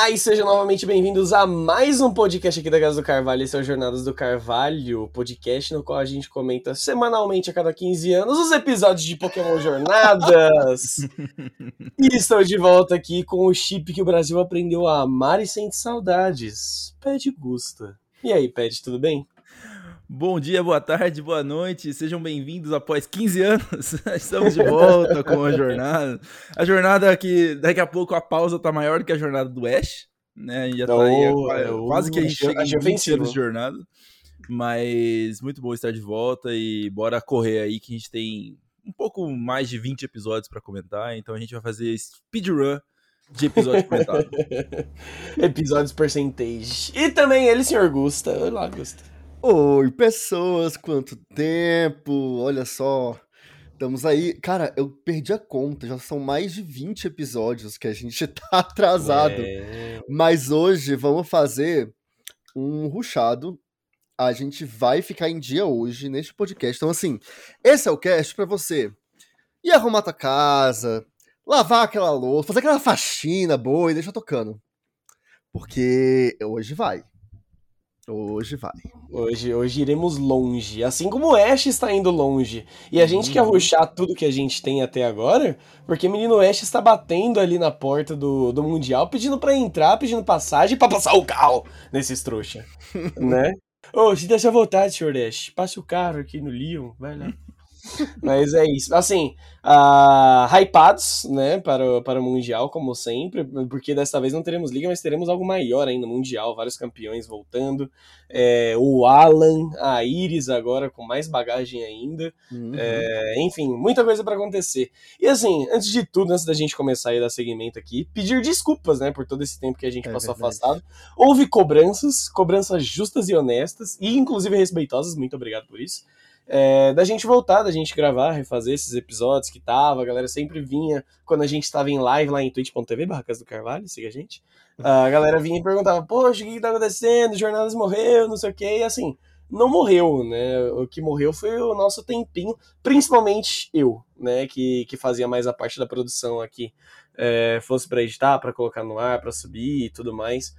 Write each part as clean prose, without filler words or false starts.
Olá e sejam novamente bem-vindos a mais um podcast aqui da Casa do Carvalho. Esse é o Jornadas do Carvalho, podcast no qual a gente comenta semanalmente a cada 15 anos os episódios de Pokémon Jornadas. E estou de volta aqui com o chip que o Brasil aprendeu a amar e sente saudades, Ped Gusta. E aí, Ped, tudo bem? Bom dia, boa tarde, boa noite, sejam bem-vindos após 15 anos, estamos de volta com a jornada. A jornada que daqui a pouco a pausa tá maior do que a jornada do Ash, né? A gente já tá aí, quase que a gente chega em 20 anos de jornada, mas muito bom estar de volta e bora correr aí que a gente tem um pouco mais de 20 episódios pra comentar, então a gente vai fazer speedrun de episódio comentado. Episódios percentage. E também ele, Sr. Gusta. Olá, Gusta. Oi, pessoas, quanto tempo! Olha só, estamos aí. Cara, eu perdi a conta, já são mais de 20 episódios que a gente tá atrasado. Mas hoje vamos fazer um rushado. A gente vai ficar em dia hoje neste podcast. Então, assim, esse é o cast pra você ir arrumar tua casa, lavar aquela louça, fazer aquela faxina boa e deixar tocando. Porque hoje vai. Hoje vai. Hoje iremos longe, assim como o Ash está indo longe. E a gente quer rushar tudo que a gente tem até agora, porque menino Ash está batendo ali na porta do Mundial, pedindo pra entrar, pedindo passagem pra passar o carro nesses trouxa, né? Ô, se deixa à vontade, senhor Ash, passe o carro aqui no Leon, vai lá. Mas é isso. Assim, hypados, né, para o Mundial, como sempre, porque dessa vez não teremos Liga, mas teremos algo maior ainda, Mundial, vários campeões voltando. O Alan, a Iris agora com mais bagagem ainda. Enfim, muita coisa para acontecer. E assim, antes de tudo, antes da gente começar a dar seguimento aqui, pedir desculpas, né, por todo esse tempo que a gente passou afastado. Houve cobranças justas e honestas, e inclusive respeitosas, muito obrigado por isso. Da gente voltar, da gente gravar, refazer esses episódios que tava, a galera sempre vinha, quando a gente tava em live lá em twitch.tv/Casa do Carvalho, siga a gente, a galera vinha e perguntava, poxa, o que tá acontecendo, Jornadas morreu, não sei o que, e assim, não morreu, né, o que morreu foi o nosso tempinho, principalmente eu, né, que fazia mais a parte da produção aqui, fosse pra editar, pra colocar no ar, pra subir e tudo mais,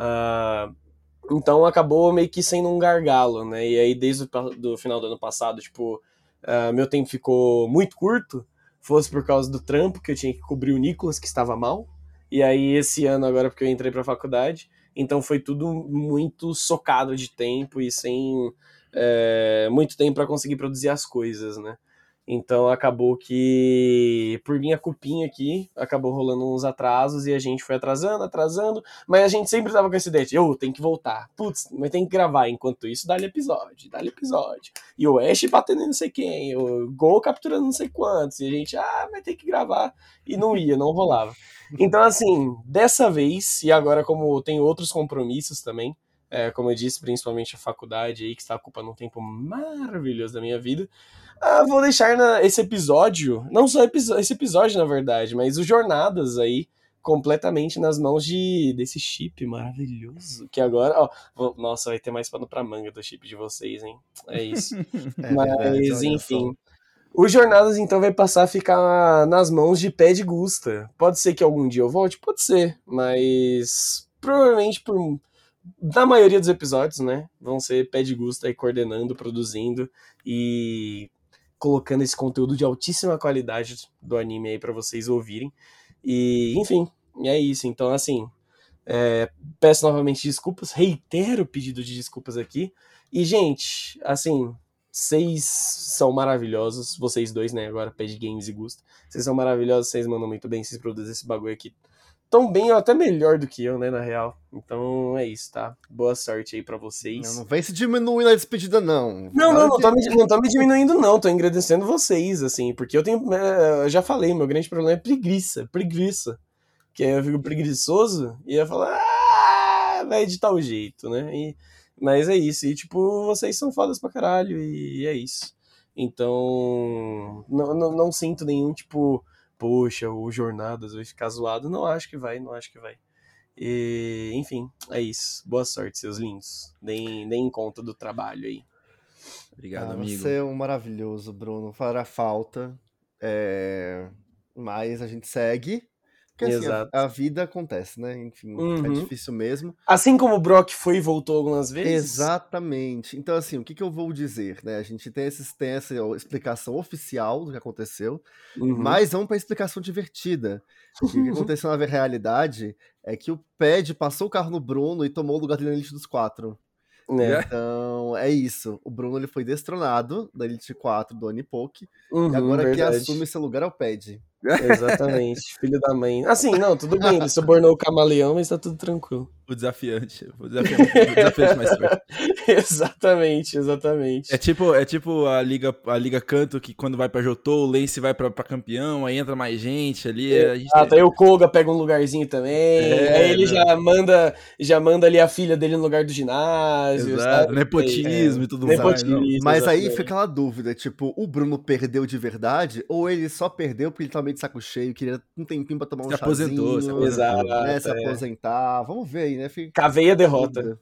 então acabou meio que sendo um gargalo, né? E aí desde o final do ano passado, tipo, meu tempo ficou muito curto, fosse por causa do trampo, que eu tinha que cobrir o Nicolas, que estava mal, e aí esse ano agora, porque eu entrei pra faculdade, então foi tudo muito socado de tempo e sem muito tempo pra conseguir produzir as coisas, né? Então acabou que, por minha culpinha aqui, acabou rolando uns atrasos e a gente foi atrasando, mas a gente sempre tava com essa ideia de, tem que voltar, putz, mas tem que gravar, enquanto isso dá-lhe episódio. E o Ash batendo em não sei quem, o Gol capturando não sei quantos, e a gente, vai ter que gravar, e não ia, não rolava. Então assim, dessa vez, e agora como tem outros compromissos também, como eu disse, principalmente a faculdade aí, que está ocupando um tempo maravilhoso da minha vida, vou deixar esse episódio, não só esse episódio, na verdade, mas os Jornadas aí, completamente nas mãos desse chip maravilhoso, que agora, nossa, vai ter mais pano pra manga do chip de vocês, hein? É isso. Mas, enfim. Os Jornadas, então, vai passar a ficar nas mãos de Ped Gusta. Pode ser que algum dia eu volte? Pode ser, mas provavelmente na maioria dos episódios, né, vão ser Ped Gusta aí coordenando, produzindo e colocando esse conteúdo de altíssima qualidade do anime aí pra vocês ouvirem. E, enfim, é isso. Então, assim, peço novamente desculpas, reitero o pedido de desculpas aqui. E, gente, assim, vocês são maravilhosos, vocês dois, né, agora, Ped Games e Gusta. Vocês são maravilhosos, vocês mandam muito bem, vocês produzem esse bagulho aqui tão bem, ou até melhor do que eu, né, na real. Então é isso, tá? Boa sorte aí pra vocês. Não vem se diminuir na despedida, não. Não tô me diminuindo, não. Tô agradecendo vocês, assim, porque eu já falei, meu grande problema é preguiça. Que aí eu fico preguiçoso e eu falo, vai de tal jeito, né? Mas é isso, e tipo, vocês são fodas pra caralho, e é isso. Então, não sinto nenhum, tipo, poxa, o Jornadas vai ficar zoado. Não acho que vai. E, enfim, é isso. Boa sorte, seus lindos. Deem conta do trabalho aí. Obrigado, amigo. Você é um maravilhoso, Bruno. Fará falta. Mas a gente segue. Porque assim, Exato. a vida acontece, né? Enfim, é difícil mesmo. Assim como o Brock foi e voltou algumas vezes. Exatamente. Então, assim, o que eu vou dizer, né? A gente tem essa explicação oficial do que aconteceu, mas vamos para a explicação divertida. Que o que aconteceu na realidade é que o Ped passou o carro no Bruno e tomou o lugar dele na Elite dos 4. Então, é isso. O Bruno ele foi destronado da Elite 4 do Onipoke, e agora quem assume esse lugar é o Ped. Exatamente, filho da mãe. Assim, não, tudo bem, ele subornou o camaleão, mas tá tudo tranquilo. O desafiante mais forte. Exatamente. É tipo a Liga Canto, que quando vai pra Jotô, o Lance vai pra campeão, aí entra mais gente ali. Aí o Koga pega um lugarzinho também, aí ele já manda ali a filha dele no lugar do ginásio. Exato, sabe? Nepotismo e tudo mais. Mas aí fica aquela dúvida, tipo, o Bruno perdeu de verdade, ou ele só perdeu porque ele tá meio de saco cheio, queria um tempinho pra tomar um chazinho. Se aposentou. Né, se aposentar. Vamos ver aí, né? Caveia derrota.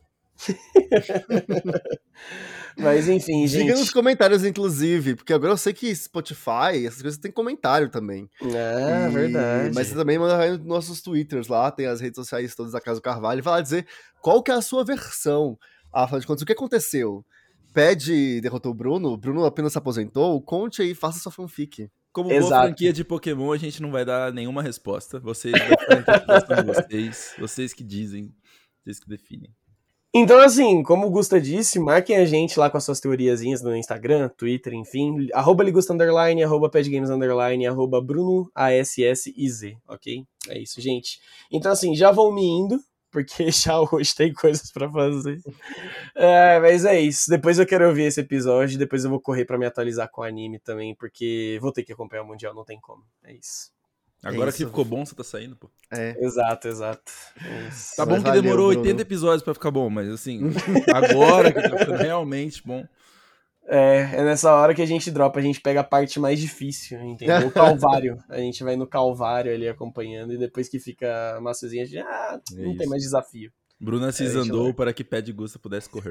Mas enfim, gente. Diga nos comentários, inclusive, porque agora eu sei que Spotify, essas coisas tem comentário também. Verdade. Mas você também manda aí nos nossos Twitters lá, tem as redes sociais todas da Casa do Carvalho, e vai lá dizer qual que é a sua versão. Afinal de contas, o que aconteceu? Ped derrotou o Bruno apenas se aposentou, conte aí, faça sua fanfic. Como boa franquia de Pokémon, a gente não vai dar nenhuma resposta. Vocês da franquia, vocês que dizem, vocês que definem. Então, assim, como o Gusta disse, marquem a gente lá com as suas teoriazinhas no Instagram, Twitter, enfim, @ligusta_, @padgames_, @brunoassiz, ok? É isso, gente. Então, assim, já vão me indo, porque já hoje tem coisas pra fazer. Mas é isso. Depois eu quero ouvir esse episódio, depois eu vou correr pra me atualizar com o anime também, porque vou ter que acompanhar o Mundial, não tem como. É isso. Agora que ficou bom, você tá saindo, pô. Exato. Tá bom que demorou 80 episódios pra ficar bom, mas assim, agora que tá ficando realmente bom. É nessa hora que a gente dropa, a gente pega a parte mais difícil, entendeu? O Calvário. A gente vai no Calvário ali acompanhando, e depois que fica maciozinho, a gente não tem mais desafio. Bruna se andou para que Pé de Gusta pudesse correr.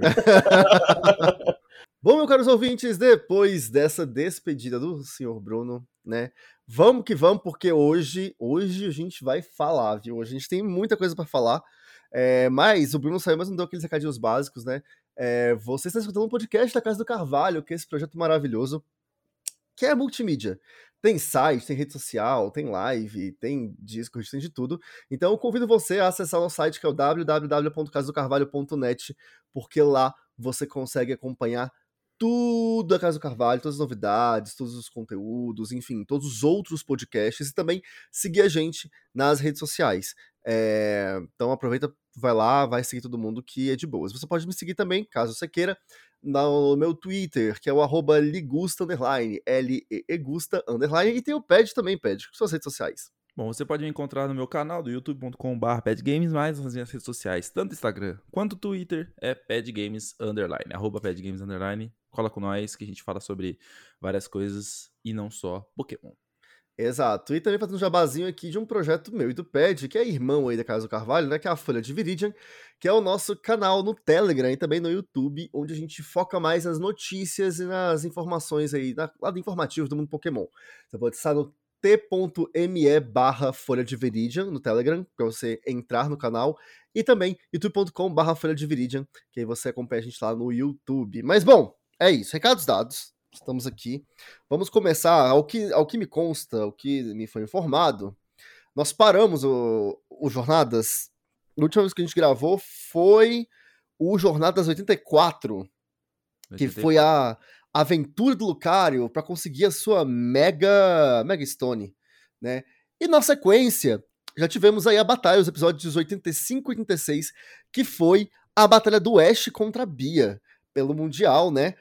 Bom, meus caros ouvintes, depois dessa despedida do senhor Bruno, né? Vamos que vamos, porque hoje a gente vai falar, viu? Hoje a gente tem muita coisa pra falar, mas o Bruno saiu, mas não deu aqueles recadinhos básicos, né? Você está escutando um podcast da Casa do Carvalho, que é esse projeto maravilhoso, que é multimídia. Tem site, tem rede social, tem live, tem Discord, tem de tudo. Então eu convido você a acessar o nosso site, que é o www.casadocarvalho.net, porque lá você consegue acompanhar tudo da Casa do Carvalho, todas as novidades, todos os conteúdos, enfim, todos os outros podcasts, e também seguir a gente nas redes sociais. Então aproveita, vai lá, vai seguir todo mundo que é de boas. Você pode me seguir também, caso você queira, no meu Twitter, que é o @ligusta_, Leegusta_, e tem o Ped também, Ped, suas redes sociais. Bom, você pode me encontrar no meu canal do youtube.com/padgames, mas nas minhas redes sociais, tanto Instagram quanto Twitter, é padgames_, @padgames_. Cola com nós que a gente fala sobre várias coisas e não só Pokémon. Exato, e também fazendo um jabazinho aqui de um projeto meu e do Ped, que é irmão aí da Casa do Carvalho, né, que é a Folha de Viridian, que é o nosso canal no Telegram e também no YouTube, onde a gente foca mais nas notícias e nas informações aí, lado informativo do mundo Pokémon. Você pode estar no t.me/Folha de Viridian no Telegram, para você entrar no canal, e também youtube.com/Folha de Viridian, que aí você acompanha a gente lá no YouTube. Mas bom, é isso, recados dados, estamos aqui. Vamos começar, ao que me consta, ao que me foi informado, nós paramos o Jornadas, a última vez que a gente gravou foi o Jornadas 84, que foi a aventura do Lucario para conseguir a sua Mega Stone, né? E na sequência, já tivemos aí a batalha, os episódios 85 e 86, que foi a batalha do Ash contra a Bia, pelo Mundial, né?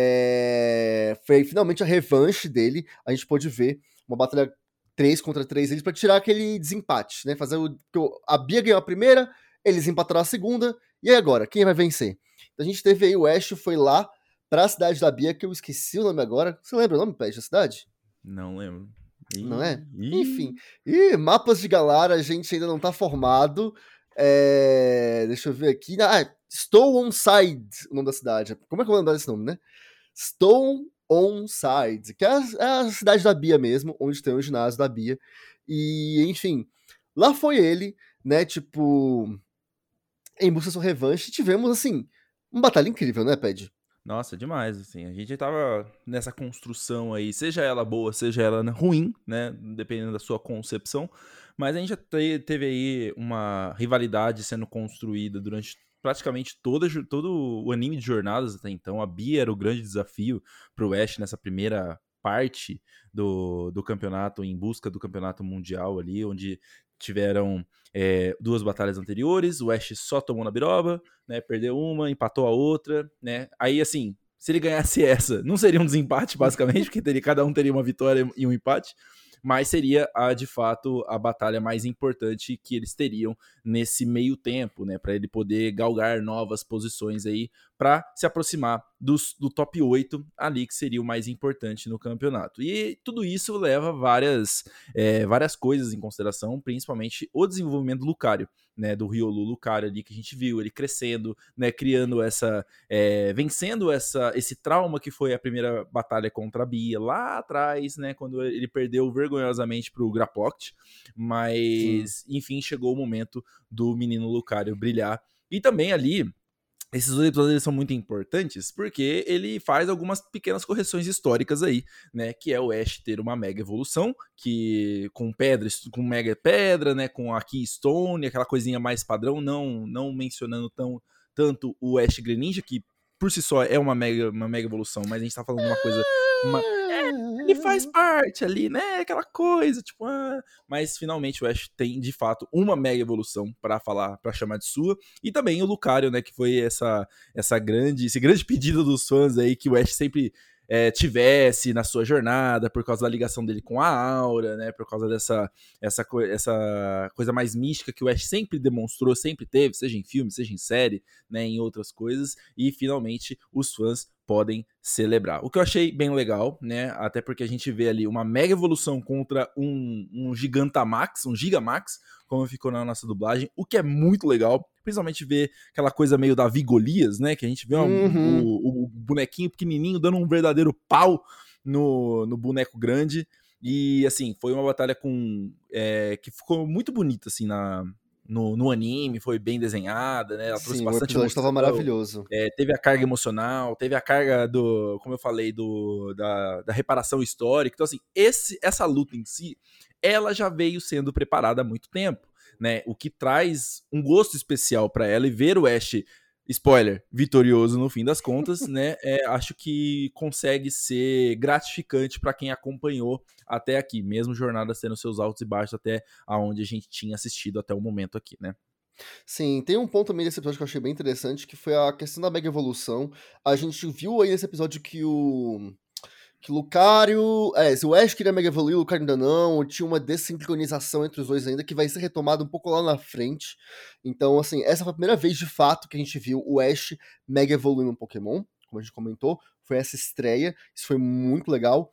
Foi finalmente a revanche dele, a gente pôde ver uma batalha 3 contra 3 eles para tirar aquele desempate, né? A Bia ganhou a primeira, eles empataram a segunda, e agora? Quem vai vencer? Então a gente teve aí o Ash, foi lá pra cidade da Bia, que eu esqueci o nome agora. Você lembra o nome, Pet, da cidade? Não lembro. Não é? Enfim. Mapas de Galara, a gente ainda não tá formado. Deixa eu ver aqui. Stoneside, o nome da cidade. Como é que eu vou lembrar desse nome, né? Stoneside, que é a cidade da Bia mesmo, onde tem o ginásio da Bia. E, enfim, lá foi ele, né, tipo, em busca da sua revanche, e tivemos, assim, uma batalha incrível, né, Ped? Nossa, demais, assim. A gente tava nessa construção aí, seja ela boa, seja ela ruim, né? Dependendo da sua concepção. Mas a gente já teve aí uma rivalidade sendo construída durante praticamente todo o anime de Jornadas até então. A Bia era o grande desafio pro Ash nessa primeira parte do campeonato, em busca do campeonato mundial ali, onde tiveram duas batalhas anteriores. O Ash só tomou na biroba, né, perdeu uma, empatou a outra, né? Aí, assim, se ele ganhasse essa, não seria um desempate, basicamente, porque cada um teria uma vitória e um empate, mas seria, de fato, a batalha mais importante que eles teriam nesse meio tempo, né, para ele poder galgar novas posições aí, para se aproximar do top 8 ali, que seria o mais importante no campeonato. E tudo isso leva várias coisas em consideração, principalmente o desenvolvimento do Lucario, né, do Riolu Lucario ali, que a gente viu ele crescendo, né, criando vencendo esse trauma que foi a primeira batalha contra a Bia lá atrás, né, quando ele perdeu vergonhosamente pro Grapoct, mas enfim, chegou o momento do menino Lucario brilhar. E também ali, esses dois episódios são muito importantes porque ele faz algumas pequenas correções históricas aí, né? Que é o Ash ter uma mega evolução, que com pedras, com mega pedra, né? Com a Keystone, aquela coisinha mais padrão, não mencionando tanto o Ash Greninja, que por si só é uma mega evolução, mas a gente tá falando de uma coisa. Ele faz parte ali, né? Aquela coisa, tipo, mas finalmente o Ash tem de fato uma mega evolução para chamar de sua. E também o Lucario, né? Que foi esse grande pedido dos fãs aí que o Ash sempre tivesse na sua jornada, por causa da ligação dele com a Aura, né? Por causa essa coisa mais mística que o Ash sempre demonstrou, sempre teve, seja em filme, seja em série, né? Em outras coisas. E finalmente os fãs podem celebrar. O que eu achei bem legal, né? Até porque a gente vê ali uma mega evolução contra um Gigantamax, um Gigamax, como ficou na nossa dublagem, o que é muito legal, principalmente ver aquela coisa meio Davi Golias, né? Que a gente vê o bonequinho pequenininho dando um verdadeiro pau no boneco grande. E, assim, foi uma batalha que ficou muito bonita, assim, no anime, foi bem desenhada, né? Ela trouxe Sim, o bastante episódio emoção. estava maravilhoso. Teve a carga emocional, teve a carga como eu falei, da reparação histórica. Então, assim, essa luta em si, ela já veio sendo preparada há muito tempo, né? O que traz um gosto especial para ela, e ver o Ash, spoiler, vitorioso no fim das contas, né? Acho que consegue ser gratificante para quem acompanhou até aqui, mesmo Jornadas tendo seus altos e baixos até aonde a gente tinha assistido até o momento aqui, né? Sim, tem um ponto também desse episódio que eu achei bem interessante, que foi a questão da mega evolução. A gente viu aí nesse episódio que o Lucario. Se o Ash queria mega evoluir, o Lucario ainda não. Tinha uma desincronização entre os dois ainda, que vai ser retomada um pouco lá na frente. Então, assim, essa foi a primeira vez de fato que a gente viu o Ash mega evoluindo um Pokémon, como a gente comentou. Foi essa estreia, isso foi muito legal.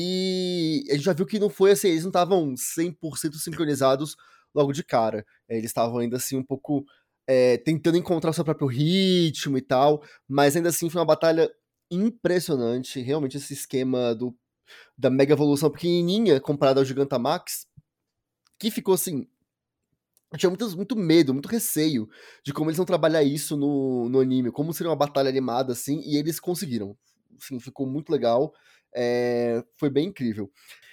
E a gente já viu que não foi assim, eles não estavam 100% sincronizados logo de cara. Eles estavam ainda assim um pouco tentando encontrar o seu próprio ritmo e tal, mas ainda assim foi uma batalha impressionante. Realmente esse esquema da mega evolução pequenininha comparada ao Gigantamax, que ficou assim, eu tinha muito medo, muito receio de como eles vão trabalhar isso no anime, como seria uma batalha animada assim, e eles conseguiram. Assim, ficou muito legal, foi bem incrível.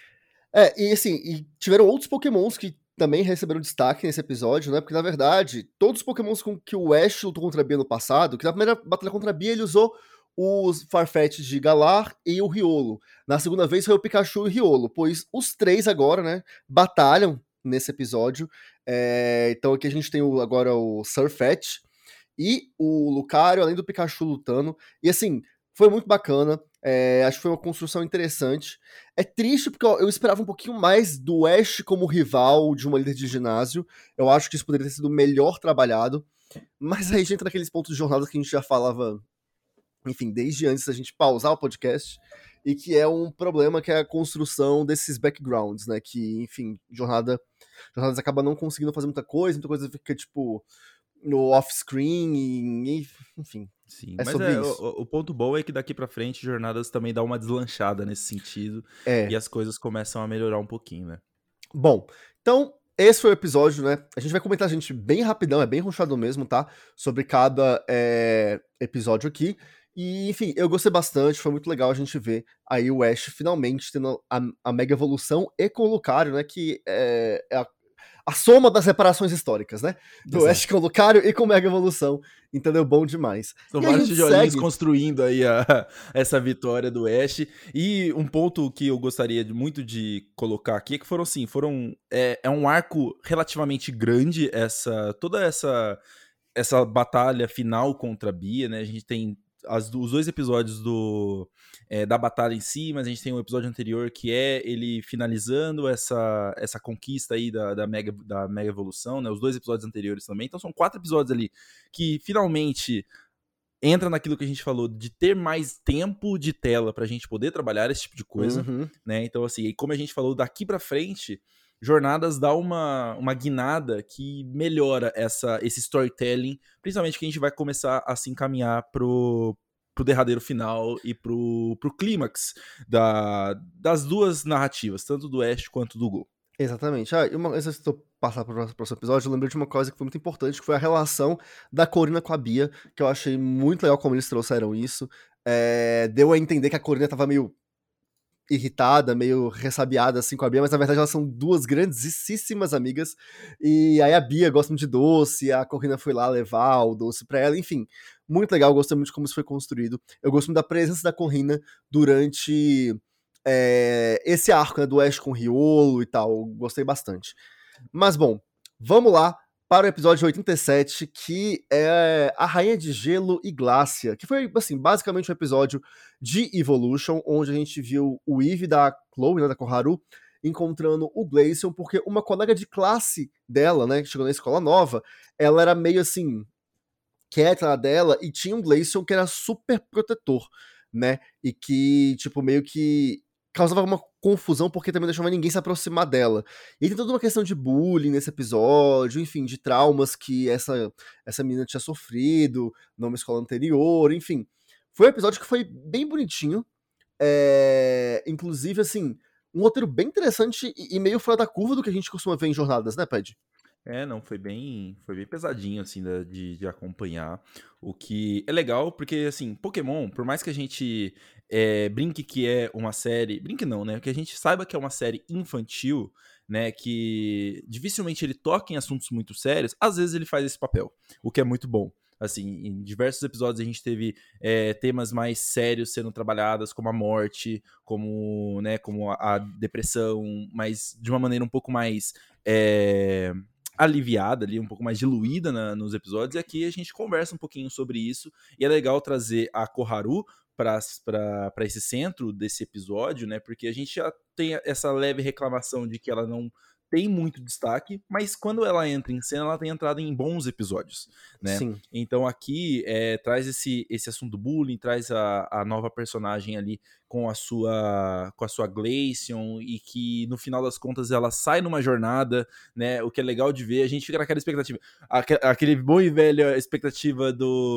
E assim, e tiveram outros pokémons que também receberam destaque nesse episódio, né? Porque, na verdade, todos os pokémons com que o Ash lutou contra a Bia no passado, que na primeira batalha contra a Bia ele usou os Farfetch de Galar e o Riolo. Na segunda vez foi o Pikachu e o Riolo, pois os três agora, né, batalham nesse episódio. Então aqui a gente tem agora o Surfetch e o Lucario, além do Pikachu lutando. E assim, foi muito bacana. Acho que foi uma construção interessante. É triste porque eu esperava um pouquinho mais do Ash como rival de uma líder de ginásio. Eu acho que isso poderia ter sido melhor trabalhado. Mas aí a gente entra naqueles pontos de jornada que a gente já falava, enfim, desde antes da gente pausar o podcast. E que é um problema, que é a construção desses backgrounds, né? Que, enfim, jornadas acaba não conseguindo fazer muita coisa fica, tipo, no off-screen, enfim. Sim, É mas sobre isso. o ponto bom é que daqui pra frente Jornadas também dá uma deslanchada nesse sentido e as coisas começam a melhorar um pouquinho, né? Bom, então esse foi o episódio, né? A gente vai comentar, gente, bem rapidão, é bem rushado mesmo, tá? Sobre cada episódio aqui. E, enfim, eu gostei bastante, foi muito legal a gente ver aí o Ash finalmente tendo a mega evolução e com o Lucario, né? Que é a soma das reparações históricas, né? Do Exato. Ash com o Lucario e com o Mega Evolução. Entendeu? Bom demais. São E a vários gente tijolinhos segue... construindo aí essa vitória do Ash. E um ponto que eu gostaria muito de colocar aqui é que é um arco relativamente grande, toda essa batalha final contra a Bia, né? A gente tem os 2 episódios da batalha em si, mas a gente tem um episódio anterior que é ele finalizando essa conquista aí da Mega Evolução, né? Os 2 episódios anteriores também. Então são 4 episódios ali que finalmente entra naquilo que a gente falou de ter mais tempo de tela pra gente poder trabalhar esse tipo de coisa, né? Então, assim, e como a gente falou, daqui pra frente, Jornadas dá uma guinada que melhora esse storytelling, principalmente que a gente vai começar a se encaminhar pro derradeiro final e pro clímax das 2 narrativas, tanto do Ash quanto do Go. Exatamente. E antes de eu passar para o próximo episódio, eu lembrei de uma coisa que foi muito importante, que foi a relação da Corina com a Bia, que eu achei muito legal como eles trouxeram isso. Deu a entender que a Corina tava meio irritada, meio ressabiada assim com a Bia, mas na verdade elas são 2 grandíssimas amigas, e aí a Bia gosta muito de doce, a Corina foi lá levar o doce pra ela, enfim, muito legal, eu gostei muito de como isso foi construído, eu gosto muito da presença da Corina durante esse arco, né, do Ash com o Riolo e tal, eu gostei bastante. Mas bom, vamos lá para o episódio 87, que é a Rainha de Gelo e Glácia, que foi, assim, basicamente um episódio de Evolution, onde a gente viu o Eve da Chloe, né, da Koharu, encontrando o Glaceon, porque uma colega de classe dela, né, que chegou na escola nova, ela era meio, assim, quieta dela, e tinha um Glaceon que era super protetor, né, e que, tipo, meio que causava uma confusão porque também não deixava ninguém se aproximar dela. E tem toda uma questão de bullying nesse episódio, enfim, de traumas que essa menina tinha sofrido numa escola anterior, enfim. Foi um episódio que foi bem bonitinho, inclusive, assim, um roteiro bem interessante e meio fora da curva do que a gente costuma ver em jornadas, né, Ped? Não, foi bem pesadinho, assim, de acompanhar. O que é legal, porque, assim, Pokémon, por mais que a gente brinque que é uma série... Brinque não, né? Que a gente saiba que é uma série infantil, né? Que dificilmente ele toca em assuntos muito sérios, às vezes ele faz esse papel, o que é muito bom. Assim, em diversos episódios a gente teve temas mais sérios sendo trabalhados, como a morte, como, né, como a depressão, mas de uma maneira um pouco mais... aliviada ali, um pouco mais diluída nos episódios, e aqui a gente conversa um pouquinho sobre isso, e é legal trazer a Koharu para esse centro desse episódio, né, porque a gente já tem essa leve reclamação de que ela não tem muito destaque, mas quando ela entra em cena, ela tem entrado em bons episódios, né? Sim. Então aqui traz esse assunto do bullying, traz a nova personagem ali com a sua Glaceon, e que no final das contas ela sai numa jornada, né? O que é legal de ver, a gente fica naquela expectativa, aquele bom e velho expectativa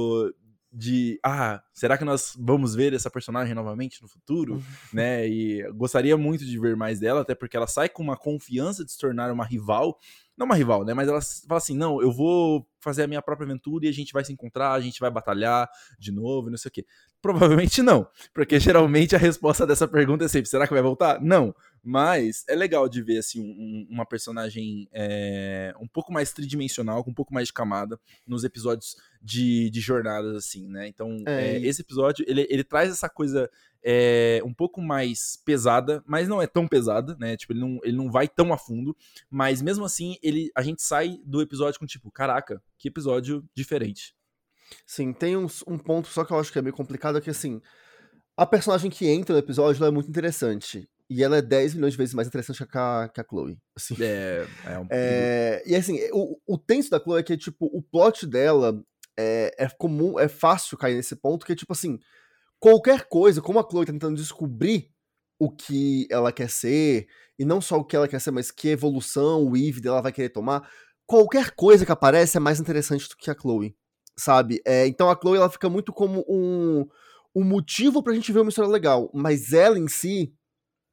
será que nós vamos ver essa personagem novamente no futuro, né? E gostaria muito de ver mais dela, até porque ela sai com uma confiança de se tornar uma rival, não uma rival, né? Mas ela fala assim, não, eu vou fazer a minha própria aventura e a gente vai se encontrar, a gente vai batalhar de novo, não sei o quê. Provavelmente não, porque geralmente a resposta dessa pergunta é sempre, será que vai voltar? Não, mas é legal de ver, assim, uma personagem um pouco mais tridimensional, com um pouco mais de camada, nos episódios de jornadas, assim, né? Então, esse episódio, ele traz essa coisa um pouco mais pesada, mas não é tão pesada, né? Tipo, ele não vai tão a fundo, mas mesmo assim, a gente sai do episódio com tipo, caraca, que episódio diferente. Sim, tem um ponto só que eu acho que é meio complicado, é que, assim, a personagem que entra no episódio, ela é muito interessante. E ela é 10 milhões de vezes mais interessante que a Chloe. Assim. E assim, o tenso da Chloe é que, tipo, o plot dela é comum, é fácil cair nesse ponto, que é tipo assim, qualquer coisa, como a Chloe tá tentando descobrir o que ela quer ser, e não só o que ela quer ser, mas que evolução o Eve dela vai querer tomar, qualquer coisa que aparece é mais interessante do que a Chloe, sabe? Então a Chloe, ela fica muito como um motivo pra gente ver uma história legal, mas ela em si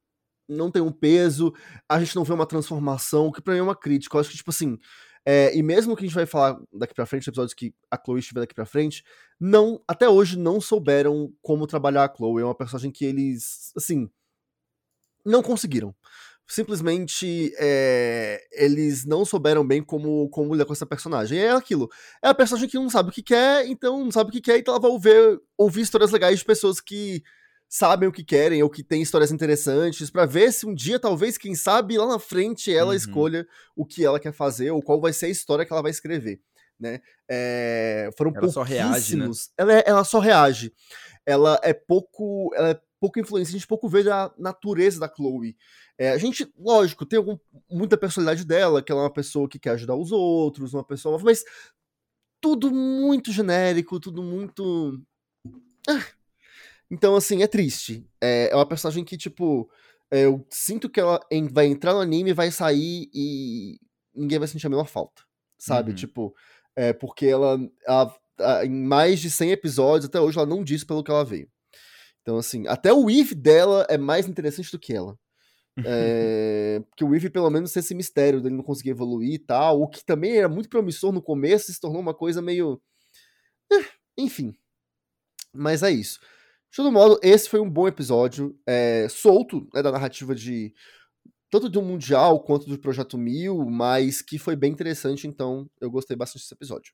não tem um peso, a gente não vê uma transformação, que pra mim é uma crítica. Eu acho que, tipo assim, e mesmo que a gente vai falar daqui pra frente, episódios que a Chloe estiver daqui pra frente, até hoje não souberam como trabalhar a Chloe. É uma personagem que eles, assim, não conseguiram. Simplesmente eles não souberam bem como lidar com essa personagem. É aquilo. É a personagem que não sabe o que quer, então não sabe o que quer, então ela vai ouvir histórias legais de pessoas que sabem o que querem, ou que têm histórias interessantes, pra ver se um dia, talvez, quem sabe, lá na frente ela escolha o que ela quer fazer, ou qual vai ser a história que ela vai escrever, né? Foram Ela só reage, né? Ela só reage. Ela é pouco influência, a gente pouco vê a natureza da Chloe. A gente, lógico, tem muita personalidade dela, que ela é uma pessoa que quer ajudar os outros, uma pessoa, mas tudo muito genérico, tudo muito... Então, assim, é triste. É uma personagem que, tipo, eu sinto que ela vai entrar no anime, vai sair e ninguém vai sentir a menor falta, sabe? Tipo, porque ela em mais de 100 episódios, até hoje, ela não disse pelo que ela veio. Então, assim, até o Eve dela é mais interessante do que ela. Porque o Eve, pelo menos, tem esse mistério dele não conseguir evoluir e tal, o que também era muito promissor no começo, se tornou uma coisa meio... enfim. Mas é isso. De todo modo, esse foi um bom episódio, solto, da narrativa tanto do Mundial quanto do Projeto 1000, mas que foi bem interessante, então eu gostei bastante desse episódio.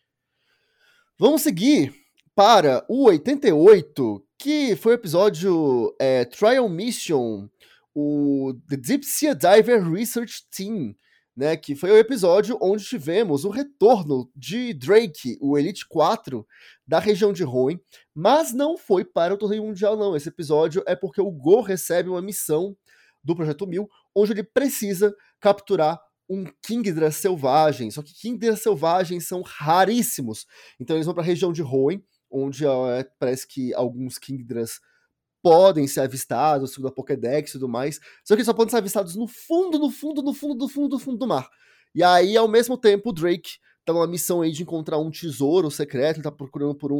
Vamos seguir para o 88, que foi o episódio Trial Mission, o The Deep Sea Diver Research Team, né, que foi o episódio onde tivemos o retorno de Drake, o Elite 4, da região de Hoenn, mas não foi para o torneio mundial, não. Esse episódio é porque o Go recebe uma missão do Projeto 1000, onde ele precisa capturar um Kingdra selvagem, só que Kingdra selvagens são raríssimos. Então eles vão para a região de Hoenn, onde parece que alguns Kingdras podem ser avistados, segundo a Pokédex e tudo mais, só que eles só podem ser avistados no fundo do mar. E aí, ao mesmo tempo, o Drake tá numa missão aí de encontrar um tesouro secreto, ele tá procurando por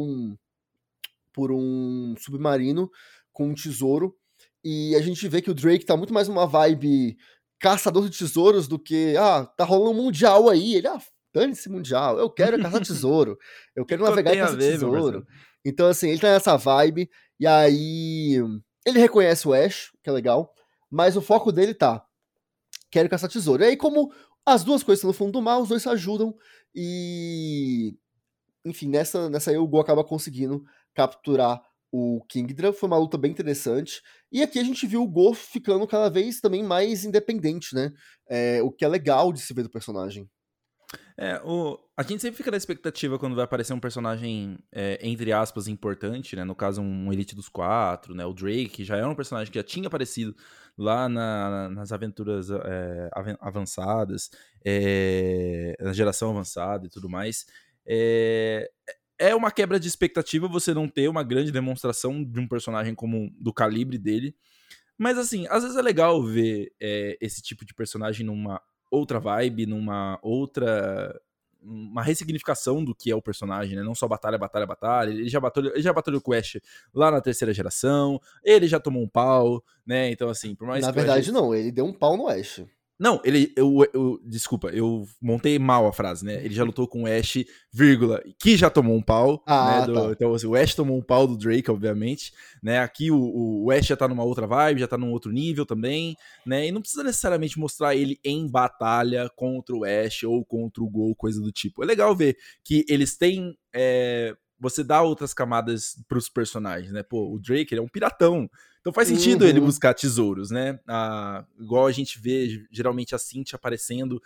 um submarino com um tesouro, e a gente vê que o Drake tá muito mais numa vibe caçador de tesouros do que, tá rolando um mundial aí, ele, dane-se mundial, eu quero caçar tesouro, eu quero navegar e caçar tesouro. Então, assim, ele tá nessa vibe, e aí ele reconhece o Ash, que é legal, mas o foco dele quero caçar tesouro. E aí, como as duas coisas estão no fundo do mar, os dois se ajudam, e enfim, nessa aí o Go acaba conseguindo capturar o Kingdra. Foi uma luta bem interessante, e aqui a gente viu o Go ficando cada vez também mais independente, né? O que é legal de se ver do personagem. A gente sempre fica na expectativa quando vai aparecer um personagem, entre aspas, importante, né? No caso, um Elite dos 4, né? O Drake, que já é um personagem que já tinha aparecido lá nas aventuras avançadas, na geração avançada e tudo mais. É uma quebra de expectativa você não ter uma grande demonstração de um personagem como do calibre dele. Mas, assim, às vezes é legal ver esse tipo de personagem numa outra vibe, numa outra... uma ressignificação do que é o personagem, né? Não só batalha. Ele já batalhou com o Ash lá na 3ª geração, ele já tomou um pau, né? Então, assim, por mais Na que verdade, não, ele deu um pau no Ash. Não, desculpa, eu montei mal a frase, né? Ele já lutou com o Ash, que já tomou um pau, né? Tá. Então, assim, o Ash tomou um pau do Drake, obviamente, né? Aqui o Ash já tá numa outra vibe, já tá num outro nível também, né? E não precisa necessariamente mostrar ele em batalha contra o Ash ou contra o Go, coisa do tipo. É legal ver que eles têm... você dá outras camadas pros personagens, né? Pô, o Drake, ele é um piratão. Então faz sentido ele buscar tesouros, né? Igual a gente vê, geralmente, a Cynthia aparecendo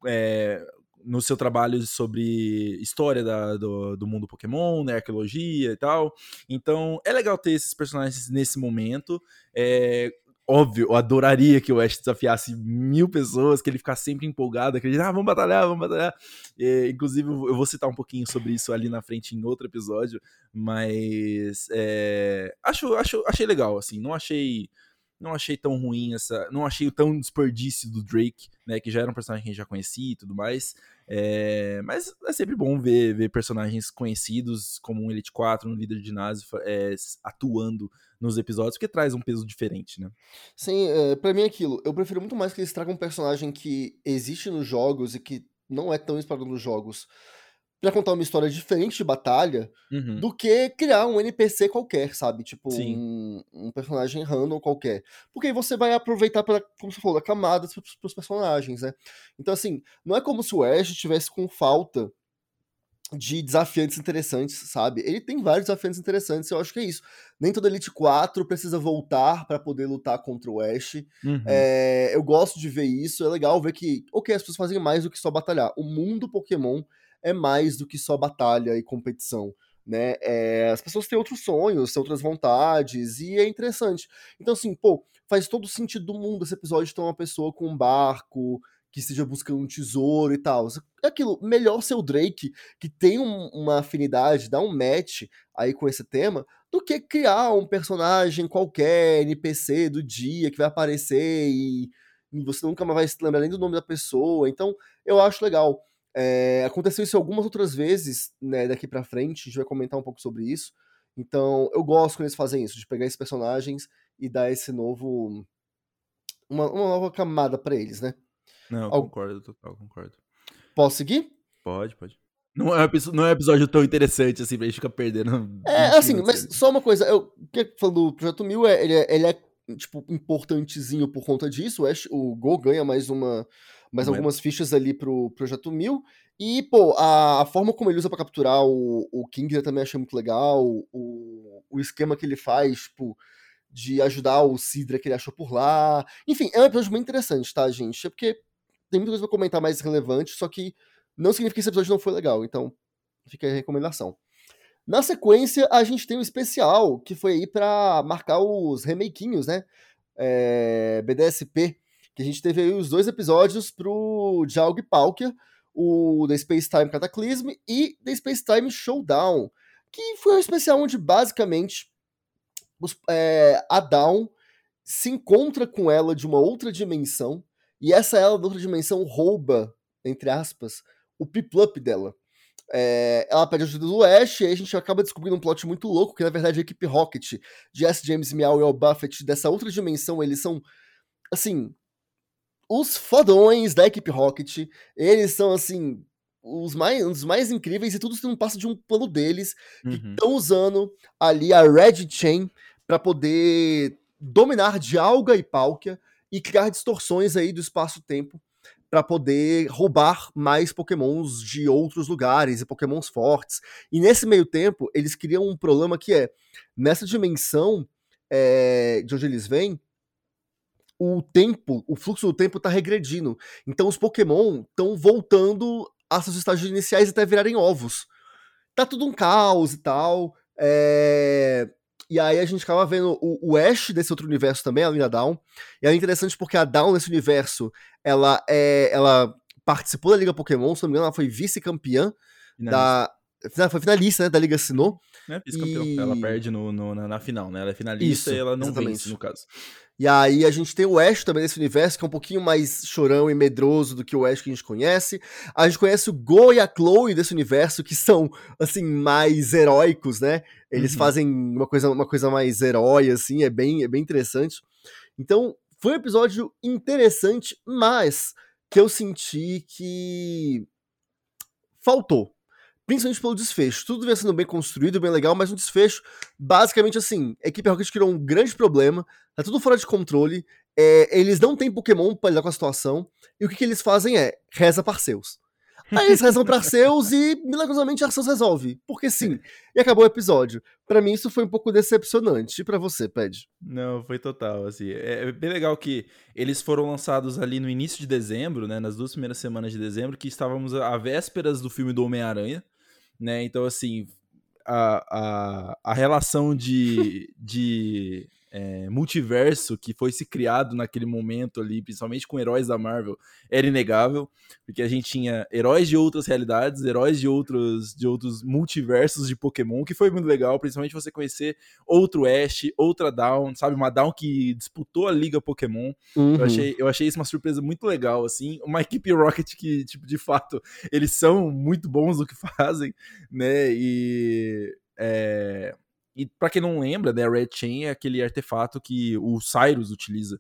no seu trabalho sobre história do mundo Pokémon, né? Arqueologia e tal. Então, é legal ter esses personagens nesse momento. Óbvio, eu adoraria que o Ash desafiasse 1000 pessoas, que ele ficasse sempre empolgado, acreditando, vamos batalhar. Inclusive, eu vou citar um pouquinho sobre isso ali na frente em outro episódio, mas achei legal, assim, não achei não achei tão ruim não achei tão desperdício do Drake, né, que já era um personagem que a gente já conhecia e tudo mais. Mas é sempre bom ver personagens conhecidos, como um Elite 4, um líder de ginásio, atuando nos episódios, porque traz um peso diferente, né? Sim, pra mim é aquilo. Eu prefiro muito mais que eles tragam um personagem que existe nos jogos e que não é tão explorado nos jogos pra contar uma história diferente de batalha, Uhum. do que criar um NPC qualquer, sabe? Tipo, Sim. um personagem random qualquer. Porque aí você vai aproveitar, como você falou, a camada pros personagens, né? Então, assim, não é como se o Ash tivesse com falta de desafiantes interessantes, sabe? Ele tem vários desafiantes interessantes, eu acho que é isso. Nem todo Elite 4 precisa voltar pra poder lutar contra o Ash. Uhum. Eu gosto de ver isso, é legal ver que, ok, as pessoas fazem mais do que só batalhar. O mundo Pokémon é mais do que só batalha e competição, né? As pessoas têm outros sonhos, têm outras vontades, e é interessante. Então, assim, pô, faz todo sentido do mundo esse episódio de ter uma pessoa com um barco, que esteja buscando um tesouro e tal. É aquilo, melhor ser o Drake, que tem uma afinidade, dá um match aí com esse tema, do que criar um personagem qualquer, NPC do dia, que vai aparecer e você nunca mais vai se lembrar nem do nome da pessoa. Então, eu acho legal. Aconteceu isso algumas outras vezes, né, daqui pra frente, a gente vai comentar um pouco sobre isso. Então, eu gosto quando eles fazem isso, de pegar esses personagens e dar esse novo... uma nova camada pra eles, né? Não, eu Al- concordo, total, concordo. Posso seguir? Pode. Não é um episódio tão interessante assim pra gente ficar perdendo 20 Assim, minutos mas ali. só uma coisa, falando do Projeto 1000, ele é, tipo, importantezinho por conta disso, o Go ganha mais Moeda. algumas fichas ali pro Projeto 1000, e, pô, a forma como ele usa pra capturar o King eu também achei muito legal, o esquema que ele faz, tipo, de ajudar o Sidra que ele achou por lá, enfim, é um episódio bem interessante, tá, gente? É porque tem muita coisa pra comentar mais relevante, só que não significa que esse episódio não foi legal, então fica aí a recomendação. Na sequência, a gente tem um especial, que foi aí pra marcar os remakinhos, né? BDSP, que a gente teve aí os 2 episódios pro Dialga e Palkia, o The Space Time Cataclysm e The Space Time Showdown, que foi um especial onde basicamente a Dawn se encontra com ela de uma outra dimensão, e essa ela da outra dimensão rouba, entre aspas, o Piplup dela. Ela pede ajuda do Ash, e aí a gente acaba descobrindo um plot muito louco, que na verdade a equipe Rocket, de S. James Meow e Al Buffett, dessa outra dimensão, eles são, assim, os fodões da equipe Rocket. Eles são, assim, um dos mais incríveis, e tudo isso não passa de um plano deles, que Uhum. estão usando ali a Red Chain para poder dominar Dialga e Palkia e criar distorções aí do espaço-tempo para poder roubar mais pokémons de outros lugares e pokémons fortes. E nesse meio tempo, eles criam um problema que é, nessa dimensão de onde eles vêm, o fluxo do tempo tá regredindo. Então os pokémon estão voltando a seus estágios iniciais até virarem ovos. Tá tudo um caos e tal. E aí a gente acaba vendo o Ash desse outro universo também, a Lina Dawn. E é interessante porque a Dawn nesse universo, ela participou da Liga Pokémon, se não me engano, ela foi vice-campeã Finalista. foi finalista, né, da Liga Sinnoh. Né? Vice-campeão. Ela perde na final, né? Ela é finalista e Isso, ela não vence, exatamente. no caso. E aí a gente tem o Ash também nesse universo, que é um pouquinho mais chorão e medroso do que o Ash que a gente conhece. A gente conhece o Go e a Chloe desse universo, que são, assim, mais heróicos, né? Eles fazem uma coisa mais herói, assim, é bem interessante. Então, foi um episódio interessante, mas que eu senti que faltou. Principalmente pelo desfecho. Tudo vinha sendo bem construído, bem legal, mas no desfecho, basicamente assim, a equipe Rocket criou um grande problema, tá tudo fora de controle, eles não têm Pokémon pra lidar com a situação, e o que eles fazem é, reza Parceus. Aí eles rezam pra Arceus e, milagrosamente, Arceus resolve. Porque sim. E acabou o episódio. Pra mim, isso foi um pouco decepcionante. E pra você, Ped? Não, foi total, assim. É bem legal que eles foram lançados ali no início de dezembro, né? Nas 2 primeiras semanas de dezembro, que estávamos à vésperas do filme do Homem-Aranha, né? Então, assim, a relação de multiverso que foi se criado naquele momento ali, principalmente com heróis da Marvel, era inegável, porque a gente tinha heróis de outras realidades, heróis de outros multiversos de Pokémon, que foi muito legal, principalmente você conhecer outro Ash, outra Dawn, sabe, uma Dawn que disputou a Liga Pokémon. Eu achei isso uma surpresa muito legal, assim, uma equipe Rocket que, tipo, de fato, eles são muito bons no que fazem, né, E pra quem não lembra, né, a Red Chain é aquele artefato que o Cyrus utiliza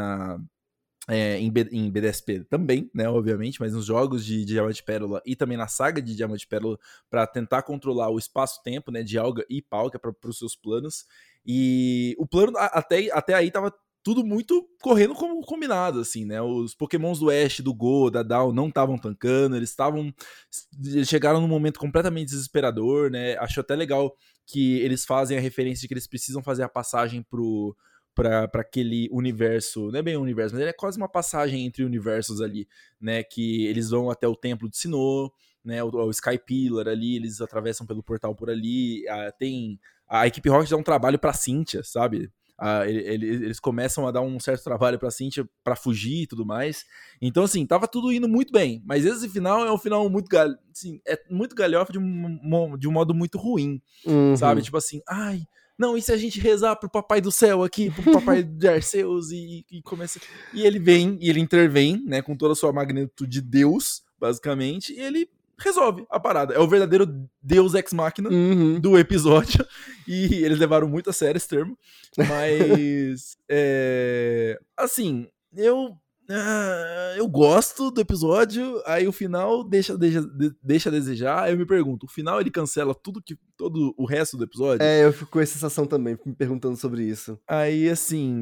em BDSP também, né, obviamente, mas nos jogos de Diamante e Pérola e também na saga de Diamante e Pérola pra tentar controlar o espaço-tempo, né, de Alga e Palkia para os seus planos. E o plano até aí tava tudo muito correndo como combinado, assim, né? Os Pokémons do Ash, do Go, da Down não estavam tancando, eles chegaram num momento completamente desesperador, né? Acho até legal que eles fazem a referência de que eles precisam fazer a passagem para aquele universo, não é bem um universo, mas ele é quase uma passagem entre universos ali, né? Que eles vão até o Templo de Sinnoh, né? O Sky Pillar ali, eles atravessam pelo portal por ali. A equipe Rocket dá um trabalho pra Cynthia, sabe? Eles começam a dar um certo trabalho pra Cynthia pra fugir e tudo mais. Então, assim, tava tudo indo muito bem. Mas esse final é um final muito assim, é muito galhofa de um modo muito ruim, sabe? Tipo assim, ai, não, e se a gente rezar pro papai do céu aqui, pro papai de Arceus e começa... E ele vem, e ele intervém, né, com toda a sua magnitude de Deus, basicamente, e ele resolve a parada. É o verdadeiro Deus Ex Machina do episódio. E eles levaram muito a sério esse termo. Mas, assim, eu gosto do episódio, aí o final deixa a desejar. Aí eu me pergunto, o final ele cancela todo o resto do episódio? Eu fico com essa sensação também, me perguntando sobre isso. Aí, assim,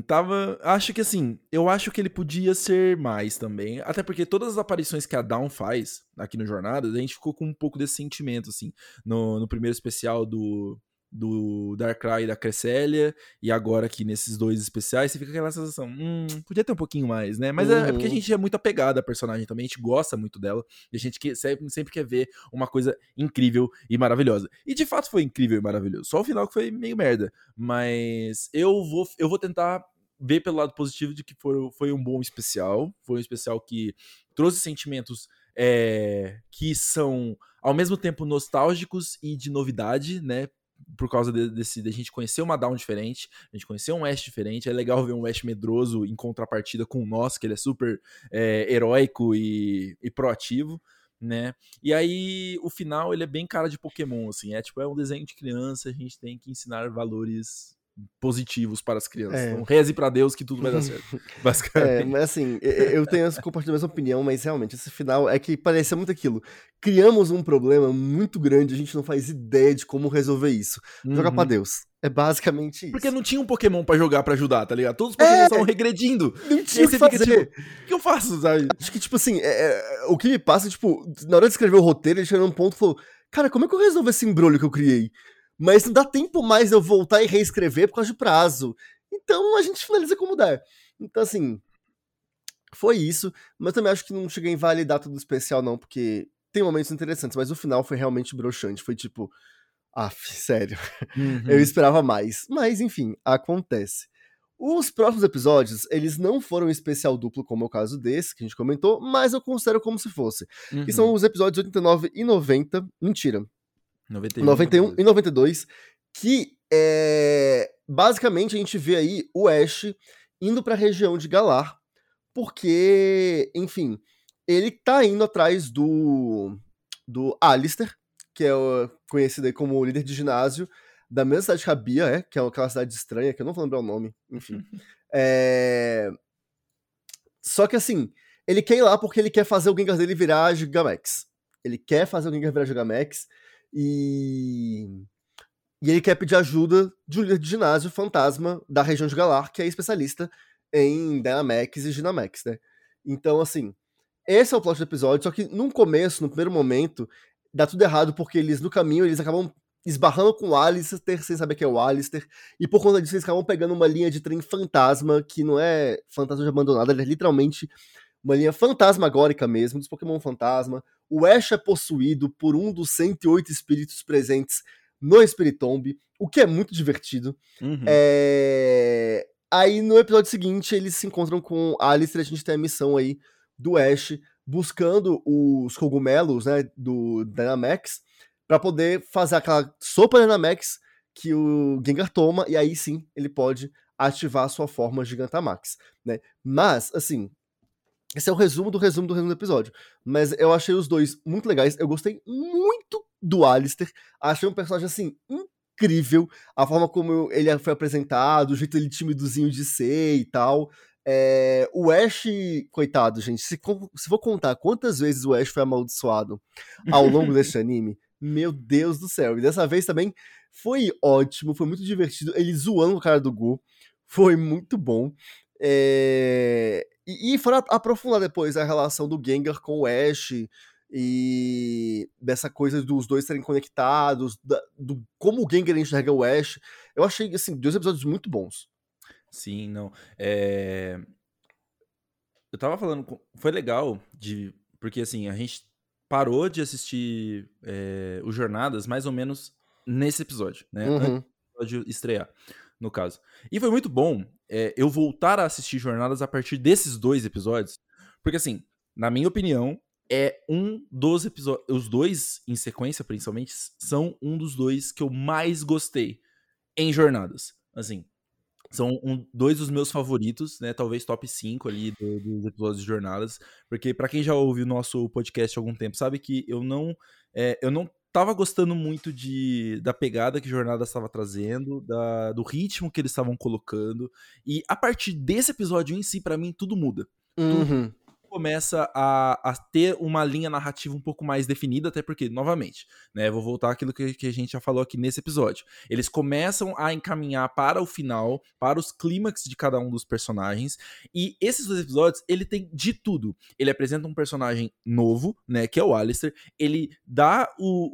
eu acho que ele podia ser mais também, até porque todas as aparições que a Dawn faz aqui no Jornadas, a gente ficou com um pouco desse sentimento, assim, no primeiro especial do Darkrai e da Cresselia, e agora aqui nesses dois especiais, você fica com aquela sensação, podia ter um pouquinho mais, né? Mas é porque a gente é muito apegado à personagem também, a gente gosta muito dela, e a gente sempre quer ver uma coisa incrível e maravilhosa. E de fato foi incrível e maravilhoso, só o final que foi meio merda, mas eu vou tentar ver pelo lado positivo de que foi um bom especial, foi um especial que trouxe sentimentos que são ao mesmo tempo nostálgicos e de novidade, né? Por causa de a gente conhecer uma Dawn diferente, a gente conhecer um Ash diferente. É legal ver um Ash medroso em contrapartida com o nosso, que ele é super heróico e proativo, né? E aí, o final, ele é bem cara de Pokémon, assim. É um desenho de criança, a gente tem que ensinar valores positivos para as crianças. Então, reze pra Deus que tudo vai dar certo, basicamente. Mas assim, eu compartilho a mesma opinião, mas realmente, esse final é que parecia muito aquilo. Criamos um problema muito grande, a gente não faz ideia de como resolver isso. Joga pra Deus. É basicamente isso. Porque não tinha um Pokémon pra jogar pra ajudar, tá ligado? Todos os Pokémon estavam regredindo. Não tinha o que fazer. Fica, tipo, o que eu faço, sabe? Acho que, tipo assim, o que me passa, tipo, na hora de escrever o roteiro, ele chegou num ponto e falou, cara, como é que eu resolvo esse embrulho que eu criei? Mas não dá tempo mais eu voltar e reescrever por causa de prazo. Então a gente finaliza como der. Então, assim, foi isso. Mas eu também acho que não cheguei a invalidar tudo especial, não, porque tem momentos interessantes, mas o final foi realmente broxante. Foi tipo, sério. Eu esperava mais. Mas, enfim, acontece. Os próximos episódios, eles não foram um especial duplo, como é o caso desse, que a gente comentou, mas eu considero como se fosse. Que são os episódios 89 e 90. Mentira. 91 e 92, que basicamente a gente vê aí o Ash indo pra região de Galar, porque, enfim, ele tá indo atrás do Alistair, que é conhecido aí como líder de ginásio da mesma cidade que a Bia, que é aquela cidade estranha, que eu não vou lembrar o nome, enfim. Só que assim, ele quer ir lá porque ele quer fazer o Gengar dele virar Gigamax. Ele quer fazer o Gengar virar Gigamax, e ele quer pedir ajuda de um líder de ginásio fantasma da região de Galar, que é especialista em Dynamax e Ginamax, né? Então, assim, esse é o plot do episódio, só que no primeiro momento, dá tudo errado, porque no caminho, eles acabam esbarrando com o Alistair, sem saber que é o Alistair, e por conta disso, eles acabam pegando uma linha de trem fantasma, que não é fantasma de abandonada, ele é literalmente uma linha fantasmagórica mesmo, dos Pokémon fantasma. O Ash é possuído por um dos 108 espíritos presentes no Spiritomb, o que é muito divertido. Uhum. Aí no episódio seguinte eles se encontram com a Alistair, a gente tem a missão aí do Ash buscando os cogumelos, né, do Dynamax, pra poder fazer aquela sopa Dynamax que o Gengar toma, e aí sim ele pode ativar a sua forma Gigantamax, né? Mas, assim, esse é o resumo do episódio. Mas eu achei os dois muito legais. Eu gostei muito do Alistair. Achei um personagem, assim, incrível. A forma como ele foi apresentado, o jeito ele timidozinho de ser e tal. O Ash, coitado, gente, se for contar quantas vezes o Ash foi amaldiçoado ao longo desse anime, meu Deus do céu. E dessa vez também foi ótimo, foi muito divertido. Ele zoando o cara do Gu. Foi muito bom. E foram aprofundar depois a relação do Gengar com o Ash e dessa coisa dos dois serem conectados, do como o Gengar enxerga o Ash. Eu achei, assim, 2 episódios muito bons. Sim, não. Eu tava falando, foi legal, porque assim, a gente parou de assistir o Jornadas mais ou menos nesse episódio, né? Antes do episódio estrear, no caso. E foi muito bom eu voltar a assistir Jornadas a partir desses 2 episódios, porque assim, na minha opinião, é um dos episódios, os 2 em sequência, principalmente, são um dos 2 que eu mais gostei em Jornadas, assim. São 2 dos meus favoritos, né? Talvez top 5 ali dos episódios de Jornadas. Porque pra quem já ouve o nosso podcast há algum tempo, sabe que eu não tava gostando muito da pegada que Jornadas estava trazendo, do ritmo que eles estavam colocando. E a partir desse episódio em si, pra mim, tudo muda. Tudo começa a ter uma linha narrativa um pouco mais definida, até porque, novamente, né, vou voltar àquilo que a gente já falou aqui nesse episódio. Eles começam a encaminhar para o final, para os clímax de cada um dos personagens, e esses 2 episódios, ele tem de tudo. Ele apresenta um personagem novo, né, que é o Alistair, ele dá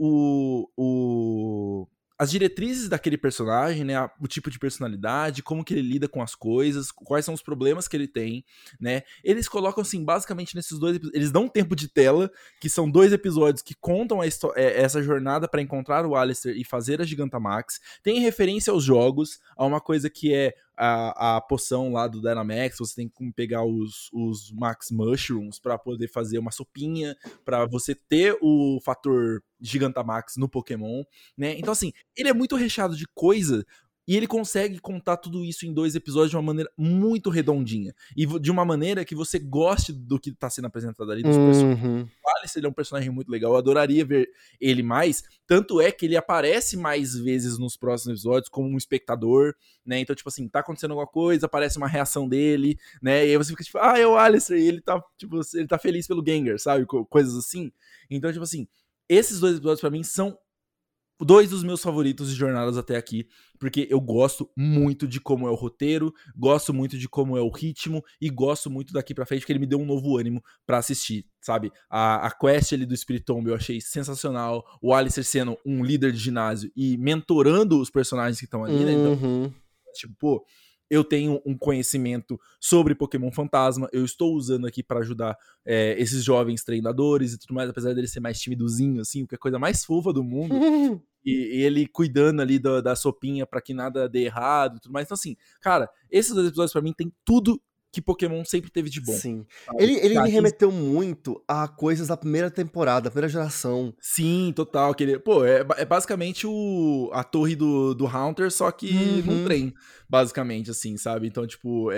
as diretrizes daquele personagem, né, o tipo de personalidade, como que ele lida com as coisas, quais são os problemas que ele tem, né, eles colocam, assim, basicamente nesses 2 episódios, eles dão um tempo de tela, que são 2 episódios que contam essa jornada para encontrar o Alistair e fazer a Gigantamax, tem referência aos jogos, a uma coisa que é a poção lá do Dynamax, você tem que pegar os Max Mushrooms para poder fazer uma sopinha, para você ter o fator Gigantamax no Pokémon, né? Então, assim, ele é muito recheado de coisa e ele consegue contar tudo isso em 2 episódios de uma maneira muito redondinha. E de uma maneira que você goste do que tá sendo apresentado ali, dos personagens. O Alistair, ele é um personagem muito legal, eu adoraria ver ele mais, tanto é que ele aparece mais vezes nos próximos episódios como um espectador, né, então tipo assim, tá acontecendo alguma coisa, aparece uma reação dele, né, e aí você fica tipo, é o Alistair, e ele tá, tipo, ele tá feliz pelo Gengar, sabe, coisas assim. Então tipo assim, esses 2 episódios pra mim são 2 dos meus favoritos de Jornadas até aqui, porque eu gosto muito de como é o roteiro, gosto muito de como é o ritmo e gosto muito daqui pra frente, porque ele me deu um novo ânimo pra assistir, sabe? A quest ali do Spiritomb eu achei sensacional, o Alistair sendo um líder de ginásio e mentorando os personagens que estão ali, né? Então, tipo, pô, eu tenho um conhecimento sobre Pokémon Fantasma, eu estou usando aqui pra ajudar esses jovens treinadores e tudo mais, apesar dele ser mais timidozinho, assim, que é a coisa mais fofa do mundo. E ele cuidando ali da sopinha pra que nada dê errado e tudo mais. Então, assim, cara, esses 2 episódios pra mim tem tudo que Pokémon sempre teve de bom. Sim. Ele me remeteu muito a coisas da primeira temporada, da primeira geração. Sim, total. Pô, é basicamente a torre do Haunter, só que num trem, basicamente, assim, sabe? Então, tipo,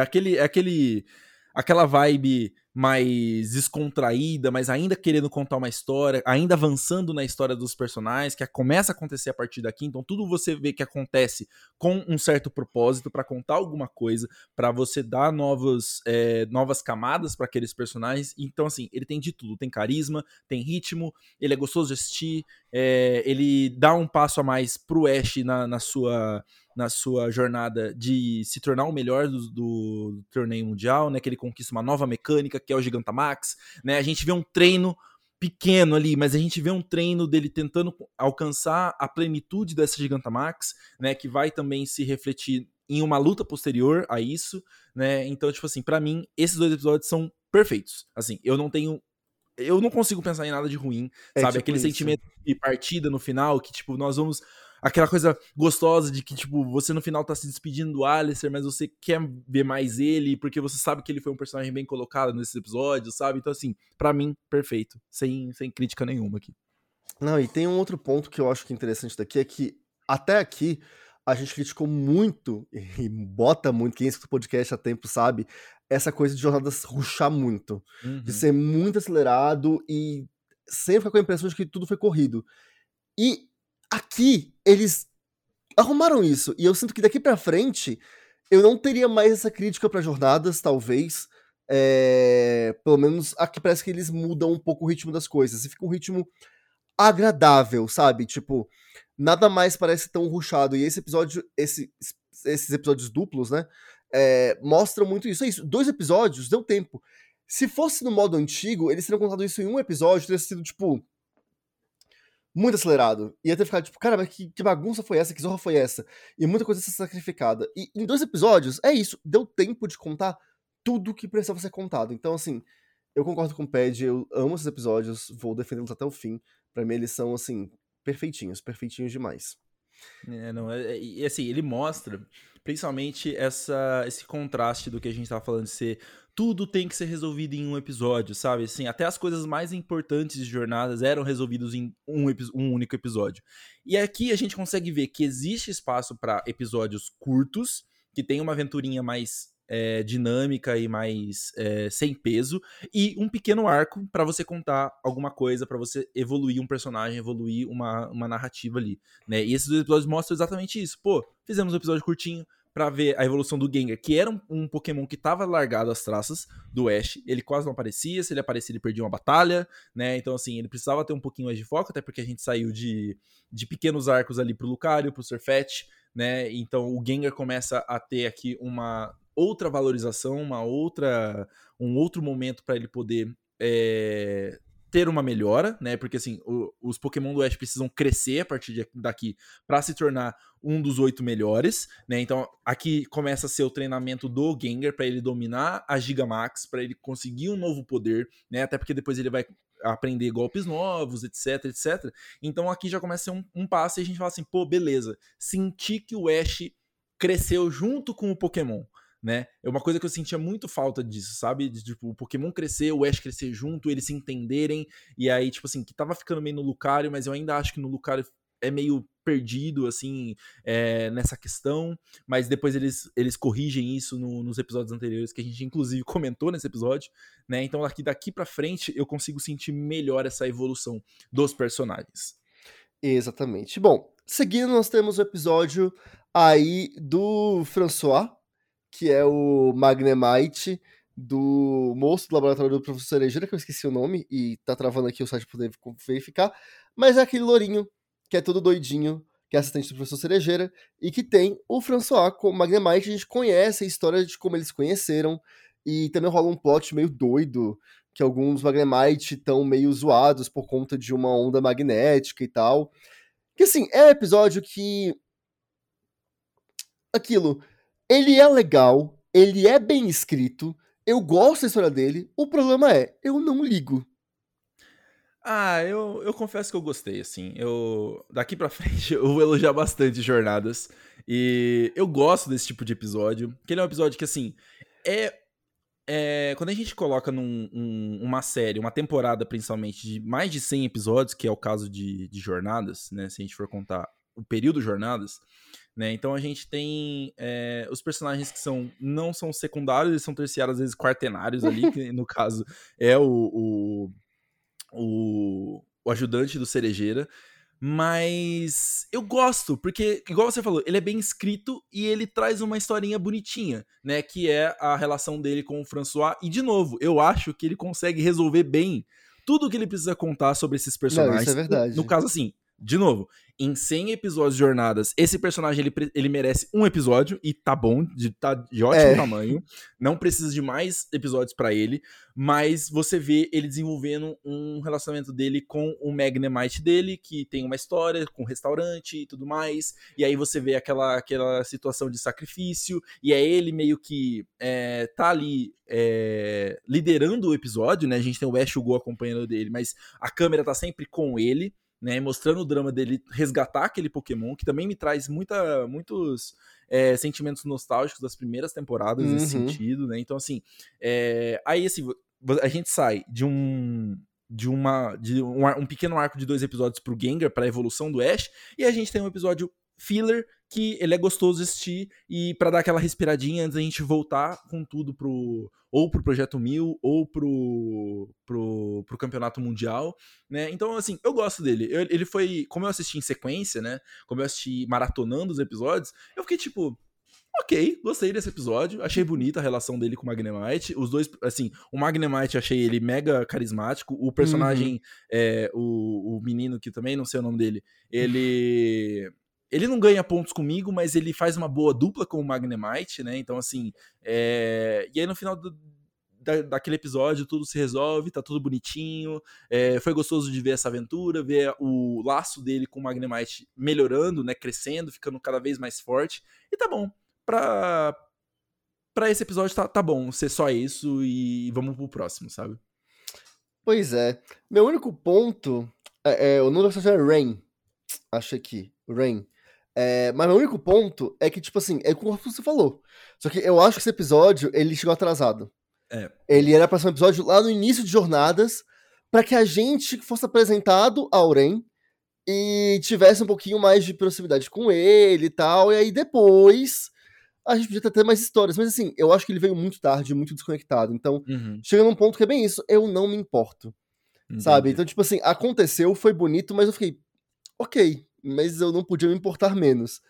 aquela vibe mais descontraída, mas ainda querendo contar uma história, ainda avançando na história dos personagens, que começa a acontecer a partir daqui, então tudo você vê que acontece com um certo propósito para contar alguma coisa, para você dar novas camadas para aqueles personagens. Então, assim, ele tem de tudo, tem carisma, tem ritmo, ele é gostoso de assistir, ele dá um passo a mais pro Ash na sua jornada de se tornar o melhor do torneio mundial, né, que ele conquista uma nova mecânica, que é o Gigantamax, né, a gente vê um treino pequeno ali, mas a gente vê um treino dele tentando alcançar a plenitude dessa Gigantamax, né, que vai também se refletir em uma luta posterior a isso, né, então, tipo assim, pra mim, esses 2 episódios são perfeitos, assim, eu não tenho eu não consigo pensar em nada de ruim, sabe? Tipo Aquele isso. sentimento de partida no final, que, tipo, nós vamos... Aquela coisa gostosa de que, tipo, você no final tá se despedindo do Alistair, mas você quer ver mais ele, porque você sabe que ele foi um personagem bem colocado nesses episódios, sabe? Então, assim, pra mim, perfeito. Sem crítica nenhuma aqui. Não, e tem um outro ponto que eu acho que é interessante daqui, é que até aqui a gente criticou muito, e bota muito, quem escuta o podcast há tempo sabe, essa coisa de jornadas rushar muito, de ser muito acelerado e sempre ficar com a impressão de que tudo foi corrido. E aqui eles arrumaram isso, e eu sinto que daqui pra frente eu não teria mais essa crítica pra jornadas, talvez. Pelo menos aqui parece que eles mudam um pouco o ritmo das coisas, e fica um ritmo agradável, sabe? Tipo, nada mais parece tão rushado. E esse episódio, esses episódios duplos, né? Mostram muito isso. É isso, 2 episódios, deu tempo. Se fosse no modo antigo, eles teriam contado isso em um episódio, teria sido, tipo, muito acelerado. Ia ter ficado, tipo, cara, mas que bagunça foi essa? Que zorra foi essa? E muita coisa ser sacrificada. E em 2 episódios, é isso. Deu tempo de contar tudo que precisava ser contado. Então, assim, eu concordo com o Ped, eu amo esses episódios, vou defendê-los até o fim. Pra mim, eles são, assim, perfeitinhos demais. E assim, ele mostra principalmente esse contraste do que a gente tava falando de ser tudo tem que ser resolvido em um episódio, sabe? Assim, até as coisas mais importantes de jornadas eram resolvidas em um único episódio. E aqui a gente consegue ver que existe espaço para episódios curtos, que tem uma aventurinha mais dinâmica e mais sem peso, e um pequeno arco pra você contar alguma coisa, pra você evoluir um personagem, evoluir uma narrativa ali, né? E esses 2 episódios mostram exatamente isso. Pô, fizemos um episódio curtinho pra ver a evolução do Gengar, que era um Pokémon que tava largado às traças do Ash, ele quase não aparecia, se ele aparecia ele perdia uma batalha, né? Então assim, ele precisava ter um pouquinho mais de foco, até porque a gente saiu de pequenos arcos ali pro Lucario, pro Surfetch, né? Então o Gengar começa a ter aqui uma outra valorização, um outro momento para ele poder ter uma melhora, né? Porque assim, os Pokémon do Ash precisam crescer a partir daqui para se tornar um dos 8 melhores, né? Então aqui começa a ser o treinamento do Gengar para ele dominar a Gigamax, para ele conseguir um novo poder, né? Até porque depois ele vai aprender golpes novos, etc, etc. Então aqui já começa a ser um passo e a gente fala assim, pô, beleza, senti que o Ash cresceu junto com o Pokémon, né? É uma coisa que eu sentia muito falta disso, sabe? De, tipo, o Pokémon crescer, o Ash crescer junto, eles se entenderem, e aí, tipo assim, que tava ficando meio no Lucario, mas eu ainda acho que no Lucario é meio perdido, assim, nessa questão, mas depois eles corrigem isso nos episódios anteriores, que a gente inclusive comentou nesse episódio, né? Então daqui pra frente eu consigo sentir melhor essa evolução dos personagens. Exatamente. Bom, seguindo nós temos o episódio aí do François, que é o Magnemite do moço do laboratório do professor Cerejeira, que eu esqueci o nome, e tá travando aqui o site pra poder verificar, mas é aquele lourinho, que é todo doidinho, que é assistente do professor Cerejeira, e que tem o François com o Magnemite. A gente conhece a história de como eles se conheceram, e também rola um plot meio doido, que alguns Magnemite estão meio zoados por conta de uma onda magnética e tal. Que assim, é um episódio que... Aquilo, ele é legal, ele é bem escrito, eu gosto da história dele, o problema é, eu não ligo. Ah, eu confesso que eu gostei, assim. Daqui pra frente, eu vou elogiar bastante Jornadas. E eu gosto desse tipo de episódio. Que ele é um episódio que, assim, quando a gente coloca uma série, uma temporada principalmente, de mais de 100 episódios, que é o caso de Jornadas, né? Se a gente for contar o período Jornadas, né? Então a gente tem os personagens que não são secundários, eles são terciários, às vezes quartenários ali, que no caso é o ajudante do Cerejeira. Mas eu gosto, porque, igual você falou, ele é bem escrito e ele traz uma historinha bonitinha, né? Que é a relação dele com o François. E, de novo, eu acho que ele consegue resolver bem tudo que ele precisa contar sobre esses personagens. Não, isso é verdade. No caso, assim, de novo, em 100 episódios de Jornadas, esse personagem ele merece um episódio e tá bom, tá de ótimo tamanho. Não precisa de mais episódios pra ele, mas você vê ele desenvolvendo um relacionamento dele com o Magnemite dele, que tem uma história com restaurante e tudo mais. E aí você vê aquela situação de sacrifício, e é ele meio que tá ali liderando o episódio, né? A gente tem o Ash e o Go acompanhando dele, mas a câmera tá sempre com ele, né, mostrando o drama dele resgatar aquele Pokémon, que também me traz muitos sentimentos nostálgicos das primeiras temporadas nesse sentido, né? Então, assim, aí assim, a gente sai de um pequeno arco de 2 episódios pro Gengar, pra evolução do Ash, e a gente tem um episódio filler que ele é gostoso de assistir e pra dar aquela respiradinha antes da gente voltar com tudo ou pro Projeto 1000 ou pro Campeonato Mundial, né? Então, assim, eu gosto dele. Ele foi, como eu assisti em sequência, né? Como eu assisti maratonando os episódios, eu fiquei tipo, ok, gostei desse episódio, achei bonita a relação dele com o Magnemite. Os dois, assim, o Magnemite eu achei ele mega carismático. O personagem, o menino que também não sei o nome dele, ele não ganha pontos comigo, mas ele faz uma boa dupla com o Magnemite, né? Então, assim, e aí no final daquele episódio tudo se resolve, tá tudo bonitinho. Foi gostoso de ver essa aventura, ver o laço dele com o Magnemite melhorando, né? Crescendo, ficando cada vez mais forte. E tá bom. Pra esse episódio tá bom ser só isso e vamos pro próximo, sabe? Pois é. Meu único ponto o nome da personagem é Rain. Acho aqui. Rain. Mas meu único ponto é que, tipo assim, é como você falou. Só que eu acho que esse episódio, ele chegou atrasado. Ele era pra ser um episódio lá no início de Jornadas, pra que a gente fosse apresentado ao Ren e tivesse um pouquinho mais de proximidade com ele e tal. E aí depois a gente podia ter mais histórias. Mas assim, eu acho que ele veio muito tarde, muito desconectado. Então, chega num ponto que é bem isso. Eu não me importo. Entendi. Sabe? Então, tipo assim, aconteceu, foi bonito, mas eu fiquei, ok, mas eu não podia me importar menos.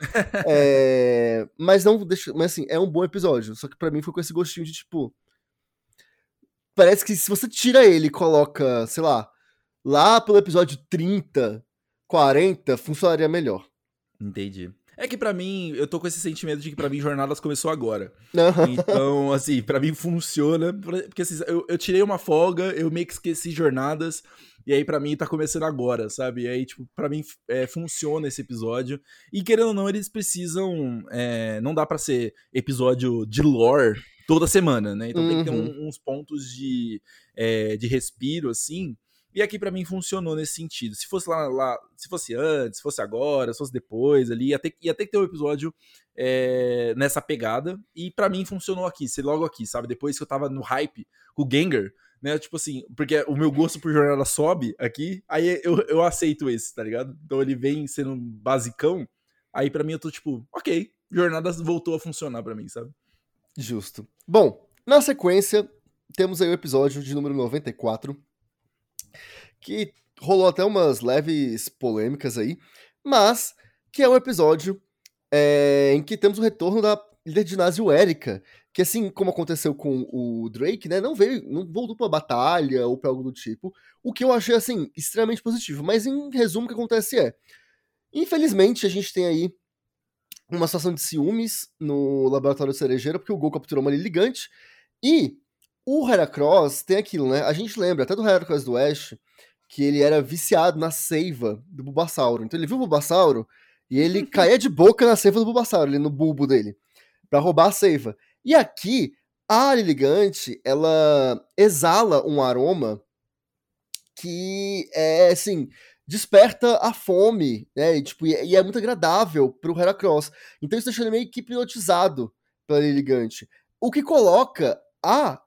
Mas assim, é um bom episódio. Só que pra mim foi com esse gostinho de, tipo, parece que se você tira ele e coloca, sei lá pelo episódio 30, 40, funcionaria melhor. Entendi. É que pra mim, eu tô com esse sentimento de que pra mim Jornadas começou agora. Uhum. Então, assim, pra mim funciona, porque assim, eu tirei uma folga, eu meio que esqueci Jornadas, e aí pra mim tá começando agora, sabe? E aí, tipo, pra mim funciona esse episódio. E querendo ou não, eles precisam, não dá pra ser episódio de lore toda semana, né? Então tem que ter uns pontos de respiro, assim. E aqui pra mim funcionou nesse sentido. Se fosse se fosse antes, se fosse agora, se fosse depois ali, ia ter que ter um episódio nessa pegada. E pra mim funcionou aqui, ser logo aqui, sabe? Depois que eu tava no hype com o Gengar, né? Tipo assim, porque o meu gosto por jornada sobe aqui, aí eu aceito esse, tá ligado? Então ele vem sendo basicão, aí pra mim eu tô tipo, ok, Jornada voltou a funcionar pra mim, sabe? Justo. Bom, na sequência, temos aí o episódio de número 94, que rolou até umas leves polêmicas aí, mas que é um episódio em que temos o retorno da líder de ginásio Erika, que assim como aconteceu com o Drake, né, não voltou pra batalha ou pra algo do tipo, o que eu achei, assim, extremamente positivo, mas em resumo o que acontece infelizmente a gente tem aí uma situação de ciúmes no laboratório cerejeira, porque o Go capturou uma Lilligant, e o Heracross tem aquilo, né, a gente lembra até do Heracross do Ash, que ele era viciado na seiva do Bulbasauro. Então ele viu o Bulbasauro e ele caía de boca na seiva do Bulbasauro, ali no bulbo dele, pra roubar a seiva. E aqui, a Lilligant, ela exala um aroma que assim, desperta a fome, né? E é muito agradável pro Heracross. Então isso deixa ele meio que hipnotizado pela Lilligant. O que coloca a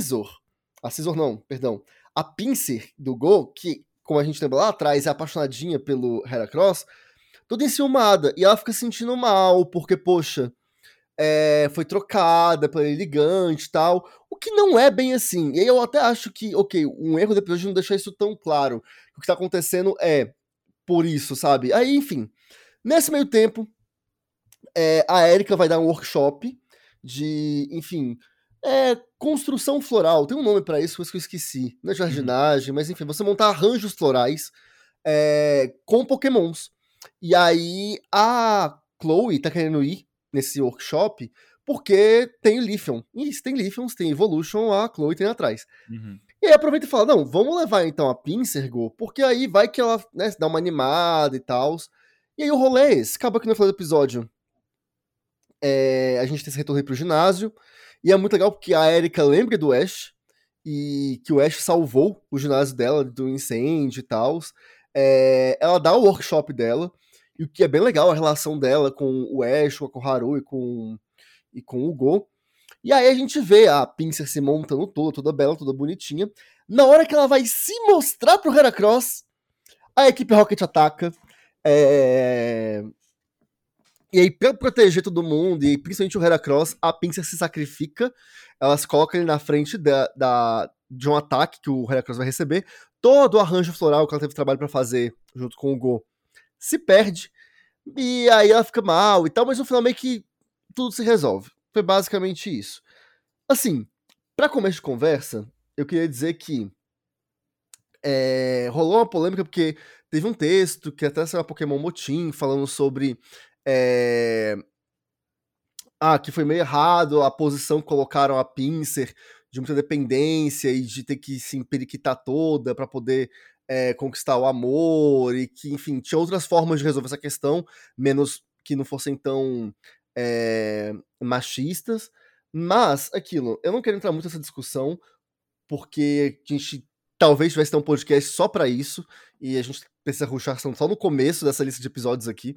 Pinsir do Go, que, como a gente lembra lá atrás, é apaixonadinha pelo Heracross, toda enciumada. E ela fica se sentindo mal, porque, poxa, foi trocada pela Lilligant e tal. O que não é bem assim. E aí eu até acho que, ok, um erro do episódio não deixar isso tão claro. O que tá acontecendo é por isso, sabe? Aí, enfim. Nesse meio tempo, a Erika vai dar um workshop de, enfim, construção floral. Tem um nome pra isso, mas que eu esqueci. Não é jardinagem, mas enfim, você montar arranjos florais com pokémons. E aí a Chloe tá querendo ir nesse workshop porque tem Lithium. E se tem Lithium, se tem Evolution, a Chloe tem atrás. Uhum. E aí aproveita e fala, não, vamos levar então a Pinsir, Go, porque aí vai que ela, né, dá uma animada e tal. E aí o rolê é esse. Acaba que no final do episódio a gente tem esse retorno aí pro ginásio. E é muito legal porque a Erika lembra do Ash, e que o Ash salvou o ginásio dela do incêndio e tal. Ela dá o workshop dela, e o que é bem legal, a relação dela com o Ash, com a Haru e com o Go. E aí a gente vê a Pinsir se montando toda bela, toda bonitinha. Na hora que ela vai se mostrar pro Heracross, a equipe Rocket ataca. E aí, pra proteger todo mundo, e principalmente o Heracross, a Pinsir se sacrifica. Ela se coloca ali na frente de um ataque que o Heracross vai receber. Todo o arranjo floral que ela teve trabalho pra fazer junto com o Go se perde. E aí ela fica mal e tal, mas no final meio que tudo se resolve. Foi basicamente isso. Assim, pra começo de conversa, eu queria dizer que rolou uma polêmica porque teve um texto que até saiu a Pokémon Motim falando sobre que foi meio errado a posição que colocaram a Pinsir de muita dependência e de ter que se emperiquitar toda pra poder conquistar o amor, e que, enfim, tinha outras formas de resolver essa questão, menos que não fossem tão machistas. Mas, aquilo, eu não quero entrar muito nessa discussão, porque a gente talvez tivesse ter um podcast só pra isso, e a gente precisa rushar só no começo dessa lista de episódios aqui.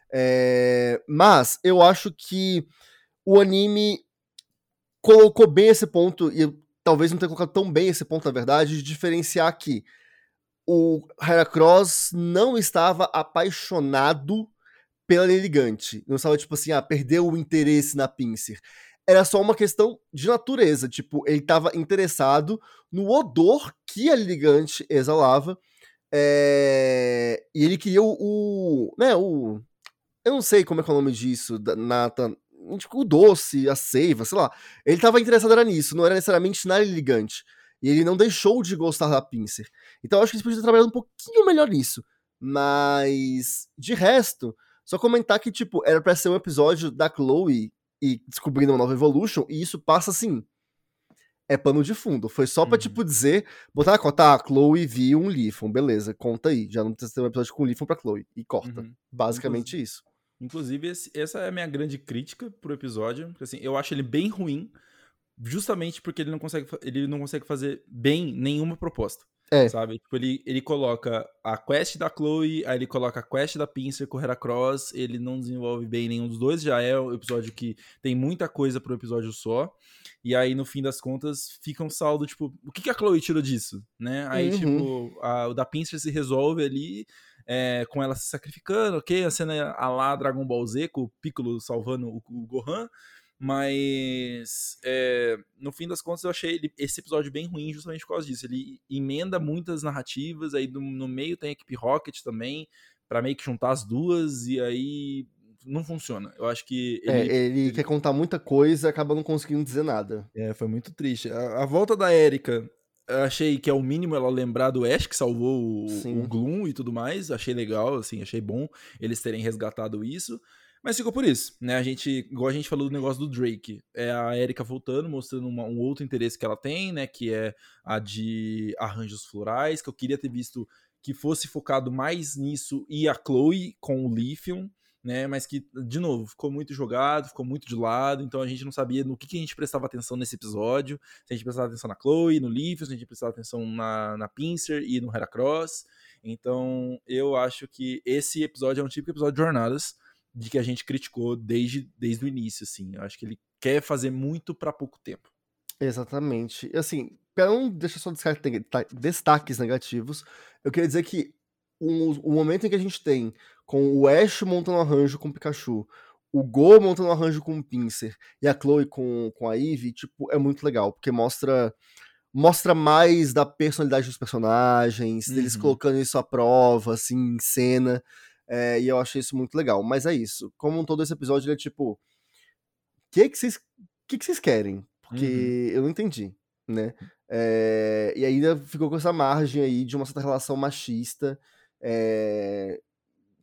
Mas eu acho que o anime colocou bem esse ponto, e talvez não tenha colocado tão bem esse ponto, na verdade, de diferenciar que o Heracross não estava apaixonado pela Lilligant. Não estava, tipo assim, perdeu o interesse na Pinsir. Era só uma questão de natureza. Tipo, ele estava interessado no odor que a Lilligant exalava. E ele queria eu não sei como é que é o nome disso, tipo, o doce, a seiva, sei lá. Ele estava interessado era nisso, não era necessariamente na Lilligant. E ele não deixou de gostar da Pinsir. Então eu acho que eles podiam ter trabalhado um pouquinho melhor nisso. Mas, de resto, só comentar que, tipo, era pra ser um episódio da Chloe e descobrindo uma nova Evolution, e isso passa assim. É pano de fundo. Foi só pra, tipo, dizer, botar na conta, a Chloe viu um Leafon, beleza, conta aí. Já não precisa ter um episódio com o Leafon pra Chloe. E corta. Basicamente isso. Inclusive, essa é a minha grande crítica pro episódio. Porque, assim, eu acho ele bem ruim, justamente porque ele não consegue fazer bem nenhuma proposta. Sabe? Tipo, ele coloca a quest da Chloe, aí ele coloca a quest da Pinsir com o Heracross, ele não desenvolve bem nenhum dos dois, já é um episódio que tem muita coisa pro episódio só, e aí no fim das contas fica um saldo, tipo, o que a Chloe tirou disso, né? Aí, tipo, o da Pinsir se resolve ali, com ela se sacrificando, ok? A cena a lá Dragon Ball Z, com o Piccolo salvando o Gohan, mas no fim das contas eu achei esse episódio bem ruim justamente por causa disso. Ele emenda muitas narrativas, aí no meio tem a equipe Rocket também, pra meio que juntar as duas, e aí não funciona. Eu acho que ele quer contar muita coisa e acaba não conseguindo dizer nada. Foi muito triste. A volta da Erika, eu achei que é o mínimo ela lembrar do Ash, que salvou o Gloom e tudo mais. Achei legal, assim, achei bom eles terem resgatado isso. Mas ficou por isso, né? Igual a gente falou do negócio do Drake, a Erika voltando, mostrando um outro interesse que ela tem, né? Que é a de arranjos florais, que eu queria ter visto que fosse focado mais nisso, e a Chloe com o Lithium, né? Mas que, de novo, ficou muito jogado, ficou muito de lado, então a gente não sabia no que a gente prestava atenção nesse episódio, se a gente prestava atenção na Chloe, no Lithium, se a gente prestava atenção na Pinsir e no Heracross. Então, eu acho que esse episódio é um típico episódio de jornadas, de que a gente criticou desde o início, assim. Eu acho que ele quer fazer muito pra pouco tempo. Exatamente. E assim, pra não deixar só destaques negativos, eu queria dizer que o momento em que a gente tem com o Ash montando um arranjo com o Pikachu, o Go montando um arranjo com o Pinsir e a Chloe com a Eevee, tipo, é muito legal, porque mostra mais da personalidade dos personagens, deles colocando isso à prova, assim, em cena. E eu achei isso muito legal. Mas é isso. Como todo esse episódio, ele é tipo... O que vocês querem? Porque eu não entendi, né? E ainda ficou com essa margem aí de uma certa relação machista.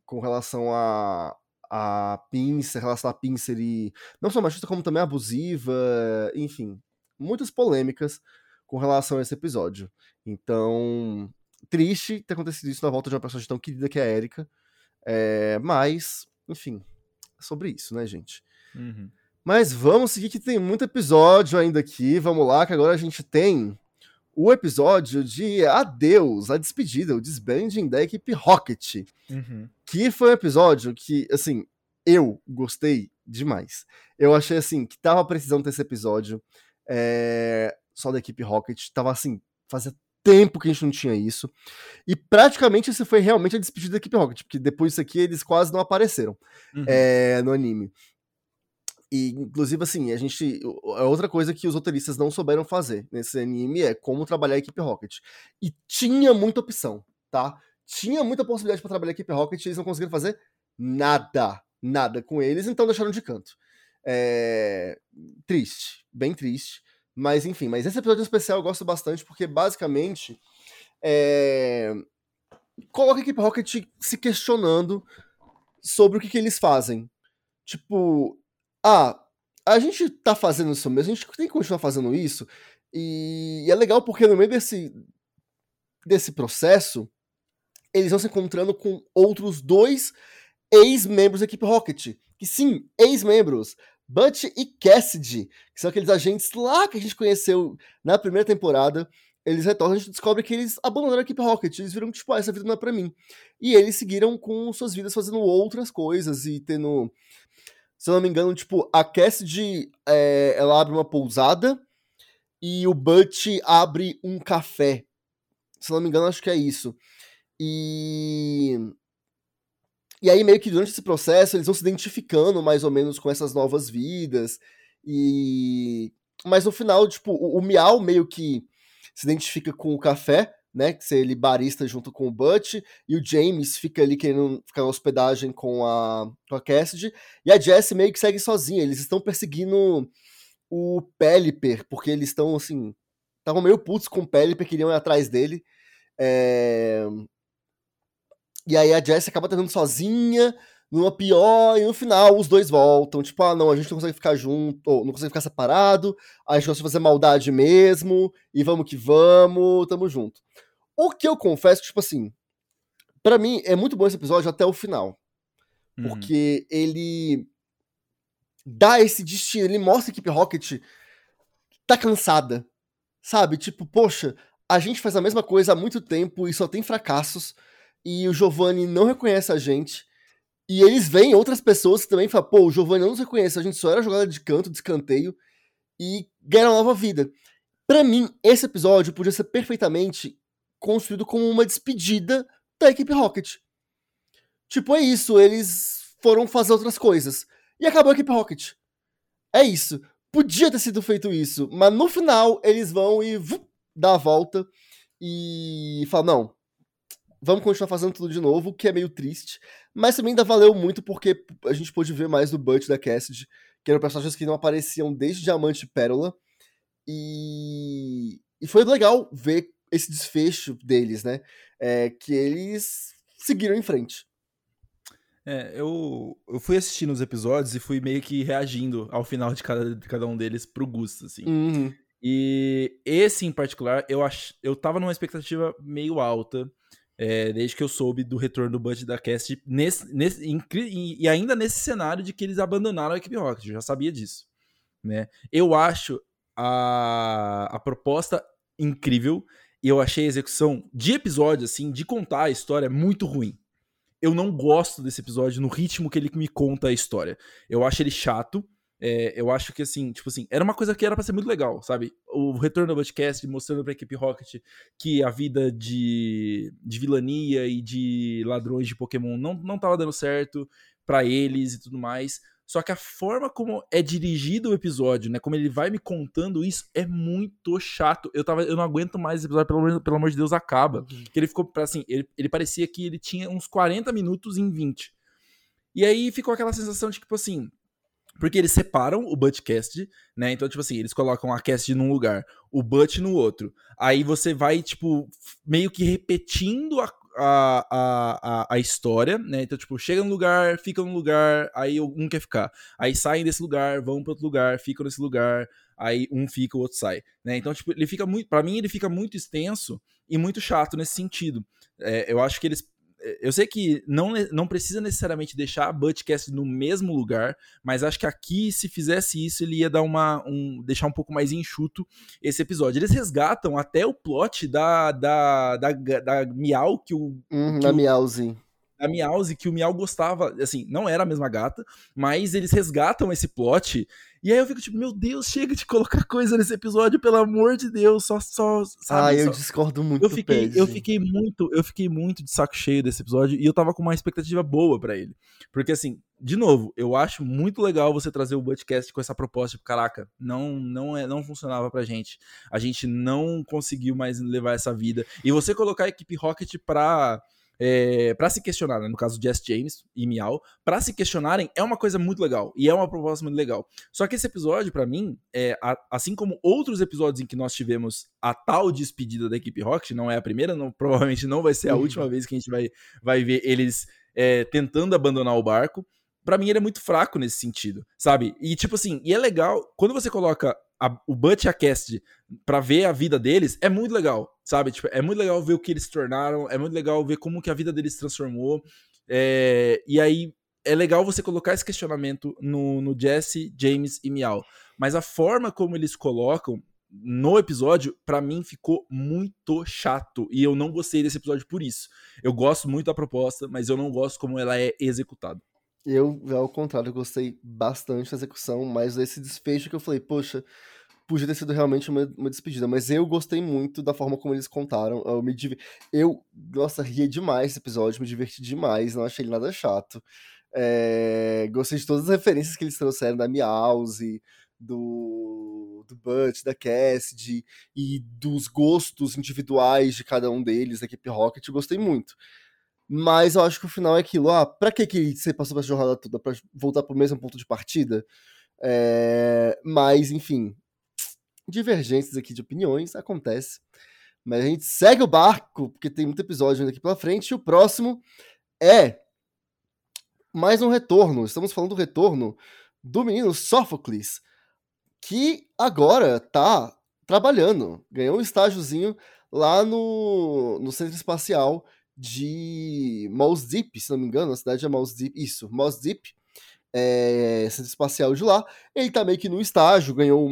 com relação a Pinsir, relação a Pinsir e não só machista, como também abusiva, enfim, muitas polêmicas com relação a esse episódio. Então, triste ter acontecido isso na volta de uma personagem tão querida que é a Erika, mas, enfim, é sobre isso, né, gente? Uhum. Mas vamos seguir que tem muito episódio ainda aqui, vamos lá, que agora a gente tem o episódio de adeus, a despedida, o disbanding da equipe Rocket, que foi um episódio que, assim, eu gostei demais. Eu achei, assim, que tava precisando desse episódio só da equipe Rocket, tava, assim, fazia tempo que a gente não tinha isso, e praticamente esse foi realmente a despedida da equipe Rocket, porque depois disso aqui eles quase não apareceram no anime. E, inclusive, assim, outra coisa que os roteiristas não souberam fazer nesse anime é como trabalhar a equipe Rocket. E tinha muita opção, tá? Tinha muita possibilidade pra trabalhar a equipe Rocket e eles não conseguiram fazer nada com eles, então deixaram de canto. Triste, bem triste. Mas, enfim, mas esse episódio especial eu gosto bastante porque, basicamente, coloca a equipe Rocket se questionando sobre o que eles fazem. Tipo, a gente tá fazendo isso mesmo, a gente tem que continuar fazendo isso, e é legal porque no meio desse processo, eles vão se encontrando com outros 2 ex-membros da equipe Rocket, que sim, ex-membros, Butch e Cassidy, que são aqueles agentes lá que a gente conheceu na primeira temporada. Eles retornam e a gente descobre que eles abandonaram a equipe Rocket, eles viram tipo, essa vida não é pra mim. E eles seguiram com suas vidas fazendo outras coisas e tendo... Se eu não me engano, tipo, a Cassidy, ela abre uma pousada e o Butch abre um café. Se eu não me engano, acho que é isso. E aí, meio que durante esse processo, eles vão se identificando mais ou menos com essas novas vidas. Mas no final, tipo, o Miau meio que se identifica com o café, né, que ser ele barista junto com o Butch, e o James fica ali querendo ficar na hospedagem com a Cassidy, e a Jessie meio que segue sozinha, eles estão perseguindo o Pelipper, porque eles estão, assim, estavam meio putos com o Pelipper, queriam ir atrás dele, e aí a Jessie acaba tentando sozinha, numa pior, e no final os dois voltam, tipo, não, a gente não consegue ficar junto, ou não consegue ficar separado, a gente gosta de fazer maldade mesmo, e vamos que vamos, tamo junto. O que eu confesso, tipo assim, pra mim é muito bom esse episódio até o final. Porque ele dá esse destino, ele mostra que a equipe Rocket tá cansada, sabe? Tipo, poxa, a gente faz a mesma coisa há muito tempo e só tem fracassos, e o Giovanni não reconhece a gente, e eles veem outras pessoas que também falam, o Giovanni não nos reconhece, a gente só era jogada de canto, de escanteio, e ganha uma nova vida. Pra mim, esse episódio podia ser perfeitamente construído como uma despedida da equipe Rocket. Tipo, é isso, eles foram fazer outras coisas. E acabou a equipe Rocket. É isso. Podia ter sido feito isso, mas no final eles vão e dá a volta e falam, não, vamos continuar fazendo tudo de novo, o que é meio triste, mas também ainda valeu muito porque a gente pôde ver mais do Butch e da Cassidy, que eram personagens que não apareciam desde Diamante e Pérola, e foi legal ver esse desfecho deles, né? Que eles seguiram em frente. Eu fui assistindo os episódios e fui meio que reagindo ao final de cada um deles pro gosto, assim. E esse em particular, eu tava numa expectativa meio alta, desde que eu soube do retorno do Butch e da Cassidy, e ainda nesse cenário de que eles abandonaram a equipe Rocket, eu já sabia disso, né? Eu acho a proposta incrível, e eu achei a execução de episódio, assim, de contar a história muito ruim. Eu não gosto desse episódio no ritmo que ele me conta a história. Eu acho ele chato. Eu acho que, assim, tipo assim, era uma coisa que era pra ser muito legal, sabe? O retorno do podcast mostrando pra equipe Rocket que a vida de vilania e de ladrões de Pokémon não tava dando certo pra eles e tudo mais. Só que a forma como é dirigido o episódio, né? Como ele vai me contando isso, é muito chato. Eu não aguento mais esse episódio, pelo amor de Deus, acaba. Que ele ficou, assim, ele parecia que ele tinha uns 40 minutos em 20. E aí ficou aquela sensação de, tipo assim... Porque eles separam o Butch Cassidy, né? Então, tipo assim, eles colocam a Cassidy num lugar, o Butch no outro. Aí você vai, tipo, meio que repetindo a história, né? Então, tipo, chega num lugar, fica num lugar, aí um quer ficar. Aí saem desse lugar, vão pra outro lugar, ficam nesse lugar, aí um fica, o outro sai, né? Então, tipo, ele fica muito, pra mim, ele fica muito extenso e muito chato nesse sentido. Eu acho que eles... Eu sei que não precisa necessariamente deixar a Butchcast no mesmo lugar, mas acho que aqui, se fizesse isso, ele ia dar deixar um pouco mais enxuto esse episódio. Eles resgatam até o plot da Miau, Da Miauzinho. a Meowse, que o Meow gostava, assim, não era a mesma gata, mas eles resgatam esse plot, e aí eu fico tipo, meu Deus, chega de colocar coisa nesse episódio, pelo amor de Deus, só sabe? Eu discordo muito Eu do fiquei Ped. eu fiquei muito de saco cheio desse episódio, e eu tava com uma expectativa boa pra ele, porque assim, de novo, eu acho muito legal você trazer o Butchcast com essa proposta, tipo, caraca, não funcionava pra gente, a gente não conseguiu mais levar essa vida, e você colocar a equipe Rocket pra se questionar, né? No caso de Jess James e Miau, pra se questionarem é uma coisa muito legal, e é uma proposta muito legal. Só que esse episódio, pra mim, assim como outros episódios em que nós tivemos a tal despedida da equipe Rocket, não é a primeira, provavelmente não vai ser a última vez que a gente vai ver eles tentando abandonar o barco. Pra mim ele é muito fraco nesse sentido, sabe? E tipo assim, e é legal, quando você coloca o Butch e a Cassidy pra ver a vida deles, é muito legal, sabe? Tipo, é muito legal ver o que eles se tornaram, é muito legal ver como que a vida deles se transformou, e aí é legal você colocar esse questionamento no Jesse, James e Miau, mas a forma como eles colocam no episódio, pra mim ficou muito chato, e eu não gostei desse episódio por isso. Eu gosto muito da proposta, mas eu não gosto como ela é executada. Eu, ao contrário, gostei bastante da execução, mas esse desfecho que eu falei, poxa, podia ter sido realmente uma despedida, mas eu gostei muito da forma como eles contaram. Nossa, ria demais esse episódio, me diverti demais, não achei ele nada chato. Gostei de todas as referências que eles trouxeram da Meowse, do Butch, da Cassidy, e dos gostos individuais de cada um deles, da equipe Rocket, gostei muito. Mas eu acho que o final é aquilo. Pra que você passou por essa jornada toda? Pra voltar pro mesmo ponto de partida? Mas, enfim, divergências aqui de opiniões, acontece. Mas a gente segue o barco, porque tem muito episódio ainda aqui pela frente, e o próximo é mais um retorno. Estamos falando do retorno do menino Sophocles, que agora tá trabalhando. Ganhou um estágiozinho lá no Centro Espacial de Mos Deep, se não me engano, a cidade é Mos Deep. Isso, Mos Deep, Centro Espacial de lá. Ele tá meio que no estágio, ganhou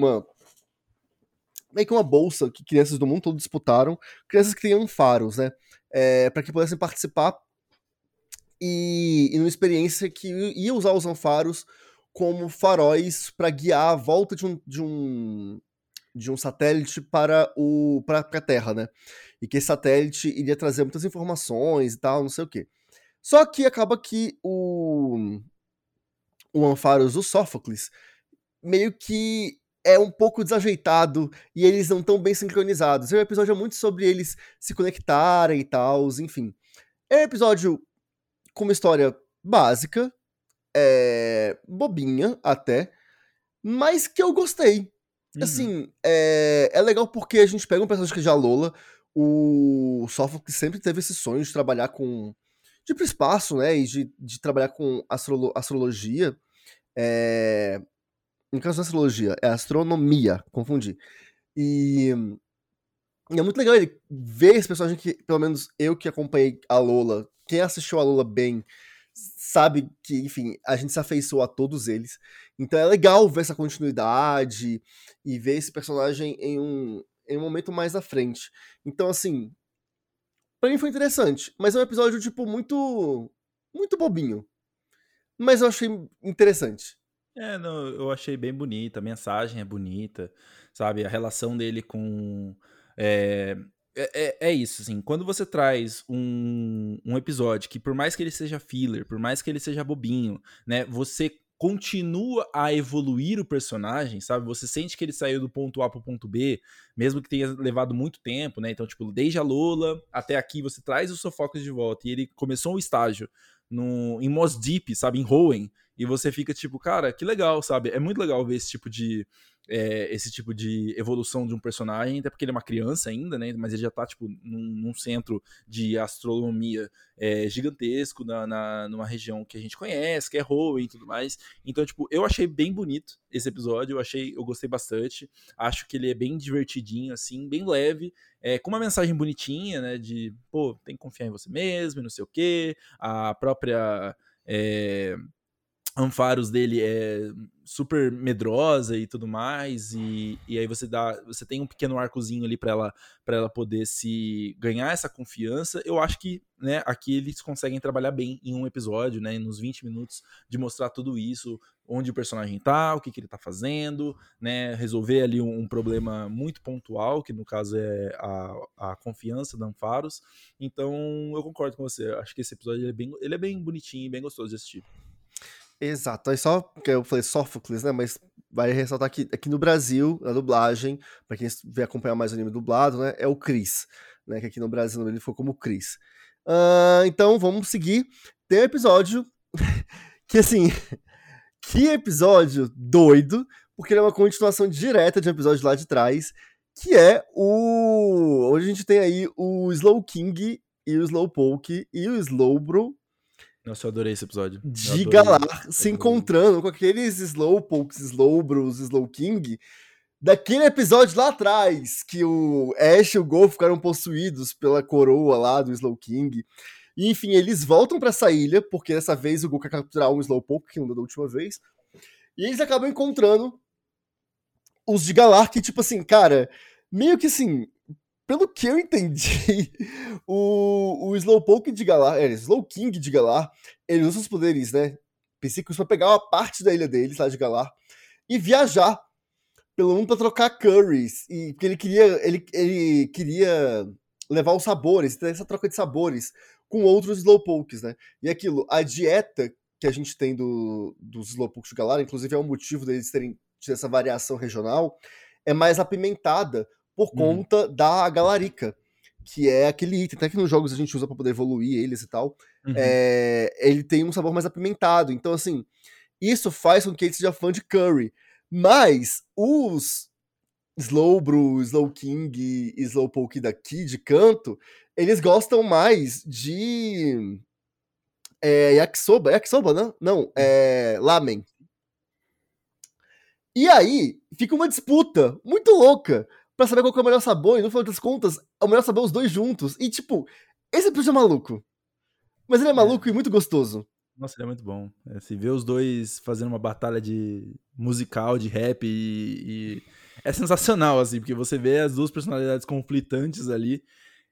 meio que uma bolsa que crianças do mundo todo disputaram, crianças que tinham faros, né, para que pudessem participar e numa experiência que ia usar os anfaros como faróis para guiar a volta de um satélite para a Terra, né? E que esse satélite iria trazer muitas informações e tal, não sei o quê. Só que acaba que o Anfaros do Sophocles meio que é um pouco desajeitado e eles não estão bem sincronizados. E o episódio é muito sobre eles se conectarem e tal, enfim. É um episódio com uma história básica, bobinha até, mas que eu gostei. Assim, é legal porque a gente pega um personagem que é de Alola, o Sófocles sempre teve esse sonho de trabalhar com... de ir pro espaço, né, e de trabalhar com astrologia. No caso da astrologia, é astronomia, confundi. E é muito legal ele ver esse personagem que, pelo menos eu que acompanhei a Lola, quem assistiu a Lola bem, sabe que, enfim, a gente se afeiçoou a todos eles. Então é legal ver essa continuidade e ver esse personagem em um momento mais à frente. Então, assim, pra mim foi interessante, mas é um episódio, tipo, muito bobinho. Mas eu achei interessante. Não, eu achei bem bonita, a mensagem é bonita, sabe? A relação dele com... É isso, assim, quando você traz um episódio que por mais que ele seja filler, por mais que ele seja bobinho, né, você continua a evoluir o personagem, sabe? Você sente que ele saiu do ponto A pro ponto B, mesmo que tenha levado muito tempo, né? Então, tipo, desde a Lola até aqui, você traz o Sophocles de volta e ele começou o estágio em Mos Deep, sabe? Em Hoenn, e você fica tipo, cara, que legal, sabe? É muito legal ver esse tipo de esse tipo de evolução de um personagem, até porque ele é uma criança ainda, né? Mas ele já tá, tipo, num centro de astronomia gigantesco, numa região que a gente conhece, que é Hoenn e tudo mais. Então, tipo, eu achei bem bonito esse episódio, eu gostei bastante. Acho que ele é bem divertidinho, assim, bem leve, com uma mensagem bonitinha, né? De, pô, tem que confiar em você mesmo e não sei o quê. A própria Ampharos dele é super medrosa e tudo mais, e aí você tem um pequeno arcozinho ali pra ela poder se ganhar essa confiança. Eu acho que, né, aqui eles conseguem trabalhar bem em um episódio, né, nos 20 minutos, de mostrar tudo isso, onde o personagem tá, o que ele tá fazendo, né, resolver ali um problema muito pontual, que no caso é a confiança da Ampharos. Então eu concordo com você, acho que esse episódio ele é bem bonitinho e bem gostoso de assistir. Exato, aí só porque eu falei Sófocles, né, mas vale ressaltar que aqui no Brasil, a dublagem, pra quem vê acompanhar mais o anime dublado, né, é o Chris, né, que aqui no Brasil ele ficou como Chris. Então vamos seguir. Tem um episódio que, assim, que episódio doido, porque ele é uma continuação direta de um episódio lá de trás, que é onde a gente tem aí o Slowking e o Slowpoke e o Slowbro Nossa, eu adorei esse episódio. de Galar se encontrando com aqueles Slowpokes, Slowbros, Slowking daquele episódio lá atrás, que o Ash e o Go ficaram possuídos pela coroa lá do Slowking. E, enfim, eles voltam pra essa ilha, porque dessa vez o Go quer capturar um Slowpoke, que não deu da última vez. E eles acabam encontrando os de Galar, que, tipo assim, cara, meio que assim, pelo que eu entendi, o Slowpoke de Galar, Slowking de Galar, ele usa os poderes, né, psíquicos pra pegar uma parte da ilha deles, lá de Galar, e viajar pelo mundo pra trocar curries, e porque ele queria levar os sabores, ter essa troca de sabores com outros Slowpokes, né, e aquilo, a dieta que a gente tem dos Slowpokes de Galar, inclusive é um motivo deles terem tido essa variação regional, é mais apimentada, por conta da Galarica, que é aquele item, até que nos jogos a gente usa pra poder evoluir eles e tal, ele tem um sabor mais apimentado, então assim, isso faz com que ele seja fã de curry, mas os Slowbro, Slowking e Slowpoke daqui de canto, eles gostam mais de yakisoba, né? Não, lamen. E aí, fica uma disputa muito louca pra saber qual que é o melhor sabor, e no final das contas, é o melhor sabor os dois juntos. E tipo, esse episódio é maluco. Mas ele é maluco e muito gostoso. Nossa, ele é muito bom. Se vê os dois fazendo uma batalha de musical, de rap, e é sensacional, assim, porque você vê as duas personalidades conflitantes ali,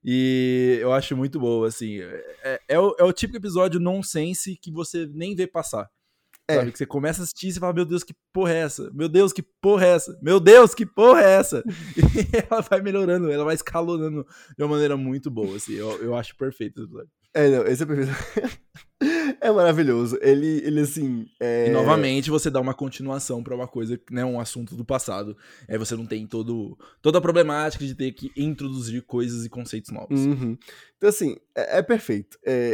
e eu acho muito boa, assim. É o típico episódio nonsense que você nem vê passar. Sabe, que você começa a assistir e você fala, meu Deus, que porra é essa? Meu Deus, que porra é essa? Meu Deus, que porra é essa? E ela vai melhorando, ela vai escalonando de uma maneira muito boa, assim. Eu acho perfeito esse episódio. Não, esse é perfeito. É maravilhoso. Ele assim. E novamente você dá uma continuação pra uma coisa, né? Um assunto do passado. Aí você não tem toda a problemática de ter que introduzir coisas e conceitos novos. Uhum. Então, assim, é perfeito.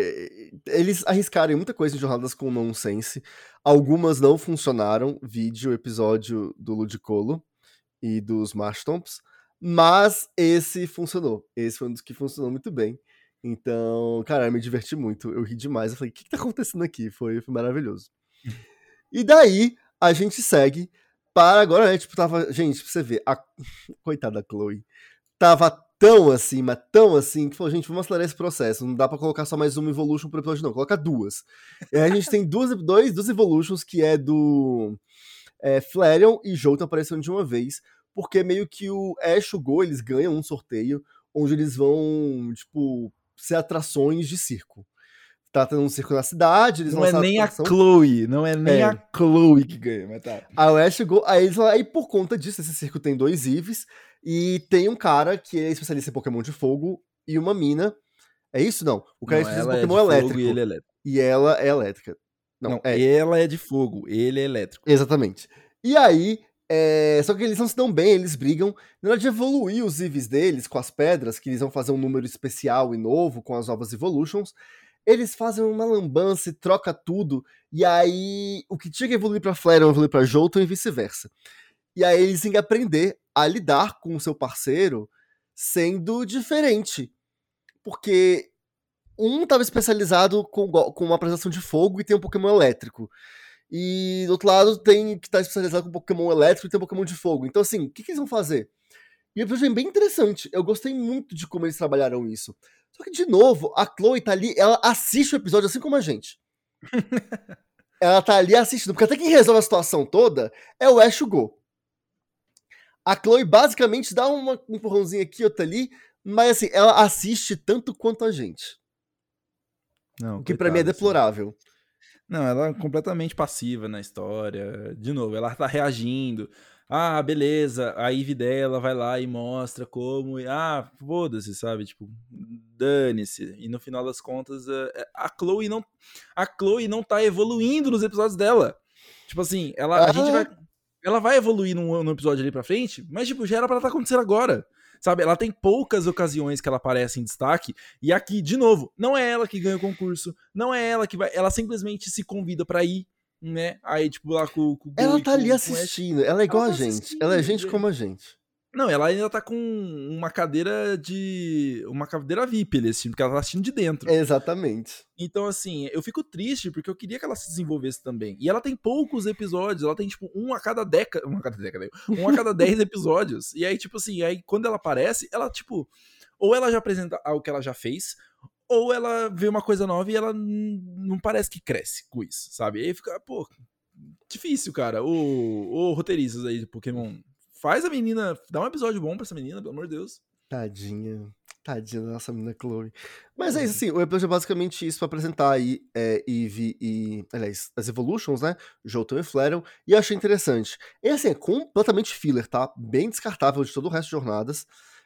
Eles arriscaram muita coisa em Jornadas com Nonsense. Algumas não funcionaram. Vídeo, episódio do Ludicolo e dos Marshtomps. Mas esse funcionou. Esse foi um dos que funcionou muito bem. Então, cara, eu me diverti muito. Eu ri demais. Eu falei, o que tá acontecendo aqui? Foi maravilhoso. E daí, a gente segue para agora, né? Tipo, gente, pra você ver, coitada da Chloe, tava tão assim, que falou, gente, vamos acelerar esse processo. Não dá pra colocar só mais uma Evolution pro episódio, não. Coloca duas. E aí a gente tem duas Evolutions, que é do Flareon e Jolteon aparecendo de uma vez, porque meio que o Ash e o Go, eles ganham um sorteio, onde eles vão, tipo, ser atrações de circo. Tá tendo um circo na cidade, eles não é nem a Chloe, não é nem a Chloe que ganha, mas tá. Aí o Ash chegou, aí por conta disso, esse circo tem 2 Eevees, e tem um cara que é especialista em Pokémon de fogo, e uma mina. É isso? Não. O cara é especialista em Pokémon elétrico. E ele é elétrico. E ela é elétrica. Não, ela é de fogo, ele é elétrico. Exatamente. E aí, só que eles não se dão bem, eles brigam. Na hora de evoluir os Eevees deles com as pedras, que eles vão fazer um número especial e novo com as novas Evolutions, eles fazem uma lambança e troca tudo, e aí o que tinha que evoluir pra Flareon evolui pra Jolteon e vice-versa. E aí eles têm que aprender a lidar com o seu parceiro sendo diferente. Porque um estava especializado com uma apresentação de fogo e tem um Pokémon elétrico. E do outro lado tem que estar especializado com Pokémon elétrico e tem um Pokémon de fogo. Então assim, o que eles vão fazer? E o episódio é bem interessante. Eu gostei muito de como eles trabalharam isso. Só que, de novo, a Chloe tá ali, ela assiste o episódio assim como a gente. Ela tá ali assistindo, porque até quem resolve a situação toda é o Ash e o Go. A Chloe basicamente dá um empurrãozinho aqui, outra ali, mas assim, ela assiste tanto quanto a gente. Não, o que pra mim é deplorável. Assim. Não, ela é completamente passiva na história. De novo, ela tá reagindo. Ah, beleza. A Ivy dela vai lá e mostra como. Ah, foda-se, sabe? Tipo, dane-se. E no final das contas, a Chloe não tá evoluindo nos episódios dela. Tipo assim, ela vai evoluir no episódio ali pra frente, mas tipo, já era pra estar acontecendo agora. Sabe, ela tem poucas ocasiões que ela aparece em destaque, e aqui, de novo, não é ela que ganha o concurso, não é ela que vai, ela simplesmente se convida pra ir, né, aí tipo lá com ela tá ali assistindo, ela é igual a gente, ela é gente como a gente. Não, ela ainda tá com uma cadeira VIP ali, assim, porque ela tá assistindo de dentro. Exatamente. Então, assim, eu fico triste porque eu queria que ela se desenvolvesse também. E ela tem poucos episódios, ela tem, tipo, um a cada 10 episódios. E aí, tipo assim, aí quando ela aparece, ela, tipo, ou ela já apresenta algo que ela já fez, ou ela vê uma coisa nova e ela não parece que cresce com isso, sabe? E aí fica, pô, difícil, cara. Ô roteiristas aí de Pokémon, faz a menina, dá um episódio bom pra essa menina, pelo amor de Deus. Tadinha da nossa menina Chloe. Mas é isso, assim, o episódio é basicamente isso pra apresentar aí Eevee e, aliás, as Evolutions, né? Jolteon e Flareon, e eu achei interessante. E assim, é completamente filler, tá? Bem descartável de todo o resto de jornadas.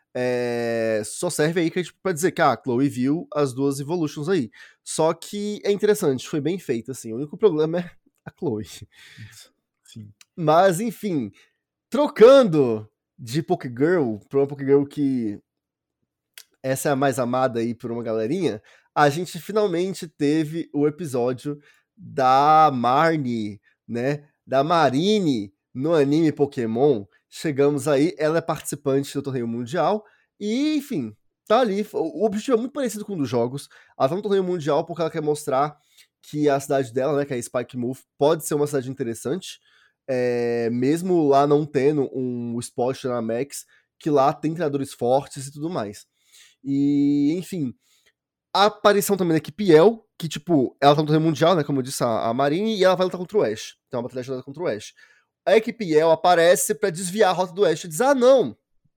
Só serve aí pra dizer que a Chloe viu as duas Evolutions aí. Só que é interessante, foi bem feito, assim. O único problema é a Chloe. Sim. Mas, enfim, trocando de Pokégirl pra uma Pokégirl que essa é a mais amada aí por uma galerinha, a gente finalmente teve o episódio da Marnie, né? Da Marine no anime Pokémon. Chegamos aí, ela é participante do torneio mundial e, enfim, tá ali. O objetivo é muito parecido com o dos jogos. Ela tá no torneio mundial porque ela quer mostrar que a cidade dela, né, que é a Spike Move, pode ser uma cidade interessante, mesmo lá não tendo um spot na Max, que lá tem treinadores fortes e tudo mais. E, enfim, a aparição também da equipe El, que, tipo, ela tá no torneio mundial, né, como eu disse, a Marine, e ela vai lutar contra o Ash. Tem uma batalha jogada contra o Ash. A equipe El aparece pra desviar a rota do Ash e diz, não,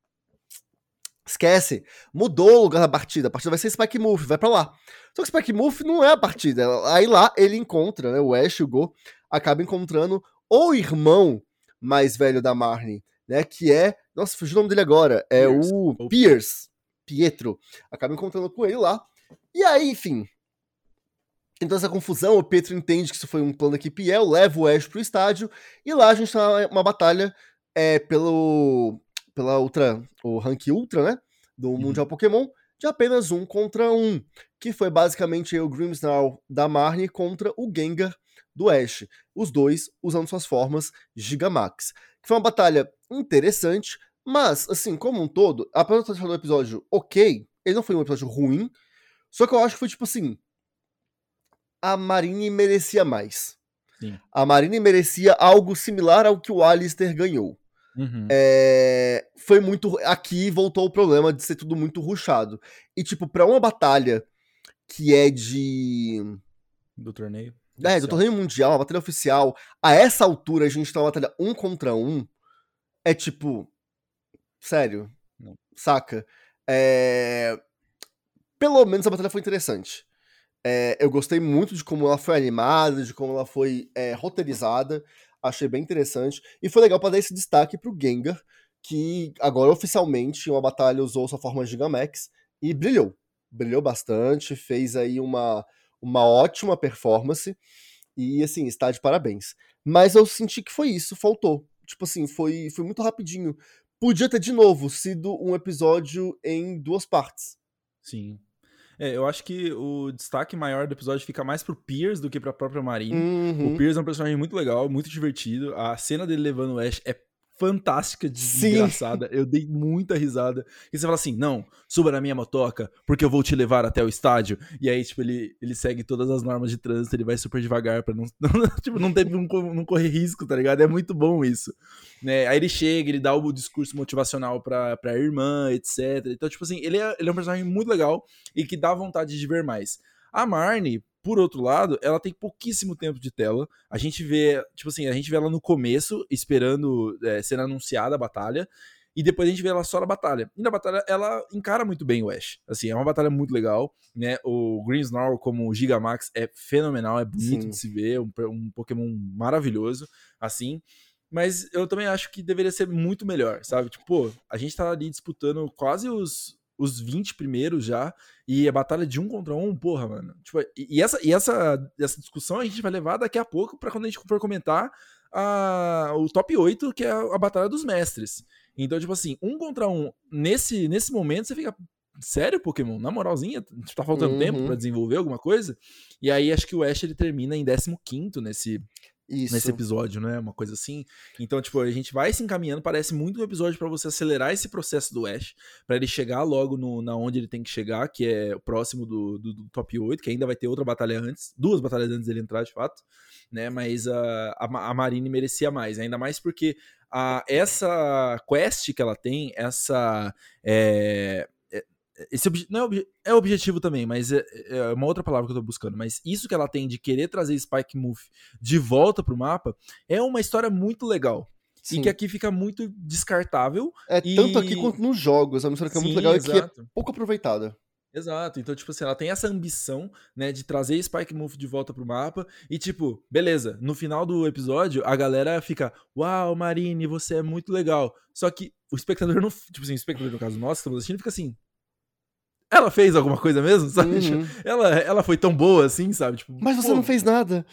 esquece, mudou o lugar da partida, a partida vai ser Spike Move, vai pra lá. Só que Spike Move não é a partida, aí lá ele encontra, né, o Ash e o Go acabam encontrando o irmão mais velho da Marnie, né, que é, nossa, fugiu o nome dele agora, é o Pietro, acaba encontrando com ele lá, e aí, enfim, tem toda essa confusão, o Pietro entende que isso foi um plano da equipe El, leva o Ash pro estádio, e lá a gente tá uma batalha pela o rank Ultra, né, do Mundial Pokémon, de apenas 1 contra 1, que foi basicamente o Grimmsnarl da Marnie contra o Gengar do Ash, os dois usando suas formas Gigamax, que foi uma batalha interessante, mas, assim, como um todo, apesar de eu ter falado do episódio ok, ele não foi um episódio ruim, só que eu acho que foi tipo assim, a Marine merecia mais. Sim. A Marine merecia algo similar ao que o Alistair ganhou. Foi muito... Aqui voltou o problema de ser tudo muito rushado. E, tipo, pra uma batalha que é do torneio. Do torneio mundial, a batalha oficial, a essa altura a gente tá uma batalha 1 contra 1, é tipo... Sério? Não. Saca? Pelo menos a batalha foi interessante. Eu gostei muito de como ela foi animada, de como ela foi roteirizada. Achei bem interessante. E foi legal pra dar esse destaque pro Gengar, que agora oficialmente em uma batalha usou sua forma Gigamax e brilhou. Brilhou bastante, fez aí uma ótima performance. E assim, está de parabéns. Mas eu senti que foi isso, faltou. Tipo assim, foi muito rapidinho. Podia ter, de novo, sido um episódio em 2 partes. Sim. Eu acho que o destaque maior do episódio fica mais pro Piers do que pra própria Marine. O Piers é um personagem muito legal, muito divertido. A cena dele levando o Ash é fantástica, desgraçada. Eu dei muita risada. E você fala assim, não, suba na minha motoca, porque eu vou te levar até o estádio. E aí, tipo, ele segue todas as normas de trânsito, ele vai super devagar pra não, tipo, não correr risco, tá ligado? É muito bom isso. Né? Aí ele chega, ele dá o discurso motivacional pra irmã, etc. Então, tipo assim, ele é um personagem muito legal e que dá vontade de ver mais. A Marnie, por outro lado, ela tem pouquíssimo tempo de tela. A gente vê, tipo assim, a gente vê ela no começo, esperando ser anunciada a batalha, e depois a gente vê ela só na batalha. E na batalha, ela encara muito bem o Ash. Assim, é uma batalha muito legal, né? O Grimmsnarl como Gigamax é fenomenal, é bonito de se ver, um Pokémon maravilhoso, assim. Mas eu também acho que deveria ser muito melhor, sabe? Tipo, pô, a gente tá ali disputando quase os 20 primeiros já, e a batalha de 1 contra 1, porra, mano. Tipo, essa discussão a gente vai levar daqui a pouco pra quando a gente for comentar o top 8, que é a batalha dos mestres. Então, tipo assim, 1 contra 1, nesse momento você fica, sério, Pokémon? Na moralzinha? Tá faltando tempo pra desenvolver alguma coisa? E aí acho que o Ash ele termina em 15º nesse episódio, né? Uma coisa assim. Então, tipo, a gente vai se encaminhando. Parece muito um episódio pra você acelerar esse processo do Ash, pra ele chegar logo na onde ele tem que chegar, que é próximo do top 8, que ainda vai ter outra batalha antes, 2 batalhas antes dele entrar, de fato, né? Mas a Marine merecia mais, ainda mais porque essa quest que ela tem, não é objetivo também, mas é uma outra palavra que eu tô buscando, mas isso que ela tem de querer trazer Spike Muth de volta pro mapa é uma história muito legal. Sim. E que aqui fica muito descartável. Tanto aqui quanto nos jogos, é uma história que é muito legal, exato. E que é pouco aproveitada. Exato, então, tipo assim, ela tem essa ambição, né, de trazer Spike Muth de volta pro mapa, e tipo, beleza, no final do episódio, a galera fica, uau, Marine, você é muito legal, só que o espectador não, tipo assim, o espectador, no caso nosso, que estamos assistindo, fica assim, ela fez alguma coisa mesmo, sabe? Uhum. Ela foi tão boa assim, sabe? Tipo, mas você não fez nada.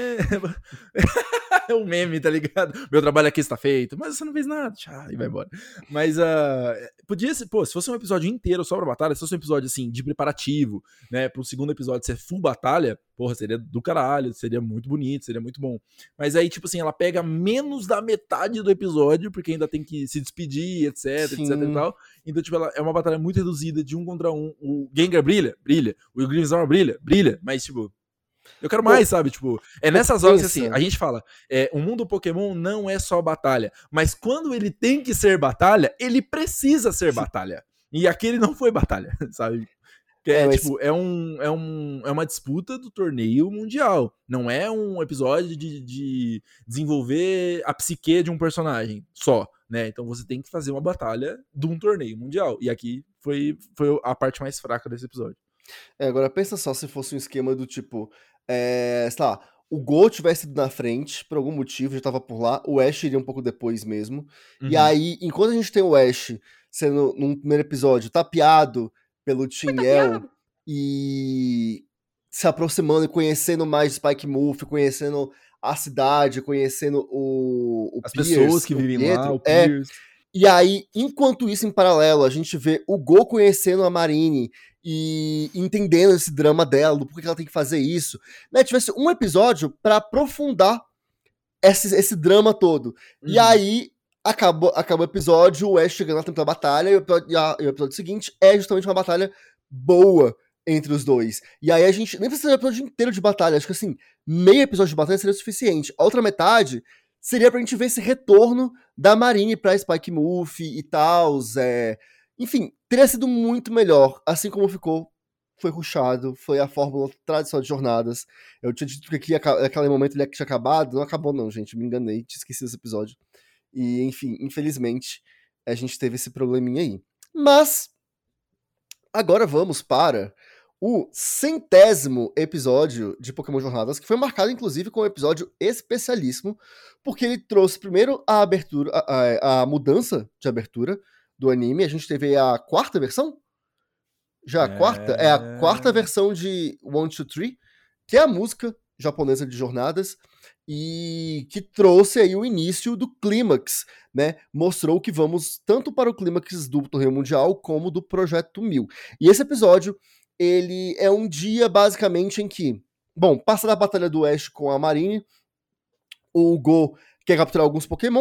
É um meme, tá ligado? Meu trabalho aqui está feito, mas você não fez nada. Tchau, e vai embora. Mas podia ser, pô, se fosse um episódio inteiro só pra batalha, se fosse um episódio assim, de preparativo, né, pro segundo episódio ser full batalha, porra, seria do caralho, seria muito bonito, seria muito bom. Mas aí, tipo assim, ela pega menos da metade do episódio, porque ainda tem que se despedir, etc, Sim. etc e tal. Então, tipo, ela é uma batalha muito reduzida, de 1 contra 1. O Gengar brilha, o Grimmsnarl brilha, mas, tipo, eu quero mais, sabe? Tipo, é nessas horas que, assim, a gente fala, o mundo Pokémon não é só batalha, mas quando ele tem que ser batalha, ele precisa ser batalha. E aqui ele não foi batalha, sabe? Tipo, é uma disputa do torneio mundial. Não é um episódio de desenvolver a psique de um personagem só, né? Então você tem que fazer uma batalha de um torneio mundial. E aqui foi a parte mais fraca desse episódio. Agora pensa só se fosse um esquema do tipo, sei lá, o Go tivesse ido na frente, por algum motivo, já tava por lá, o Ash iria um pouco depois mesmo. Uhum. E aí, enquanto a gente tem o Ash sendo, num primeiro episódio, tapeado pelo Team Yell e se aproximando e conhecendo mais Spike Muth, conhecendo a cidade, conhecendo o as Pierce, pessoas que vivem lá, o Pierce. E aí, enquanto isso, em paralelo, a gente vê o Go conhecendo a Marine e entendendo esse drama dela, do porquê ela tem que fazer isso, né? Tivesse um episódio pra aprofundar esse drama todo. Uhum. E aí, acabou o episódio, o Ash chegando na tempo da batalha, e o episódio seguinte é justamente uma batalha boa entre os dois. E aí a gente nem precisa de um episódio inteiro de batalha, acho que assim, meio episódio de batalha seria o suficiente. A outra metade seria pra gente ver esse retorno da Marine pra Spike Muth e tal, enfim, teria sido muito melhor, assim como foi rushado, foi a fórmula tradicional de jornadas. Eu tinha dito que aqui, naquele momento, ele tinha acabado, não acabou não, gente, me enganei, tinha esquecido esse episódio. E, enfim, infelizmente, a gente teve esse probleminha aí. Mas, agora vamos para o 100º episódio de Pokémon Jornadas, que foi marcado, inclusive, com um episódio especialíssimo, porque ele trouxe primeiro a abertura, a mudança de abertura do anime. A gente teve a 4ª versão? Já a quarta? É a 4ª versão de 1, 2, 3, que é a música japonesa de Jornadas, e que trouxe aí o início do clímax, né? Mostrou que vamos tanto para o clímax do Torneio Mundial como do Projeto 1000. E esse episódio, ele é um dia, basicamente, em que, bom, passa da batalha do Ash com a Marine, o Go quer capturar alguns Pokémon,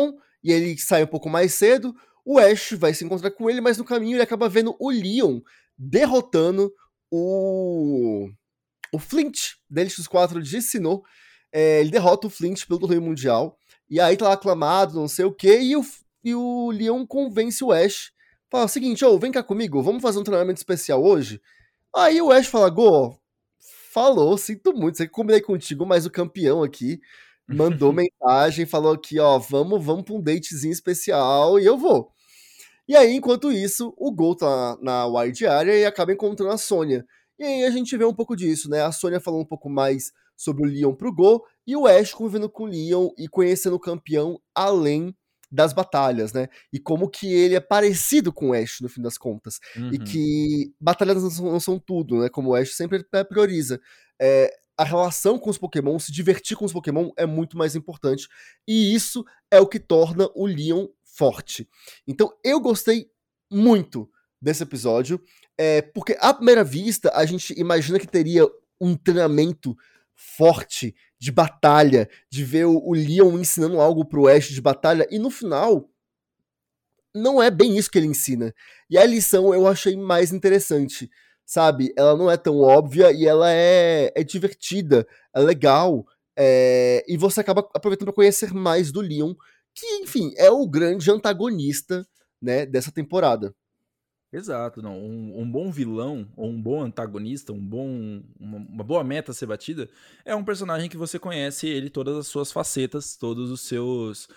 e ele sai um pouco mais cedo, o Ash vai se encontrar com ele, mas no caminho ele acaba vendo o Leon derrotando o Flint, Delicious dos 4 de Sinnoh. Ele derrota o Flint pelo torneio mundial, e aí tá lá aclamado, não sei o que, e o Leon convence o Ash, fala o seguinte, vem cá comigo, vamos fazer um treinamento especial hoje? Aí o Ash fala, Go, falou, sinto muito, sei que combinei contigo, mas o campeão aqui mandou mensagem, falou aqui, vamos pra um datezinho especial, e eu vou. E aí, enquanto isso, o Go tá na wide area e acaba encontrando a Sonya. E aí a gente vê um pouco disso, né? A Sonya falando um pouco mais sobre o Leon pro Go, e o Ash convivendo com o Leon e conhecendo o campeão além das batalhas, né? E como que ele é parecido com o Ash, no fim das contas. E que batalhas não são tudo, né? Como o Ash sempre prioriza. A relação com os Pokémon, se divertir com os Pokémon é muito mais importante. E isso é o que torna o Leon forte. Então eu gostei muito desse episódio, porque à primeira vista a gente imagina que teria um treinamento forte de batalha, de ver o Leon ensinando algo pro Ash de batalha, e no final não é bem isso que ele ensina. E a lição eu achei mais interessante, sabe? Ela não é tão óbvia e ela é divertida, é legal, e você acaba aproveitando para conhecer mais do Leon, que, enfim, é o grande antagonista, né, dessa temporada. Exato, não. Um bom vilão, ou um bom antagonista, uma boa meta a ser batida, é um personagem que você conhece ele, todas as suas facetas, todos os seus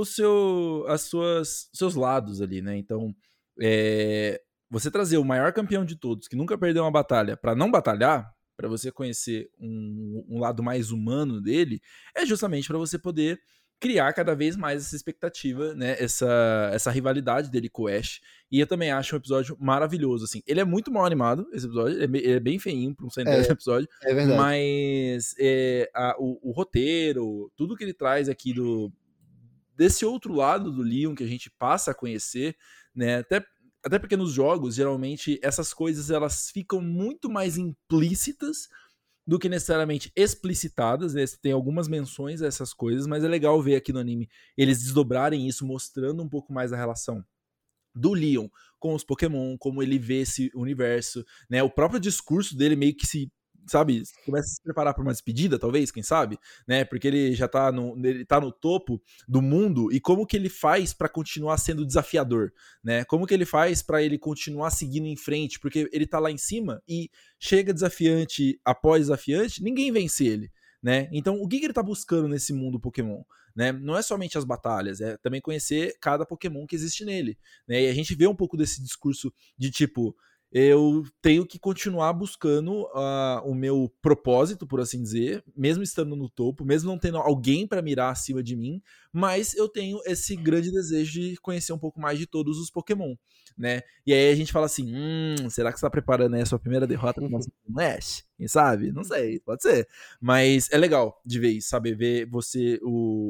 seus lados ali, né? Então, você trazer o maior campeão de todos, que nunca perdeu uma batalha, pra não batalhar, pra você conhecer um lado mais humano dele, é justamente pra você poder criar cada vez mais essa expectativa, né? Essa rivalidade dele com o Ash. E eu também acho um episódio maravilhoso, assim. Ele é muito mal animado, esse episódio. Ele é bem feinho pra um centésimo episódio. É verdade. Mas o roteiro, tudo que ele traz aqui desse outro lado do Leon que a gente passa a conhecer, né? Até porque nos jogos, geralmente, essas coisas elas ficam muito mais implícitas do que necessariamente explicitadas, né? Tem algumas menções a essas coisas, mas é legal ver aqui no anime eles desdobrarem isso, mostrando um pouco mais a relação do Leon com os Pokémon, como ele vê esse universo, né? O próprio discurso dele meio que começa a se preparar para uma despedida, talvez, quem sabe, né? Porque ele já tá no topo do mundo, e como que ele faz para continuar sendo desafiador, né? Como que ele faz para ele continuar seguindo em frente, porque ele tá lá em cima e chega desafiante após desafiante, ninguém vence ele, né? Então, o que ele tá buscando nesse mundo Pokémon? Né? Não é somente as batalhas, é também conhecer cada Pokémon que existe nele, né? E a gente vê um pouco desse discurso de tipo, eu tenho que continuar buscando o meu propósito, por assim dizer, mesmo estando no topo, mesmo não tendo alguém para mirar acima de mim, mas eu tenho esse grande desejo de conhecer um pouco mais de todos os Pokémon, né? E aí a gente fala assim, será que você tá preparando aí a sua primeira derrota com o nosso Ash? Quem sabe? Não sei, pode ser. Mas é legal de ver isso, sabe? Ver você,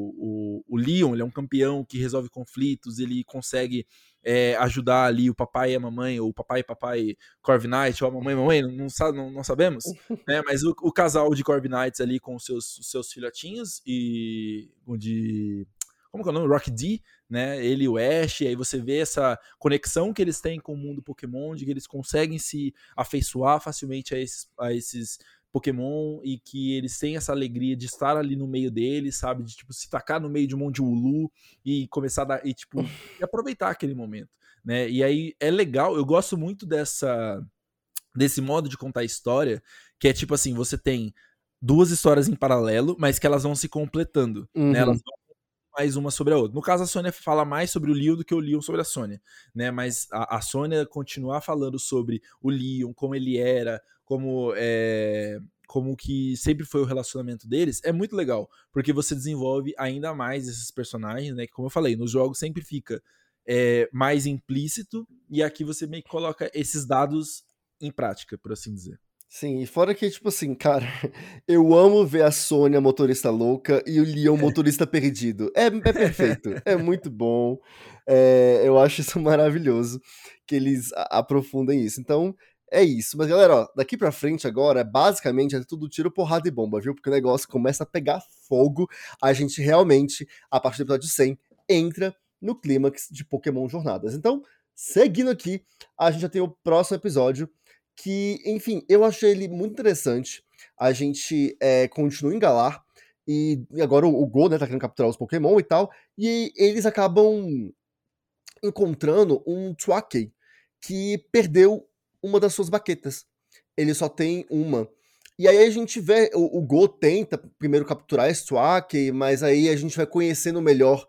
o Leon, ele é um campeão que resolve conflitos, ele consegue ajudar ali o papai e a mamãe, ou o papai e papai Corviknight, ou a mamãe e mamãe, não sabemos, né? Mas o casal de Corviknights ali com os seus filhotinhos e o de... Como que é o nome? Rock D, né? Ele e o Ash, e aí você vê essa conexão que eles têm com o mundo Pokémon, de que eles conseguem se afeiçoar facilmente a esses Pokémon, e que eles têm essa alegria de estar ali no meio deles, sabe? De, tipo, se tacar no meio de um monte de Ulu e começar a dar, e, tipo, e aproveitar aquele momento, né? E aí é legal, eu gosto muito desse modo de contar história, que é tipo assim, você tem duas histórias em paralelo, mas que elas vão se completando, né? Elas vão mais uma sobre a outra. No caso, a Sônia fala mais sobre o Leon do que o Leon sobre a Sônia, né? Mas a Sônia continuar falando sobre o Leon, como ele era, como que sempre foi o relacionamento deles, é muito legal, porque você desenvolve ainda mais esses personagens, né? Que, como eu falei, nos jogos sempre fica mais implícito, e aqui você meio que coloca esses dados em prática, por assim dizer. Sim, e fora que, tipo assim, cara, eu amo ver a Sônia motorista louca e o Leon motorista perdido. É perfeito, é muito bom. Eu acho isso maravilhoso, que eles aprofundem isso. Então, é isso. Mas, galera, ó, daqui pra frente agora, basicamente, é tudo tiro, porrada e bomba, viu? Porque o negócio começa a pegar fogo. A gente realmente, a partir do episódio 100, entra no clímax de Pokémon Jornadas. Então, seguindo aqui, a gente já tem o próximo episódio, que, enfim, eu achei ele muito interessante. A gente continua em Galar, e agora o Go, né, tá querendo capturar os Pokémon e tal, e eles acabam encontrando um Twakey que perdeu uma das suas baquetas. Ele só tem uma. E aí a gente vê, o Go tenta primeiro capturar esse Twakey, mas aí a gente vai conhecendo melhor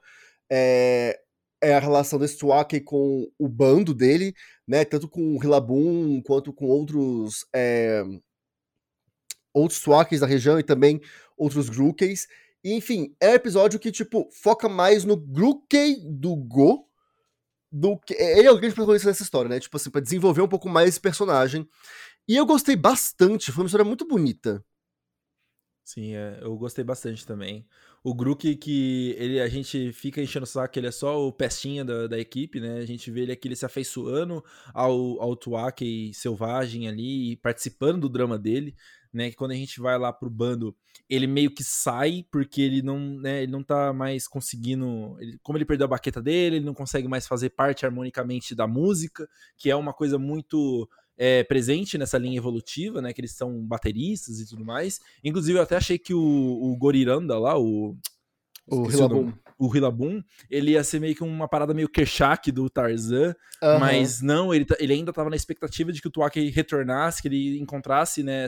a relação desse Twakey com o bando dele, né? Tanto com o Rillaboom quanto com outros Twakeys da região e também outros Grookeys. E, enfim, é um episódio que, tipo, foca mais no Grookey do Go ele é o grande protagonista dessa história, né? Tipo assim, pra desenvolver um pouco mais esse personagem. E eu gostei bastante, foi uma história muito bonita. Sim, eu gostei bastante também. O Grook, a gente fica enchendo o saco, ele é só o pestinha da equipe, né? A gente vê ele aqui, ele se afeiçoando ao Twakey selvagem ali, participando do drama dele, né? Que quando a gente vai lá pro bando, ele meio que sai, porque ele não tá mais conseguindo... como ele perdeu a baqueta dele, ele não consegue mais fazer parte harmonicamente da música, que é uma coisa muito... presente nessa linha evolutiva, né? Que eles são bateristas e tudo mais. Inclusive, eu até achei que o Goriranda lá, o Rillaboom, ele ia ser meio que uma parada meio Kershak do Tarzan, mas não, ele ainda tava na expectativa de que o Twakey retornasse, que ele encontrasse, né,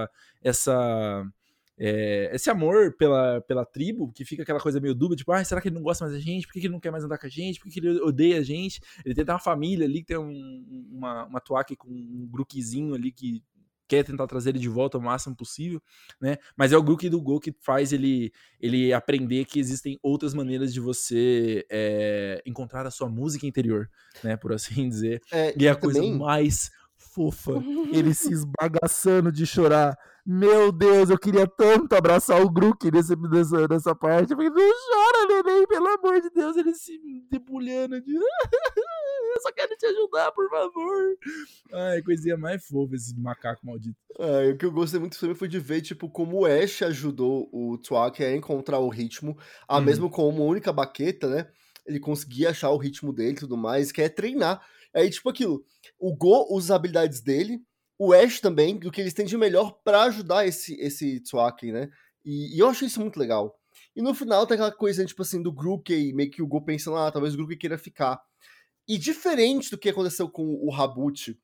esse amor pela tribo, que fica aquela coisa meio dúbia, tipo, será que ele não gosta mais da gente? Por que ele não quer mais andar com a gente? Por que ele odeia a gente? Ele tem uma família ali, que tem uma Twakey com um Grookeyzinho ali que quer tentar trazer ele de volta o máximo possível, né? Mas é o Grookey do Go que faz ele aprender que existem outras maneiras de você encontrar a sua música interior, né? Por assim dizer. E é a coisa mais fofa, ele se esbagaçando de chorar. Meu Deus, eu queria tanto abraçar o Grookey nessa parte. Eu falei, não chora, neném, pelo amor de Deus. Ele se debulhando de... eu só quero te ajudar, por favor. Ai, coisinha mais fofa esse macaco maldito. O que eu gostei muito também foi de ver, tipo, como o Ash ajudou o Twakey a encontrar o ritmo, mesmo com uma única baqueta, né? Ele conseguia achar o ritmo dele e tudo mais, que é treinar. Aí, tipo, aquilo, o Go usa as habilidades dele, o Ash também, do que eles têm de melhor pra ajudar esse Twakey, né? E eu achei isso muito legal. E no final tem aquela coisa, tipo assim, do Grookey, meio que o Go pensando, talvez o Grookey queira ficar. E diferente do que aconteceu com o Raboot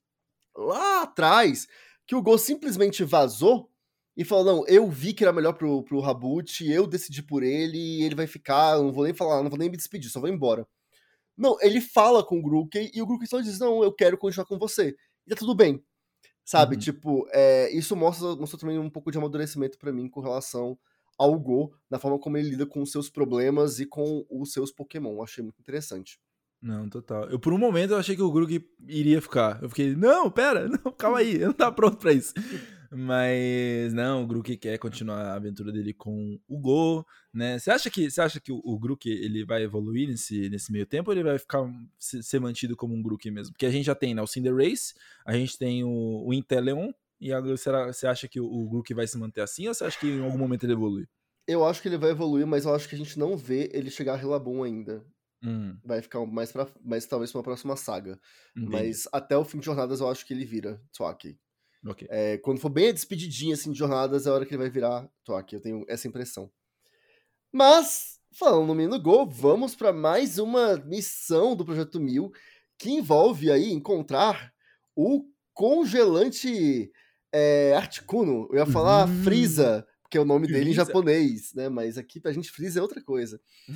lá atrás, que o Go simplesmente vazou e falou, não, eu vi que era melhor pro Raboot, eu decidi por ele, e ele vai ficar, eu não vou nem falar, não vou nem me despedir, só vou embora. Não, ele fala com o Grookey, e o Grookey só diz, não, eu quero continuar com você. E tá tudo bem. Sabe, tipo, isso mostrou também um pouco de amadurecimento pra mim com relação ao Go, na forma como ele lida com os seus problemas e com os seus Pokémon. Eu achei muito interessante. Não, total. Por um momento eu achei que o Grookey iria ficar. Eu fiquei, não, pera, não, calma aí, eu não tava pronto pra isso. Mas não, o Grookey quer continuar a aventura dele com o Go, né? Você acha que o Grookey ele vai evoluir nesse meio tempo ou ele vai ficar ser mantido como um Grookey mesmo? Porque a gente já tem, né, o Cinderace, a gente tem o Inteleon, e agora você acha que o Grookey vai se manter assim ou você acha que em algum momento ele evolui? Eu acho que ele vai evoluir, mas eu acho que a gente não vê ele chegar a Rillaboom ainda. Vai ficar mais talvez pra uma próxima saga. Entendi. Mas até o fim de Jornadas eu acho que ele vira Twakey. Ok. Quando for bem a despedidinha assim, de Jornadas, é a hora que ele vai virar Twakey. Eu tenho essa impressão. Mas, falando no Menino Go, vamos para mais uma missão do Projeto 1000 que envolve aí encontrar o congelante Articuno. Eu ia falar Frieza, porque é o nome dele em japonês, né? Mas aqui pra gente Frieza é outra coisa.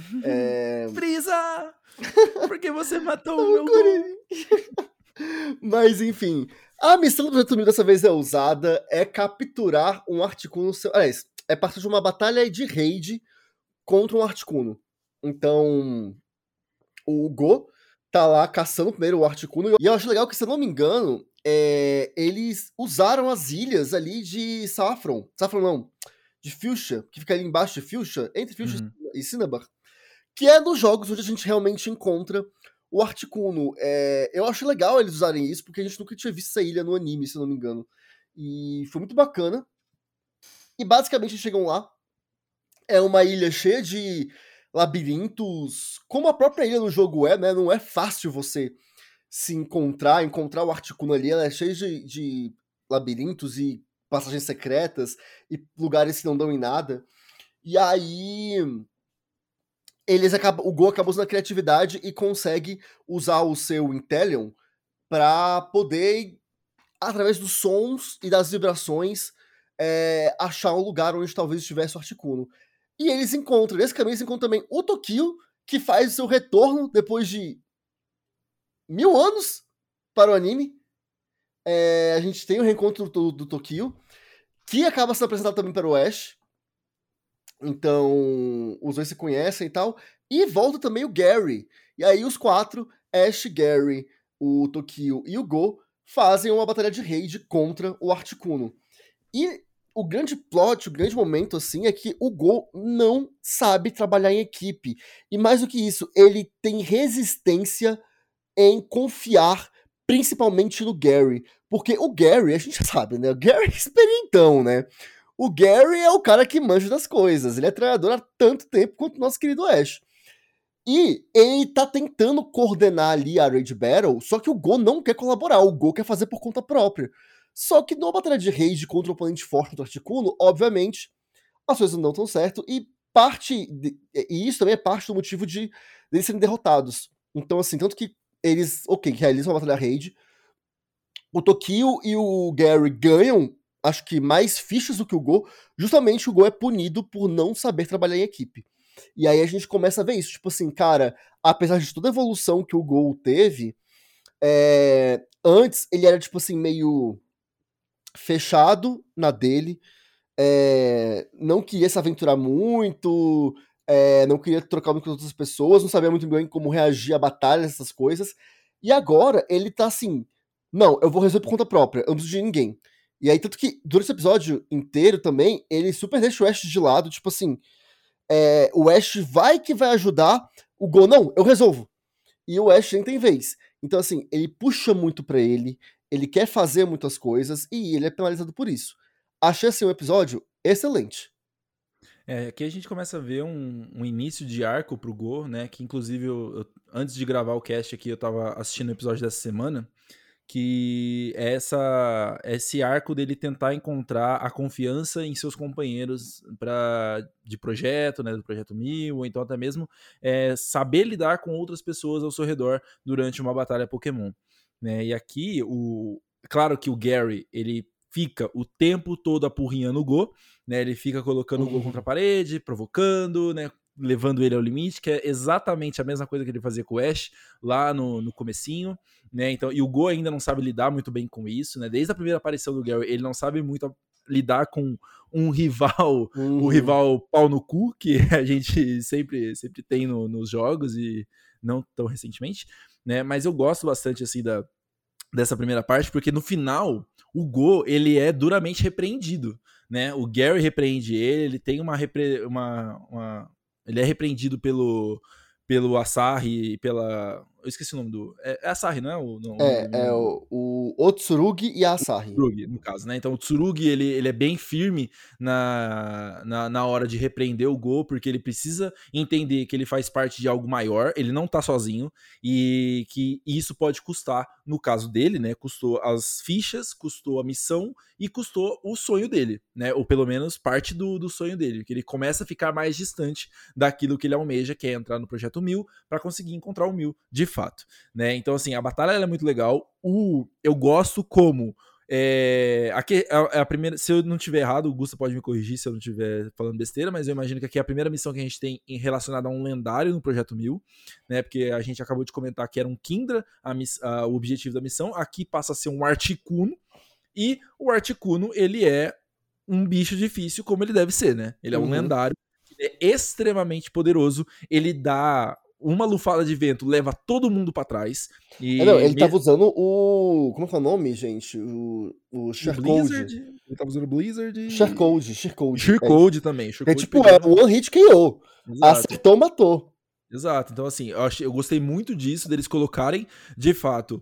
Frieza! Por que você matou o meu Go? Mas, enfim, a missão do Projeto 1000 dessa vez é ousada, é capturar um Articuno... Aliás, é parte de uma batalha de raid contra um Articuno. Então, o Go tá lá caçando primeiro o Articuno. E eu acho legal que, se eu não me engano, eles usaram as ilhas ali de Saffron. Saffron não, de Fuchsia, que fica ali embaixo de Fuchsia, entre Fuchsia e Cinnabar. Que é nos jogos onde a gente realmente encontra o Articuno. Eu acho legal eles usarem isso, porque a gente nunca tinha visto essa ilha no anime, se eu não me engano. E foi muito bacana. E basicamente chegam lá. É uma ilha cheia de labirintos, como a própria ilha no jogo né? Não é fácil você se encontrar o Articuno ali, ela é cheia de labirintos e passagens secretas e lugares que não dão em nada. E aí o Go acabou usando a criatividade e consegue usar o seu Inteleon para poder, através dos sons e das vibrações, achar um lugar onde talvez estivesse o Articuno. E eles encontram, nesse caminho eles encontram também o Tokio, que faz o seu retorno depois de 1000 anos para o anime. A gente tem o reencontro do Tokio, que acaba sendo apresentado também para o Ash. Então, os dois se conhecem e tal. E volta também o Gary. E aí os 4, Ash, Gary, o Tokio e o Go, fazem uma batalha de raid contra o Articuno. E o grande plot, o grande momento, assim, é que o Go não sabe trabalhar em equipe. E mais do que isso, ele tem resistência em confiar principalmente no Gary. Porque o Gary, a gente sabe, né? O Gary é experientão, né? O Gary é o cara que manja das coisas. Ele é treinador há tanto tempo quanto o nosso querido Ash. E ele tá tentando coordenar ali a Raid Battle, só que o Go não quer colaborar, o Go quer fazer por conta própria. Só que numa batalha de raid contra um oponente forte do Articuno, obviamente, as coisas não dão tão certo, e isso também é parte do motivo de eles serem derrotados. Então, assim, tanto que eles, realizam uma batalha raid, o Tokio e o Gary ganham, acho que mais fichas do que o Go, justamente o Go é punido por não saber trabalhar em equipe. E aí a gente começa a ver isso, tipo assim, cara, apesar de toda a evolução que o Go teve, antes ele era, tipo assim, meio fechado na dele, não queria se aventurar muito, não queria trocar muito com outras pessoas, não sabia muito bem como reagir a batalhas, essas coisas, e agora ele tá assim, não, eu vou resolver por conta própria, eu não preciso de ninguém. E aí, tanto que durante esse episódio inteiro também, ele super deixa o Ash de lado, tipo assim, o Ash vai ajudar, o Go, não, eu resolvo. E o Ash nem tem vez. Então, assim, ele puxa muito pra ele quer fazer muitas coisas e ele é penalizado por isso. Achei, assim, um episódio excelente. Aqui a gente começa a ver um início de arco pro Go, né, que inclusive antes de gravar o cast aqui eu tava assistindo o episódio dessa semana, que é esse arco dele tentar encontrar a confiança em seus companheiros de projeto, né, do Projeto 1000, ou então até mesmo saber lidar com outras pessoas ao seu redor durante uma batalha Pokémon. Né? E aqui, claro que o Gary, ele fica o tempo todo apurrinhando o Go, né? Ele fica colocando o Go contra a parede, provocando, né? Levando ele ao limite, que é exatamente a mesma coisa que ele fazia com o Ash lá no comecinho, né? Então, e o Go ainda não sabe lidar muito bem com isso, né? Desde a primeira aparição do Gary, ele não sabe muito lidar com um rival, o rival pau no cu, que a gente sempre tem nos jogos e não tão recentemente, né? Mas eu gosto bastante, assim, dessa primeira parte, porque no final, o Go, ele é duramente repreendido, né? O Gary repreende ele tem ele é repreendido pelo Asahi e pela... Eu esqueci o nome do... É Asahi, não é? O Otsurugi e a Asahi. Tsurugi, no caso, né? Então o Tsurugi, ele é bem firme na hora de repreender o Go, porque ele precisa entender que ele faz parte de algo maior, ele não tá sozinho, e que isso pode custar, no caso dele, né? Custou as fichas, custou a missão e custou o sonho dele, né? Ou pelo menos parte do sonho dele, que ele começa a ficar mais distante daquilo que ele almeja, que é entrar no Projeto 1000 para conseguir encontrar o 1000 de fato, né? Então, assim, a batalha ela é muito legal. Eu gosto como aqui a primeira, se eu não tiver errado, o Gusta pode me corrigir se eu não estiver falando besteira, mas eu imagino que aqui é a primeira missão que a gente tem relacionada a um lendário no Projeto 1000, né? Porque a gente acabou de comentar que era um Kindra o objetivo da missão. Aqui passa a ser um Articuno, e o Articuno, ele é um bicho difícil como ele deve ser, né? Ele é um lendário, ele é extremamente poderoso, ele dá uma lufada de vento, leva todo mundo pra trás. Ele tava usando o... Como é o nome, gente? O Shearcode. Ele tava usando o Blizzard. Shearcode também. É tipo, o One Hit KO. Acertou, matou. Exato. Então, assim, eu gostei muito disso, deles colocarem, de fato,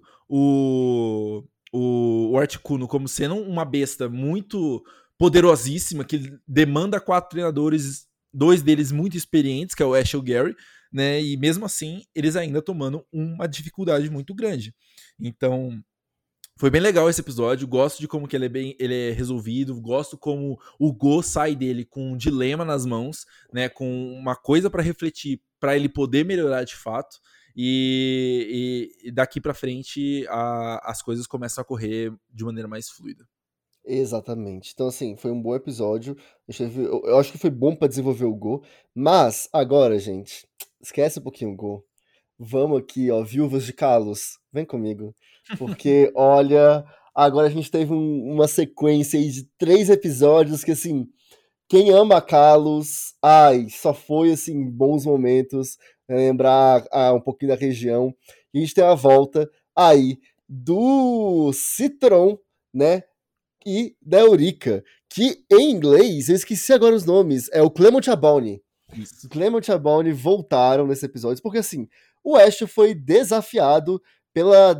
o Articuno como sendo uma besta muito poderosíssima, que demanda 4 treinadores dois deles muito experientes, que é o Ash e o Gary, né? E mesmo assim, eles ainda tomando uma dificuldade muito grande. Então, foi bem legal esse episódio, gosto de como que ele é resolvido, gosto como o Go sai dele com um dilema nas mãos, né, com uma coisa para refletir, para ele poder melhorar de fato, e daqui para frente as coisas começam a correr de maneira mais fluida. Exatamente. Então, assim, foi um bom episódio. Eu acho que foi bom pra desenvolver o Go. Mas, agora, gente, esquece um pouquinho o Go. Vamos aqui, ó, Viúvas de Kalos. Vem comigo. Porque, olha, agora a gente teve uma sequência aí de 3 episódios que, assim, quem ama Kalos, ai, só foi, assim, bons momentos. Lembrar um pouquinho da região. E a gente tem a volta aí do Citron, né? E da Eurica, que em inglês, eu esqueci agora os nomes, é o Clement e a Bonnie. Isso. Clement e a Bonnie voltaram nesse episódio, porque assim, o Ash foi desafiado pela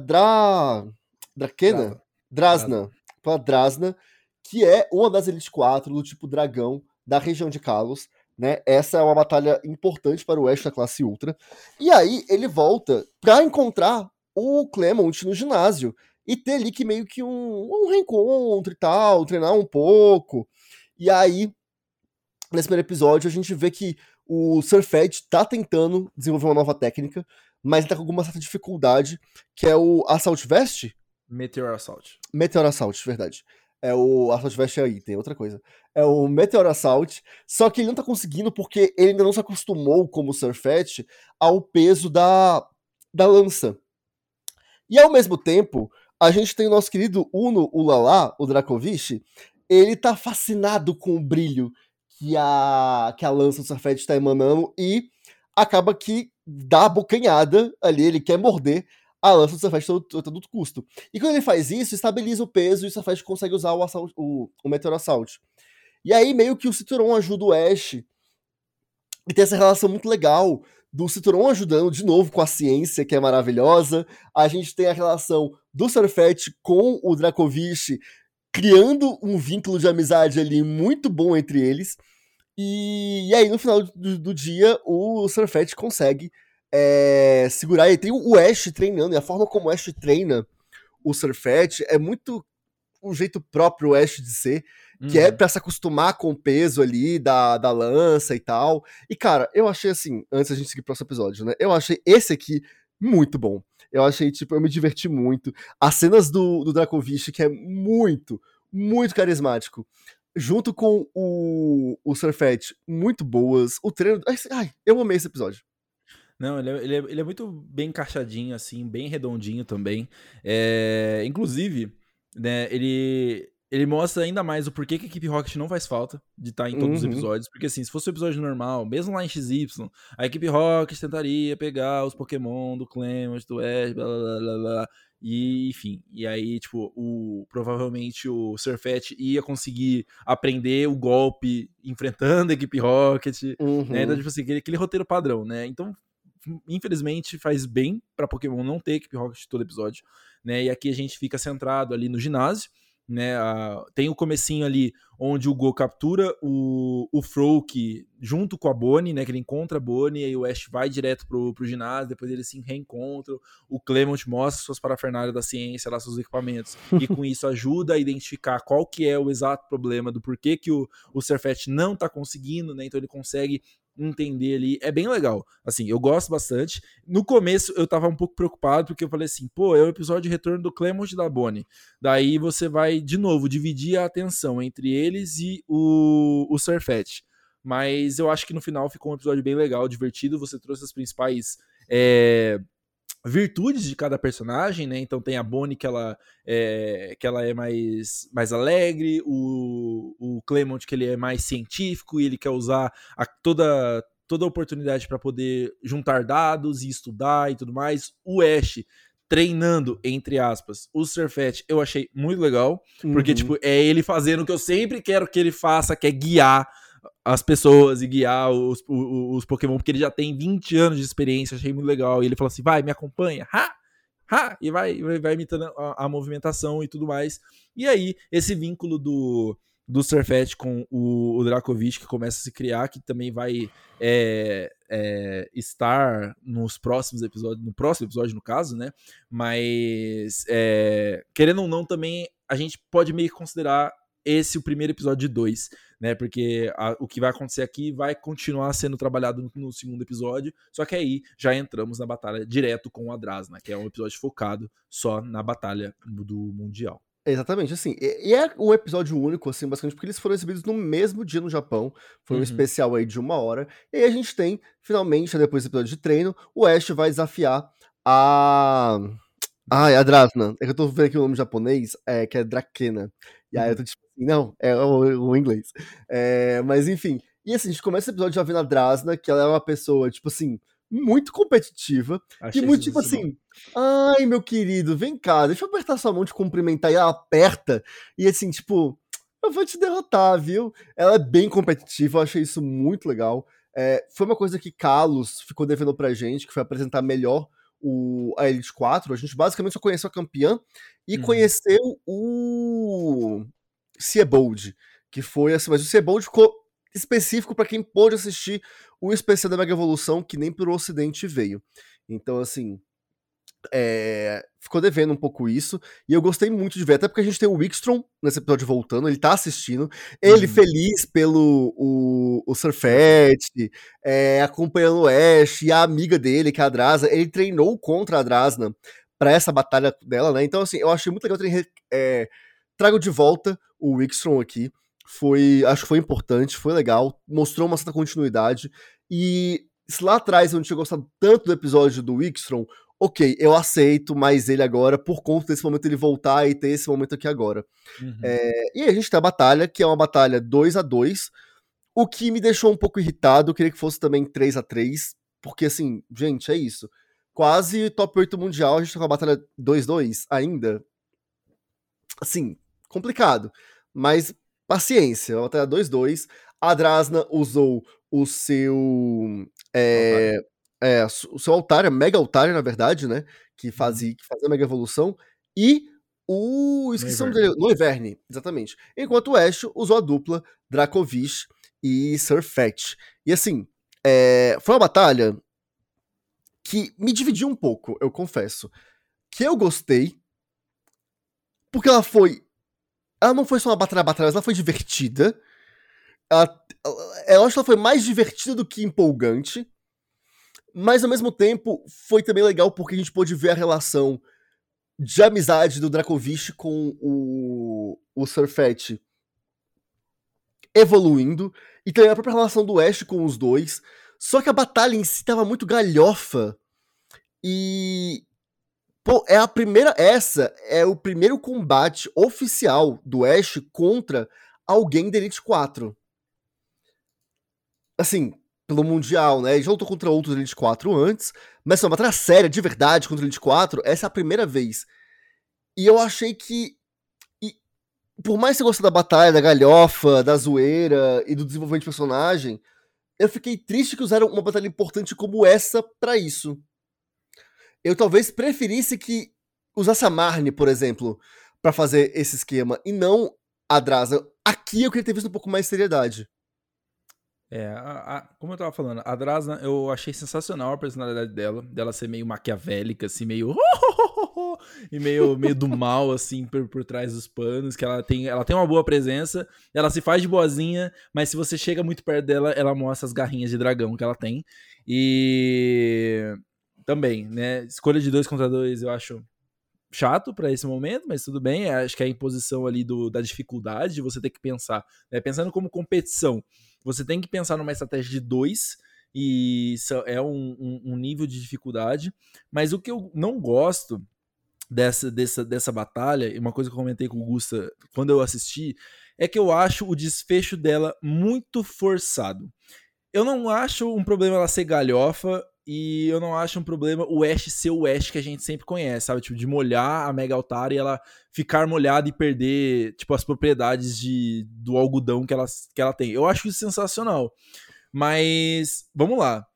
Drasna, pela Drasna, que é uma das Elite 4 do tipo dragão da região de Kalos, né? Essa é uma batalha importante para o Ash da classe Ultra. E aí ele volta pra encontrar o Clement no ginásio e ter ali que meio que um reencontro e tal, treinar um pouco. E aí, nesse primeiro episódio, a gente vê que o Surfed tá tentando desenvolver uma nova técnica, mas ele tá com alguma certa dificuldade, que é o Assault Vest? Meteor Assault. Meteor Assault, verdade. É o Assault Vest aí, tem outra coisa. É o Meteor Assault, só que ele não tá conseguindo porque ele ainda não se acostumou, como o Surfed, ao peso da lança. E ao mesmo tempo, a gente tem o nosso querido Uno Ulala, o Dracovic, ele tá fascinado com o brilho que a lança do Surfed está emanando e acaba que dá a bocanhada ali, ele quer morder a lança do Surfed a todo custo. E quando ele faz isso, estabiliza o peso e o Surfed consegue usar o Meteor Assault. E aí meio que o Citron ajuda o Ash e tem essa relação muito legal do Citron ajudando de novo com a ciência, que é maravilhosa. A gente tem a relação do Surfet com o Dracovic, criando um vínculo de amizade ali muito bom entre eles. E aí, no final do dia, o Surfet consegue segurar. E tem o Ash treinando, e a forma como o Ash treina o Surfet é muito um jeito próprio Ash de ser, que é pra se acostumar com o peso ali da lança e tal. E, cara, eu achei assim, antes da gente seguir pro próximo episódio, né? Eu achei esse aqui muito bom. Eu achei, tipo, eu me diverti muito. As cenas do Dracovic, que é muito, muito carismático, junto com o Surfet, muito boas. O treino... Ai, eu amei esse episódio. Não, ele é muito bem encaixadinho, assim, bem redondinho também. Inclusive, né, ele mostra ainda mais o porquê que a equipe Rocket não faz falta de estar em todos os episódios. Porque, assim, se fosse um episódio normal, mesmo lá em XY, a equipe Rocket tentaria pegar os Pokémon do Clement, do Ash, blá, blá, blá, blá. E, enfim, e aí, tipo, provavelmente o Surfet ia conseguir aprender o golpe enfrentando a equipe Rocket, né? Então, tipo assim, aquele roteiro padrão, né? Então, infelizmente, faz bem pra Pokémon não ter equipe Rocket todo episódio, né? E aqui a gente fica centrado ali no ginásio, né? Tem o comecinho ali onde o Go captura o Froak junto com a Bonnie, né? Que ele encontra a Bonnie, e aí o Ash vai direto pro ginásio, depois eles se reencontram, o Clement mostra suas parafernálias da ciência, lá, seus equipamentos, e com isso ajuda a identificar qual que é o exato problema do porquê que o Surfet não tá conseguindo, né? Então ele consegue entender ali, é bem legal, assim, eu gosto bastante. No começo eu tava um pouco preocupado, porque eu falei assim, pô, é o episódio de retorno do Clement e da Bonnie, daí você vai, de novo, dividir a atenção entre eles e o Surfet, mas eu acho que no final ficou um episódio bem legal, divertido, você trouxe as principais virtudes de cada personagem, né? Então tem a Bonnie que ela é mais alegre, o Clement que ele é mais científico e ele quer usar toda a oportunidade para poder juntar dados e estudar e tudo mais. O Ash treinando, entre aspas, o Surfet eu achei muito legal, porque tipo, é ele fazendo o que eu sempre quero que ele faça, que é guiar as pessoas e guiar os Pokémon, porque ele já tem 20 anos de experiência, achei muito legal. E ele falou assim, vai, me acompanha, e vai imitando a movimentação e tudo mais. E aí, esse vínculo do Surfett com o Dracovish, que começa a se criar, que também vai estar nos próximos episódios, no próximo episódio, no caso, né? Mas, querendo ou não, também a gente pode meio que considerar esse o primeiro episódio de 2, né? Porque o que vai acontecer aqui vai continuar sendo trabalhado no segundo episódio, só que aí já entramos na batalha direto com a Drasna, que é um episódio focado só na batalha do Mundial. Exatamente, assim, e é um episódio único, assim, basicamente porque eles foram exibidos no mesmo dia no Japão, foi um especial aí de 1 hora, e aí a gente tem, finalmente, depois do episódio de treino, o Ash vai desafiar a Drasna, é que eu tô vendo aqui o nome japonês, que é Drakena, e aí eu tô tipo assim, não, é o inglês, mas enfim, e assim, a gente começa o episódio já vendo a Drasna, que ela é uma pessoa, tipo assim, muito competitiva, Achei e muito tipo assim, ai meu querido, vem cá, deixa eu apertar sua mão de cumprimentar, e ela aperta, e assim, tipo, eu vou te derrotar, viu? Ela é bem competitiva, eu achei isso muito legal. Foi uma coisa que Kalos ficou devendo pra gente, que foi apresentar melhor a Elite 4. A gente basicamente só conheceu a campeã e conheceu o Siebold, que foi assim, mas o Siebold ficou específico pra quem pôde assistir o especial da Mega Evolução, que nem pro Ocidente veio. Então, assim, ficou devendo um pouco isso, e eu gostei muito de ver, até porque a gente tem o Wickstrom nesse episódio voltando, ele tá assistindo, ele feliz pelo o Surfett, acompanhando o Ash, e a amiga dele, que é a Drasna, ele treinou contra a Drasna pra essa batalha dela, né, então assim, eu achei muito legal trago de volta o Wickstrom aqui, acho que foi importante, foi legal, mostrou uma certa continuidade, e se lá atrás eu não tinha gostado tanto do episódio do Wickstrom, ok, eu aceito mais ele agora por conta desse momento ele voltar e ter esse momento aqui agora. E aí a gente tem a batalha, que é uma batalha 2-2, o que me deixou um pouco irritado, eu queria que fosse também 3-3, porque assim, gente, é isso. Quase top 8 mundial, a gente tá com a batalha 2-2 ainda. Assim, complicado, mas paciência, a batalha 2-2, a Drasna usou o seu... o seu Altaria, Mega Altaria, na verdade, né? Que fazia a Mega Evolução. E esqueci o nome dele. Noivern, exatamente. Enquanto o Ash usou a dupla Dracovish e Surfett. E assim, foi uma batalha que me dividiu um pouco, eu confesso. Que eu gostei, porque ela não foi só uma batalha, mas ela foi divertida. Eu acho que ela foi mais divertida do que empolgante. Mas ao mesmo tempo, foi também legal porque a gente pôde ver a relação de amizade do Dracovish com o Surfett evoluindo, e também a própria relação do Ash com os dois. Só que a batalha em si tava muito galhofa. E. Pô, essa é o primeiro combate oficial do Ash contra alguém da Elite 4. Assim, pelo Mundial, né? Ele já lutou contra outros Elite 4 antes, mas uma batalha séria, de verdade, contra o Elite 4, essa é a primeira vez. E eu achei que, por mais que você goste da batalha, da galhofa, da zoeira e do desenvolvimento de personagem, eu fiquei triste que usaram uma batalha importante como essa pra isso. Eu talvez preferisse que usasse a Marne, por exemplo, pra fazer esse esquema, e não a Drasna. Aqui eu queria ter visto um pouco mais de seriedade. Como eu tava falando, a Drasna, eu achei sensacional a personalidade dela ser meio maquiavélica, assim, meio e meio do mal, assim, por trás dos panos, que ela tem uma boa presença, ela se faz de boazinha, mas se você chega muito perto dela, ela mostra as garrinhas de dragão que ela tem. E também, né, escolha de 2 contra 2 eu acho chato pra esse momento, mas tudo bem, acho que é a imposição ali da dificuldade de você ter que pensar, né, pensando como competição, você tem que pensar numa estratégia de 2, e isso é um nível de dificuldade, mas o que eu não gosto dessa batalha, e uma coisa que eu comentei com o Gusta quando eu assisti, é que eu acho o desfecho dela muito forçado. Eu não acho um problema ela ser galhofa, e eu não acho um problema o Ash ser o Ash que a gente sempre conhece, sabe? Tipo, de molhar a Mega Altaria e ela ficar molhada e perder, tipo, as propriedades do algodão que ela tem. Eu acho isso sensacional. Mas, vamos lá.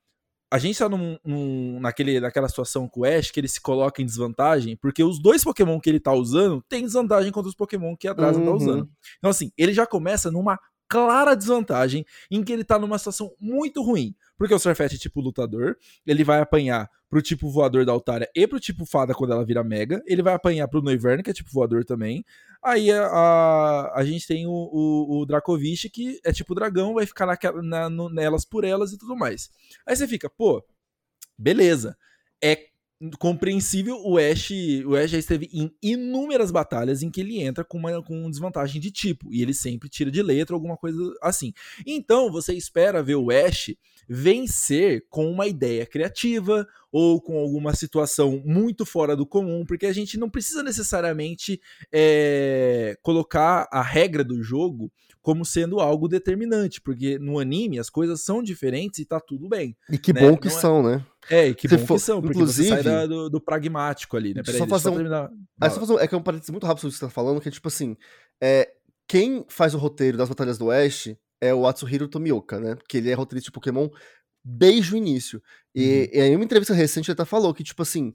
a gente tá naquela situação com o Ash que ele se coloca em desvantagem, porque os 2 Pokémon que ele tá usando tem desvantagem contra os Pokémon que a Drasna tá usando. Então, assim, ele já começa numa clara desvantagem em que ele tá numa situação muito ruim. Porque o Surfet é tipo lutador, ele vai apanhar pro tipo voador da Altaria e pro tipo fada quando ela vira mega, ele vai apanhar pro Noivern, que é tipo voador também. Aí a gente tem o Dracovish, que é tipo dragão, vai ficar nelas por elas e tudo mais. Aí você fica, pô, beleza. É compreensível, o Ash já esteve em inúmeras batalhas em que ele entra com desvantagem de tipo, e ele sempre tira de letra, alguma coisa assim. Então, você espera ver o Ash vencer com uma ideia criativa ou com alguma situação muito fora do comum, porque a gente não precisa necessariamente colocar a regra do jogo como sendo algo determinante, porque no anime as coisas são diferentes e tá tudo bem. E que bom que são, né? E que bom que são, porque você sai do pragmático ali, né? Peraí, deixa eu terminar. É que é um parênteses muito rápido sobre o que você tá falando, que é tipo assim, quem faz o roteiro das batalhas do Ash é o Atsuhiro Tomioka, né? Que ele é roteirista de Pokémon desde o início. E em uma entrevista recente ele até falou que, tipo assim,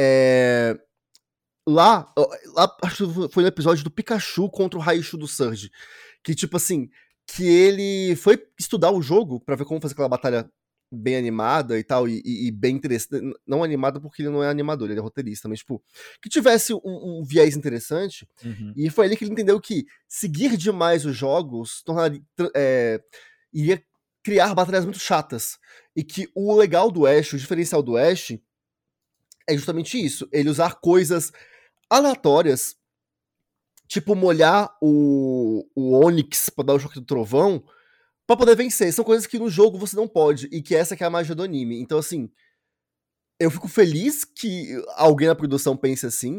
lá, acho que foi no episódio do Pikachu contra o Raichu do Surge, que tipo assim, que ele foi estudar o jogo pra ver como fazer aquela batalha bem animada e tal, e bem interessante, não animada porque ele não é animador, ele é roteirista, mas tipo, que tivesse um viés interessante, e foi ali que ele entendeu que seguir demais os jogos iria criar batalhas muito chatas, e que o legal do Ash, o diferencial do Ash, é justamente isso, ele usar coisas aleatórias, tipo molhar o Onix pra dar o choque do trovão, pra poder vencer. São coisas que no jogo você não pode, e que essa que é a magia do anime. Então, assim, eu fico feliz que alguém na produção pense assim,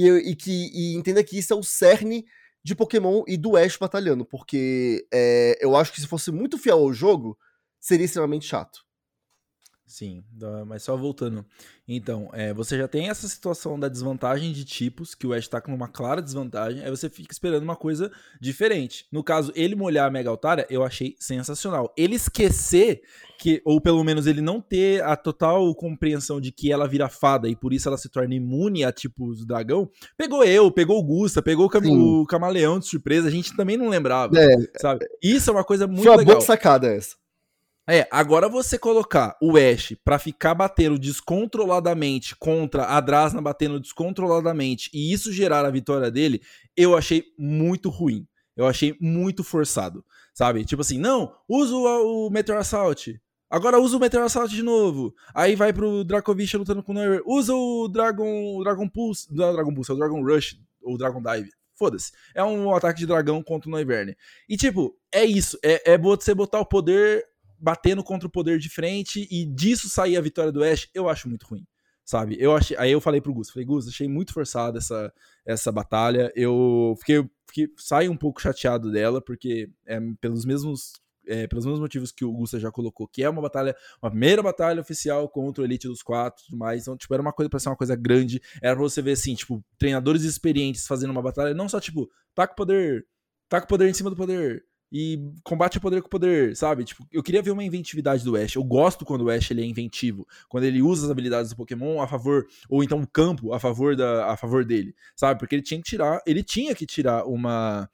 e entenda que isso é o cerne de Pokémon e do Ash batalhando, porque eu acho que se fosse muito fiel ao jogo, seria extremamente chato. Sim, mas só voltando. Então, você já tem essa situação da desvantagem de tipos, que o Ash tá com uma clara desvantagem, aí você fica esperando uma coisa diferente. No caso, ele molhar a Mega Altaria, eu achei sensacional. Ele esquecer ou pelo menos ele não ter a total compreensão de que ela vira fada e por isso ela se torna imune a tipos dragão, pegou o Gusta, pegou o Camaleão de surpresa, a gente também não lembrava, sabe? Isso é uma coisa muito legal. Foi uma boa sacada essa. Agora você colocar o Ash pra ficar batendo descontroladamente contra a Drasna batendo descontroladamente e isso gerar a vitória dele, eu achei muito ruim. Eu achei muito forçado, sabe? Tipo assim, não, usa o Meteor Assault. Agora usa o Meteor Assault de novo. Aí vai pro Dracovish lutando com o Noir. Usa o Dragon Pulse. Não é o Dragon Pulse, é o Dragon Rush ou Dragon Dive. Foda-se. É um ataque de dragão contra o Noivern. E tipo, é isso. É você botar o poder batendo contra o poder de frente e disso sair a vitória do Ash, eu acho muito ruim, sabe? Aí eu falei pro Gus, achei muito forçada essa batalha, eu saio um pouco chateado dela, porque pelos mesmos motivos que o Gusta já colocou, que é uma primeira batalha oficial contra o Elite dos 4 e tudo mais, então, tipo, era uma coisa pra ser uma coisa grande, era pra você ver, assim, tipo, treinadores experientes fazendo uma batalha, não só, tipo, taca o poder em cima do poder, e combate o poder com o poder, sabe? Tipo, eu queria ver uma inventividade do Ash. Eu gosto quando o Ash ele é inventivo, quando ele usa as habilidades do Pokémon a favor, ou então o campo a favor dele, sabe? Porque ele tinha que tirar uma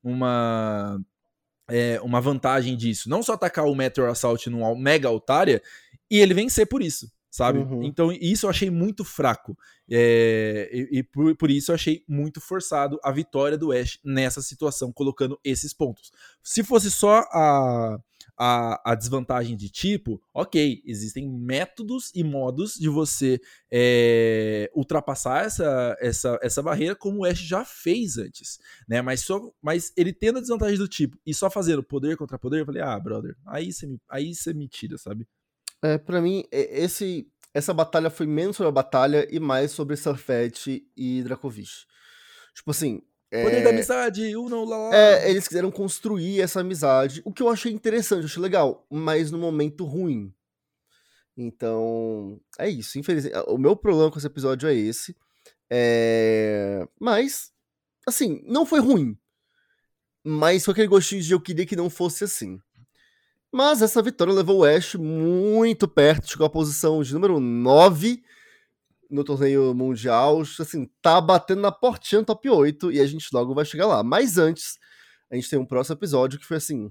vantagem disso. Não só atacar o Meteor Assault no Mega Altaria e ele vencer por isso, sabe? Então isso eu achei muito fraco. Por isso eu achei muito forçado a vitória do Ash nessa situação, colocando esses pontos. Se fosse só a desvantagem de tipo, ok, existem métodos e modos de você ultrapassar essa barreira, como o Ash já fez antes, né? Mas ele tendo a desvantagem do tipo e só fazendo poder contra poder, eu falei, brother, aí você me tira, sabe? Pra mim, essa batalha foi menos sobre a batalha e mais sobre Surfet e Dracovish. Tipo assim... Poder da amizade, eles quiseram construir essa amizade, o que eu achei interessante, eu achei legal, mas no momento ruim. Então, é isso. Infelizmente, o meu problema com esse episódio é esse. Mas, assim, não foi ruim. Mas foi aquele gostinho de eu queria que não fosse assim. Mas essa vitória levou o Ash muito perto, chegou à posição de número 9 no torneio mundial, assim, tá batendo na portinha do top 8 e a gente logo vai chegar lá. Mas antes, a gente tem um próximo episódio que foi assim...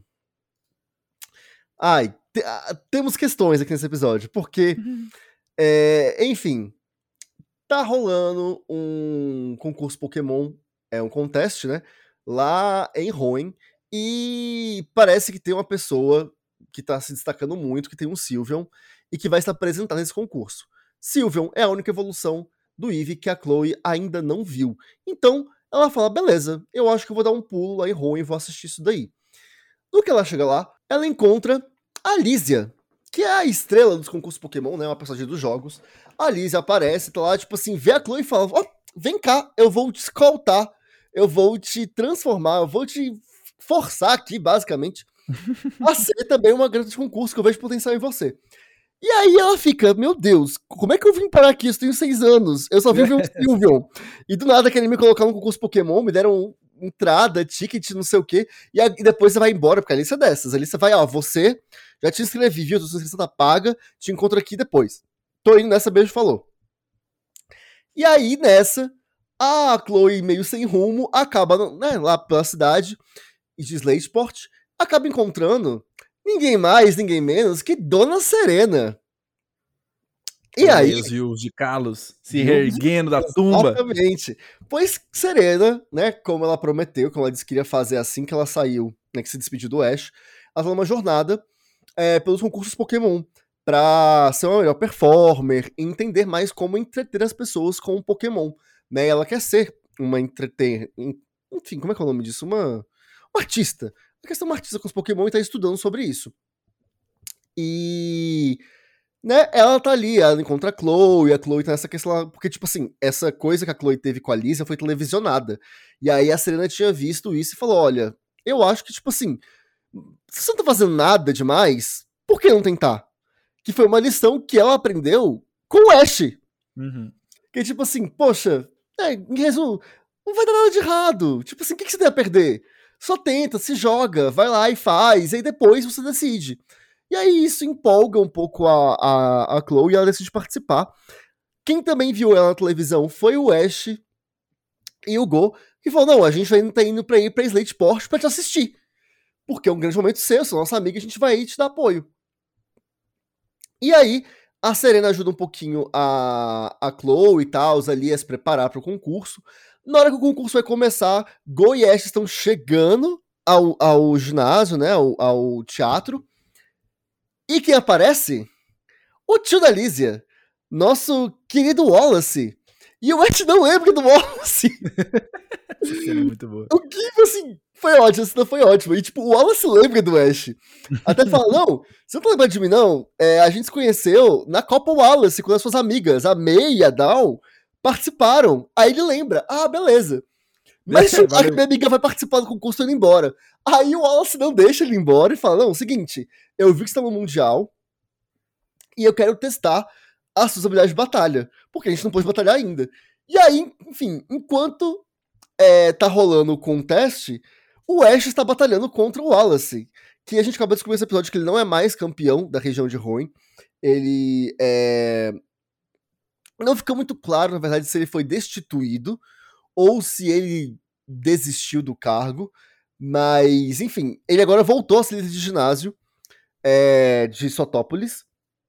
temos questões aqui nesse episódio, porque, enfim, tá rolando um concurso Pokémon, um contest, né, lá em Hoenn, e parece que tem uma pessoa que tá se destacando muito, que tem um Sylveon, e que vai se apresentar nesse concurso. Sylveon é a única evolução do Eevee que a Chloe ainda não viu. Então, ela fala, beleza, eu acho que eu vou dar um pulo lá em Hoenn e vou assistir isso daí. No que ela chega lá, ela encontra a Lísia, que é a estrela dos concursos Pokémon, né, uma personagem dos jogos. A Lísia aparece, tá lá, tipo assim, vê a Chloe e fala, vem cá, eu vou te escoltar, eu vou te transformar, eu vou te forçar aqui, basicamente, a ser também uma garota de concurso, que eu vejo potencial em você. E aí ela fica, meu Deus, como é que eu vim parar aqui? Eu tenho 6 anos, eu só vim ver um Sylveon. E do nada querem me colocar no concurso Pokémon, me deram entrada, ticket, não sei o quê, e depois você vai embora, porque a lista é dessas. A lista vai, você já te inscrevi, viu? Sua inscrição tá paga, te encontro aqui depois. Tô indo nessa, beijo, falou. E aí, nessa, a Chloe, meio sem rumo, acaba lá pela cidade de Slateport, acaba encontrando ninguém mais, ninguém menos que Dona Serena. E aí... os rios de Kalos se reerguendo da tumba. Exatamente. Pois Serena, né, como ela prometeu, como ela disse que iria fazer assim que ela saiu, né, que se despediu do Ash, ela falou uma jornada pelos concursos Pokémon, pra ser uma melhor performer e entender mais como entreter as pessoas com o Pokémon, né, ela quer ser uma enfim, como é que é o nome disso? Uma artista. Ela quer ser uma artista com os Pokémon e tá estudando sobre isso. E... né, ela tá ali, ela encontra a Chloe tá nessa questão lá, porque, tipo assim, essa coisa que a Chloe teve com a Lísia foi televisionada. E aí a Serena tinha visto isso e falou, olha, eu acho que, tipo assim, se você não tá fazendo nada demais, por que não tentar? Que foi uma lição que ela aprendeu com o Ash. Uhum. Que, tipo assim, poxa, em resumo, não vai dar nada de errado. Tipo assim, o que você tem a perder? Só tenta, se joga, vai lá e faz, e aí depois você decide. E aí isso empolga um pouco a Chloe e ela decide participar. Quem também viu ela na televisão foi o Ash e o Go, que falou, não, a gente ainda tá indo pra ir pra Slateport pra te assistir. Porque é um grande momento seu, sou nossa amiga, a gente vai aí te dar apoio. E aí, a Serena ajuda um pouquinho a Chloe e tal, ali a se preparar pro concurso. Na hora que o concurso vai começar, Go e Ash estão chegando ao ginásio, né, ao teatro. E quem aparece? O tio da Lísia, nosso querido Wallace. E o Ash não lembra do Wallace. Essa cena é muito boa. O que, assim, foi ótimo, essa cena foi ótima. E, tipo, o Wallace lembra do Ash. Até fala, não, você não tá lembrando de mim, não? A gente se conheceu na Copa Wallace, quando as suas amigas, a May e a Dawn, participaram. Aí ele lembra, beleza. Mas a minha amiga vai participar do concurso indo embora. Aí o Wallace não deixa ele ir embora e fala, não, seguinte, eu vi que você tá no Mundial e eu quero testar as suas habilidades de batalha, porque a gente não pode batalhar ainda. E aí, enfim, enquanto tá rolando o contest, o Ash está batalhando contra o Wallace, que a gente acabou de descobrir nesse episódio que ele não é mais campeão da região de Hoenn. Ele não fica muito claro, na verdade, se ele foi destituído ou se ele desistiu do cargo, mas, enfim, ele agora voltou a ser líder de ginásio de Sotópolis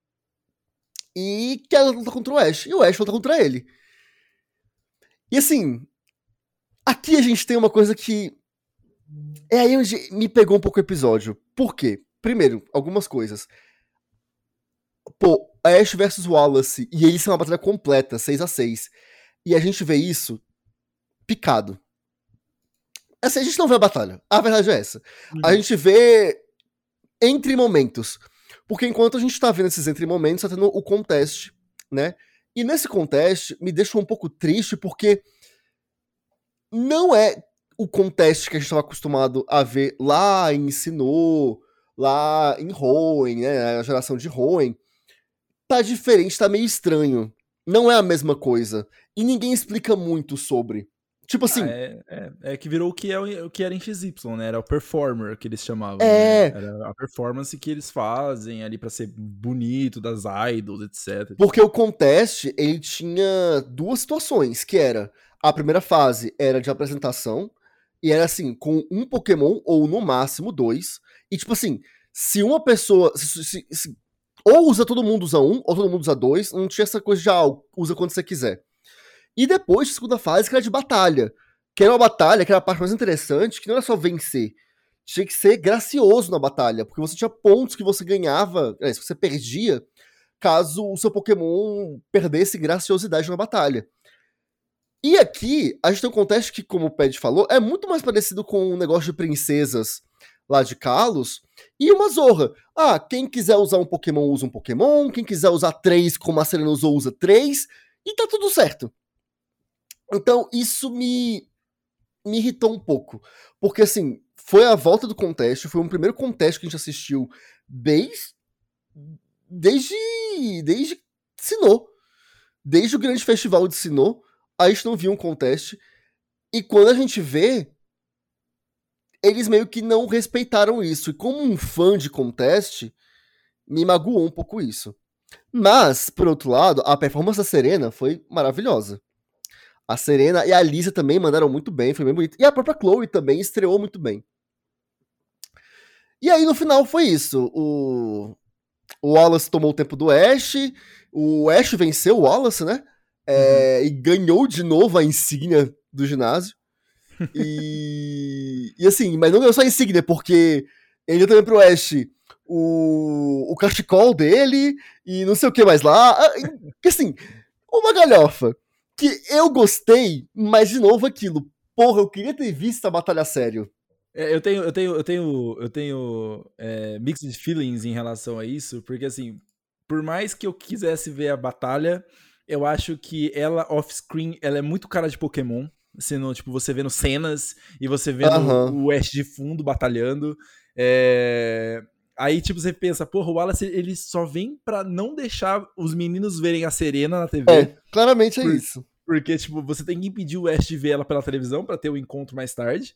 e quer lutar contra o Ash, e o Ash luta contra ele. E assim, aqui a gente tem uma coisa que é aí onde me pegou um pouco o episódio. Por quê? Primeiro, algumas coisas. Pô, Ash versus Wallace, e eles são uma batalha completa, 6-6. E a gente vê isso picado. Assim, a gente não vê a batalha. A verdade é essa. A gente vê entre momentos. Porque enquanto a gente tá vendo esses entre momentos, tá tendo o contest, né? E nesse contest me deixa um pouco triste, porque não é o contest que a gente estava acostumado a ver lá em Sinnoh, lá em Hoenn, né? A geração de Hoenn. Tá diferente, tá meio estranho. Não é a mesma coisa. E ninguém explica muito sobre, Tipo assim... É que virou o que era em XY, né? Era o performer que eles chamavam, né? Era a performance que eles fazem ali pra ser bonito, das idols, etc. Porque o contest, ele tinha duas situações, que era... A primeira fase era de apresentação, e era assim, com um Pokémon, ou no máximo 2, e tipo assim, se uma pessoa... ou usa todo mundo usa um, ou todo mundo usa 2, não tinha essa coisa de, usa quando você quiser. E depois, a segunda fase, que era de batalha. Que era uma batalha, que era a parte mais interessante, que não era só vencer. Tinha que ser gracioso na batalha, porque você tinha pontos que você ganhava, que você perdia, caso o seu Pokémon perdesse graciosidade na batalha. E aqui, a gente tem um contexto que, como o Ped falou, é muito mais parecido com um negócio de princesas lá de Kalos, e uma Zorra. Quem quiser usar um Pokémon, usa um Pokémon, quem quiser usar 3, como a Serena usou, usa 3, e tá tudo certo. Então, isso me irritou um pouco. Porque, assim, foi a volta do contest, foi um primeiro contest que a gente assistiu desde Sinnoh. Desde o grande festival de Sinnoh, a gente não viu um contest. E quando a gente vê, eles meio que não respeitaram isso. E como um fã de contest, me magoou um pouco isso. Mas, por outro lado, a performance da Serena foi maravilhosa. A Serena e a Lisa também mandaram muito bem, foi bem bonito. E a própria Chloe também estreou muito bem. E aí, no final, foi isso. O Wallace tomou o tempo do Ash, o Ash venceu o Wallace, né? E ganhou de novo a insígnia do ginásio. E assim, mas não ganhou só a insígnia, porque ele deu também pro Ash o cachecol dele e não sei o que mais lá. Que assim, uma galhofa. Que eu gostei, mas de novo aquilo. Porra, eu queria ter visto a batalha a sério. Eu tenho mixed feelings em relação a isso, porque assim, por mais que eu quisesse ver a batalha, eu acho que ela off-screen, ela é muito cara de Pokémon, sendo, tipo, você vendo cenas e você vendo o Ash de fundo batalhando. Aí, tipo, você pensa, porra, o Wallace, ele só vem pra não deixar os meninos verem a Serena na TV. Claramente é isso. Porque, tipo, você tem que impedir o Ash de ver ela pela televisão pra ter o encontro mais tarde.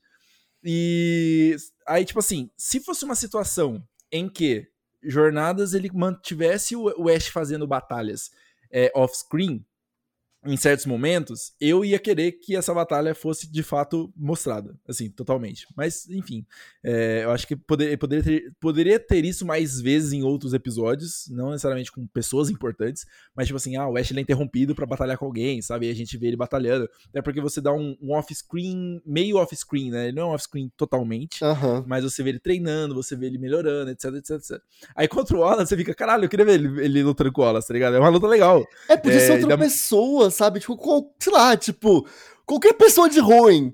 E aí, tipo assim, se fosse uma situação em que Jornadas ele mantivesse o Ash fazendo batalhas off-screen, em certos momentos, eu ia querer que essa batalha fosse de fato mostrada, assim, totalmente. Mas, enfim, eu acho que poderia ter isso mais vezes em outros episódios, não necessariamente com pessoas importantes, mas tipo assim, o Ash ele é interrompido pra batalhar com alguém, sabe? E a gente vê ele batalhando. É porque você dá um off-screen, meio off-screen, né? Ele não é um off-screen totalmente, mas você vê ele treinando, você vê ele melhorando, etc, etc, etc. Aí contra o Wallace, você fica, caralho, eu queria ver ele lutando com o Wallace, tá ligado? É uma luta legal. Podia ser outra pessoa, sabe? Tipo, sei lá, tipo, qualquer pessoa de ruim.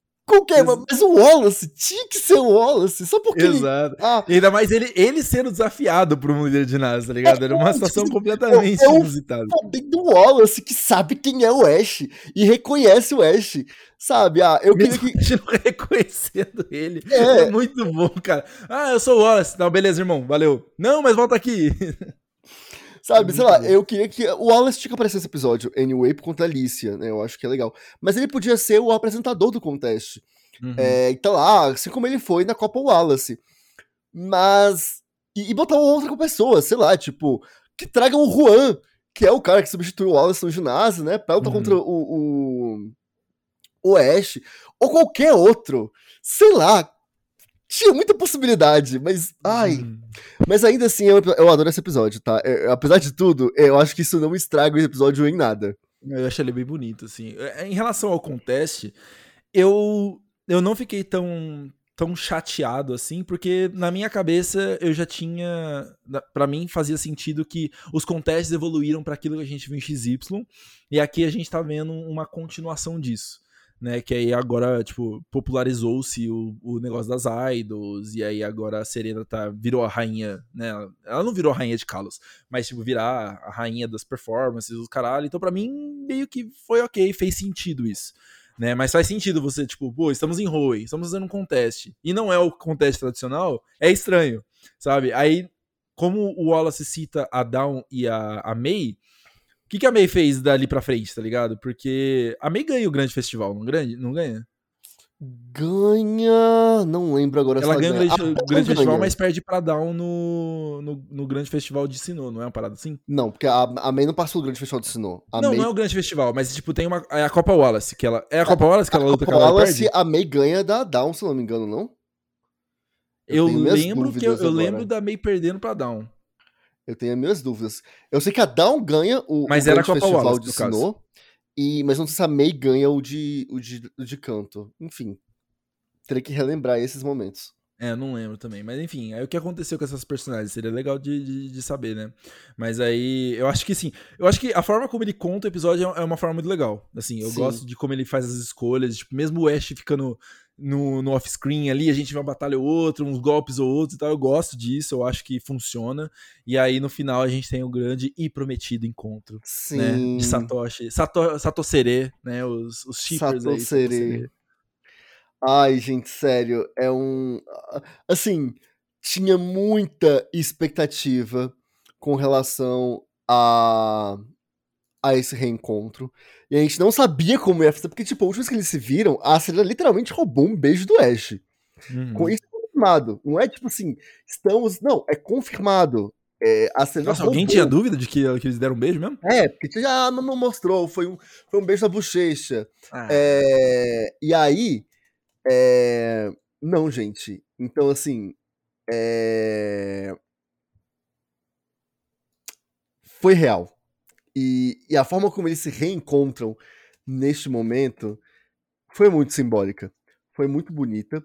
Mas o Wallace tinha que ser o Wallace, só porque Exato. E ainda mais ele sendo desafiado por um líder de ginásio, tá ligado? Era uma situação completamente inusitada. Do Wallace que sabe quem é o Ash e reconhece o Ash, sabe? Eu queria que... não reconhecendo ele. É muito bom, cara. Eu sou o Wallace. Não, beleza, irmão, valeu. Não, mas volta aqui. Sabe, sei lá, eu queria que... O Wallace tinha que aparecer nesse episódio, anyway, por conta da Alicia, né? Eu acho que é legal. Mas ele podia ser o apresentador do contest. Então lá, assim como ele foi na Copa Wallace. Mas... E botar uma outra pessoa, sei lá, tipo... Que traga o Juan, que é o cara que substitui o Wallace no ginásio, né? Pra lutar contra o Ash. Ou qualquer outro. Sei lá. Tinha muita possibilidade, mas... Mas ainda assim, eu adoro esse episódio, tá? Apesar de tudo, eu acho que isso não estraga o episódio em nada. Eu acho ele bem bonito, assim. Em relação ao contest, eu não fiquei tão chateado, assim, porque na minha cabeça eu já tinha... Pra mim, fazia sentido que os contests evoluíram pra aquilo que a gente viu em XY, e aqui a gente tá vendo uma continuação disso. Né, que aí agora, tipo, popularizou-se o negócio das idols, e aí agora a Serena virou a rainha, né, ela não virou a rainha de Kalos, mas, tipo, virar a rainha das performances, os caralho, então pra mim, meio que foi ok, fez sentido isso, né, mas faz sentido você, tipo, pô, estamos em Hoenn, estamos fazendo um contest, e não é o contest tradicional, é estranho, sabe, aí, como o Wallace cita a Dawn e a May, que a May fez dali pra frente, tá ligado? Porque a May ganha o grande festival, não ganha? Ganha. Não lembro agora se Ela ela ganha ganha. o grande festival, Ganha. mas perde pra Dawn no grande festival de Sinnoh, não é uma parada assim? Não, porque a May não passou do grande festival de Sinnoh. Não é o grande festival, mas tipo, tem uma. É a Copa Wallace, que ela. É a Copa Wallace que ela luta com ela e perde? A May ganha da Dawn, se eu não me engano, não? Eu tenho minhas lembro que dúvidas eu agora. lembro da May perdendo pra Dawn. Eu tenho as minhas dúvidas. Eu sei que a Dawn ganha o Mas era a grande Copa festival Wallace, de no caso. Sinnoh, mas não sei se a May ganha o de canto. Enfim, teria que relembrar esses momentos. É, eu não lembro também. Mas enfim, aí o que aconteceu com essas personagens? Seria legal de saber, né? Mas aí, eu acho que sim. Eu acho que a forma como ele conta o episódio é uma forma muito legal. Assim, eu Sim. gosto de como ele faz as escolhas. Tipo, mesmo o Ash ficando no off-screen ali, a gente vê uma batalha ou outra, uns golpes ou outros e tal. Eu gosto disso, eu acho que funciona. E aí, no final, a gente tem o grande e prometido encontro, Sim. né? De Satoshi. Satosere, né? Os shippers aí, Satosere. Ai, gente, sério, assim, tinha muita expectativa com relação a esse reencontro. E a gente não sabia como ia fazer, porque, tipo, a última vez que eles se viram, a Serena literalmente roubou um beijo do Ash. Com isso confirmado. Não é tipo assim, não, é confirmado. A Serena Nossa, alguém tinha dúvida de que eles deram um beijo mesmo? Porque já não mostrou, foi um beijo na bochecha. Ah. E aí, não, gente. Então, assim, foi real. E a forma como eles se reencontram neste momento foi muito simbólica. Foi muito bonita.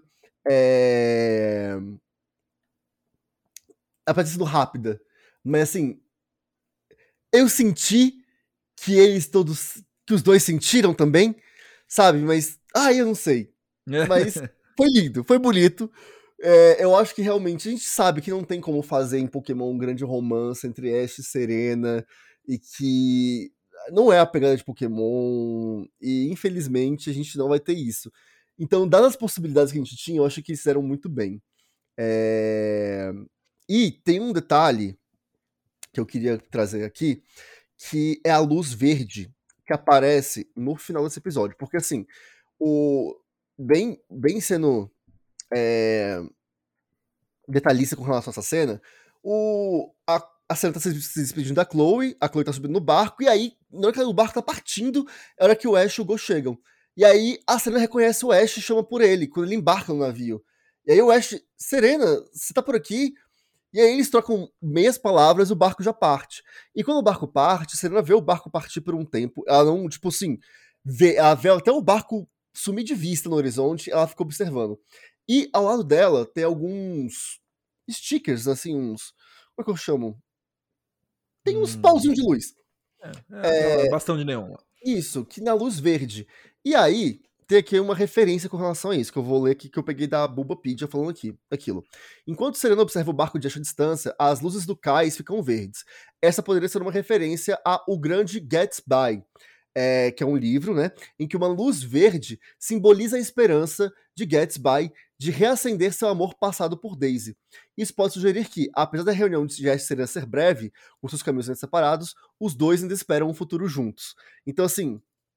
Apesar de sido rápida. Mas, assim, eu senti que que os dois sentiram também, sabe? Mas, eu não sei. Mas foi lindo, foi bonito. Eu acho que realmente a gente sabe que não tem como fazer em Pokémon um grande romance entre Ash e Serena, e que não é a pegada de Pokémon, e infelizmente a gente não vai ter isso. Então, dadas as possibilidades que a gente tinha, eu acho que eles fizeram muito bem. E tem um detalhe que eu queria trazer aqui, que é a luz verde que aparece no final desse episódio. Porque, assim, bem sendo detalhista com relação a essa cena, a Serena tá se despedindo da Chloe, a Chloe tá subindo no barco, e aí, na hora que o barco tá partindo, é a hora que o Ash e o Go chegam. E aí, a Serena reconhece o Ash e chama por ele, quando ele embarca no navio. E aí o Ash, Serena, você tá por aqui? E aí eles trocam meias palavras e o barco já parte. E quando o barco parte, Serena vê o barco partir por um tempo. Ela não, tipo assim, ela vê até o barco sumir de vista no horizonte, ela fica observando. E ao lado dela tem alguns stickers, assim, como é que eu chamo? Tem uns pauzinhos de luz. Bastão de neon. Isso, que na luz verde. E aí, tem aqui uma referência com relação a isso, que eu vou ler aqui, que eu peguei da Bulbapedia falando aquilo. Enquanto Serena observa o barco de Ash à distância, as luzes do cais ficam verdes. Essa poderia ser uma referência a O Grande Gatsby, que é um livro, né, em que uma luz verde simboliza a esperança de Gatsby de reacender seu amor passado por Daisy. Isso pode sugerir que, apesar da reunião de Ash e Serena ser breve, com seus caminhos sendo separados, os dois ainda esperam um futuro juntos. Então, assim,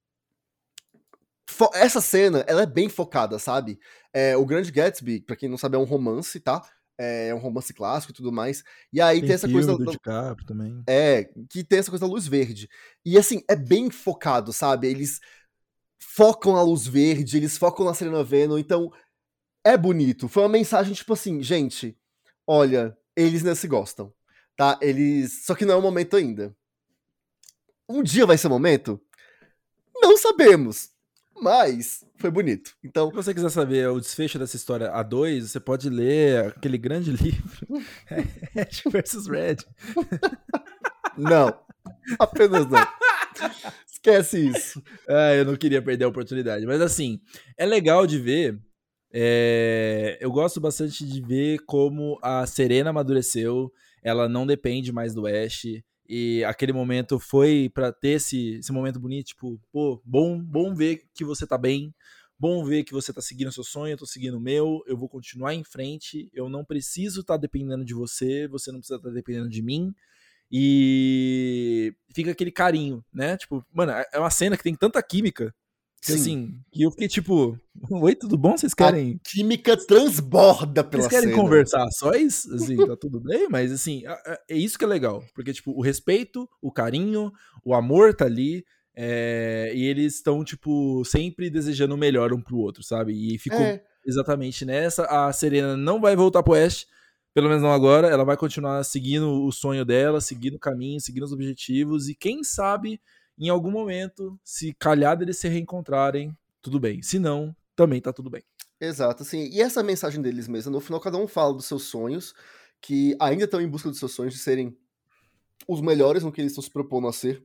essa cena, ela é bem focada, sabe? O Grande Gatsby, pra quem não sabe, é um romance, tá? É um romance clássico e tudo mais. E aí tem essa coisa do DiCaprio também. Que tem essa coisa da luz verde. E assim, é bem focado, sabe? Eles focam na luz verde, eles focam na Serena Venom, então é bonito. Foi uma mensagem tipo assim, gente, olha, eles não se gostam, tá? Só que não é o momento ainda. Um dia vai ser o momento? Não sabemos. Mas foi bonito. Então, se você quiser saber o desfecho dessa história A2, você pode ler aquele grande livro Ash vs Red. Não. Apenas não. Esquece isso. Eu não queria perder a oportunidade. Mas assim, é legal de ver. Eu gosto bastante de ver como a Serena amadureceu. Ela não depende mais do Ash. E aquele momento foi pra ter esse momento bonito, tipo, pô, bom ver que você tá bem, bom ver que você tá seguindo o seu sonho, eu tô seguindo o meu, eu vou continuar em frente, eu não preciso estar dependendo de você, você não precisa estar dependendo de mim, E fica aquele carinho, né? Tipo, mano, é uma cena que tem tanta química que, assim, que eu fiquei tipo, oi, tudo bom? Vocês querem... A química transborda pela Vocês querem cena. conversar só isso? Assim, tá tudo bem? Mas, assim, é isso que é legal. Porque, tipo, o respeito, o carinho, o amor tá ali. E eles estão, tipo, sempre desejando o melhor um pro outro, sabe? E ficou exatamente nessa. A Serena não vai voltar pro Ash, pelo menos não agora. Ela vai continuar seguindo o sonho dela, seguindo o caminho, seguindo os objetivos. E quem sabe, em algum momento, se calhar deles se reencontrarem, tudo bem. Se não, também tá tudo bem. Exato, assim, e essa mensagem deles mesmo, no final cada um fala dos seus sonhos, que ainda estão em busca dos seus sonhos de serem os melhores no que eles estão se propondo a ser.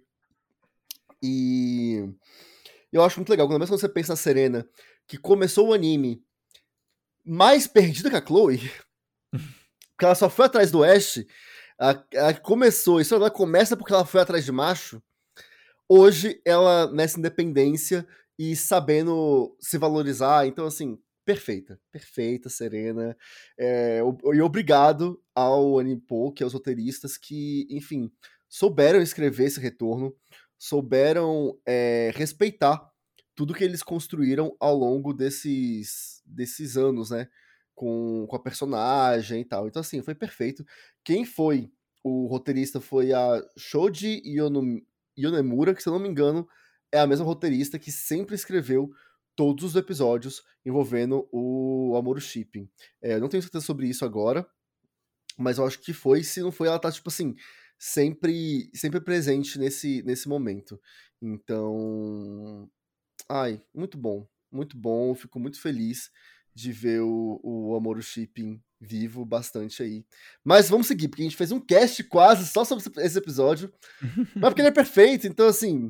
E eu acho muito legal, quando você pensa na Serena, que começou o anime mais perdida que a Chloe, porque ela só foi atrás do Ash, ela começou, isso ela começa porque ela foi atrás de macho, hoje ela nessa independência e sabendo se valorizar, então assim, perfeita, Serena, e obrigado ao Animpo, que é os roteiristas que, enfim, souberam escrever esse retorno, souberam respeitar tudo que eles construíram ao longo desses anos, né, com a personagem e tal, então assim, foi perfeito. Quem foi o roteirista foi a Shoji Yonemura, que se eu não me engano, é a mesma roteirista que sempre escreveu todos os episódios envolvendo o Amuro Shipping. Eu não tenho certeza sobre isso agora, mas eu acho que foi. Se não foi, ela tá, tipo assim, sempre presente nesse momento. Então, ai, muito bom. Muito bom, fico muito feliz de ver o Amuro Shipping vivo bastante aí. Mas vamos seguir, porque a gente fez um cast quase só sobre esse episódio, mas porque ele é perfeito, então assim...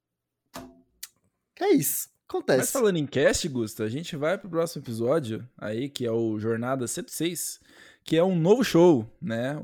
É isso. Acontece. Mas falando em cast, Gusta, a gente vai pro próximo episódio aí, que é o Jornada 106, que é um novo show, né?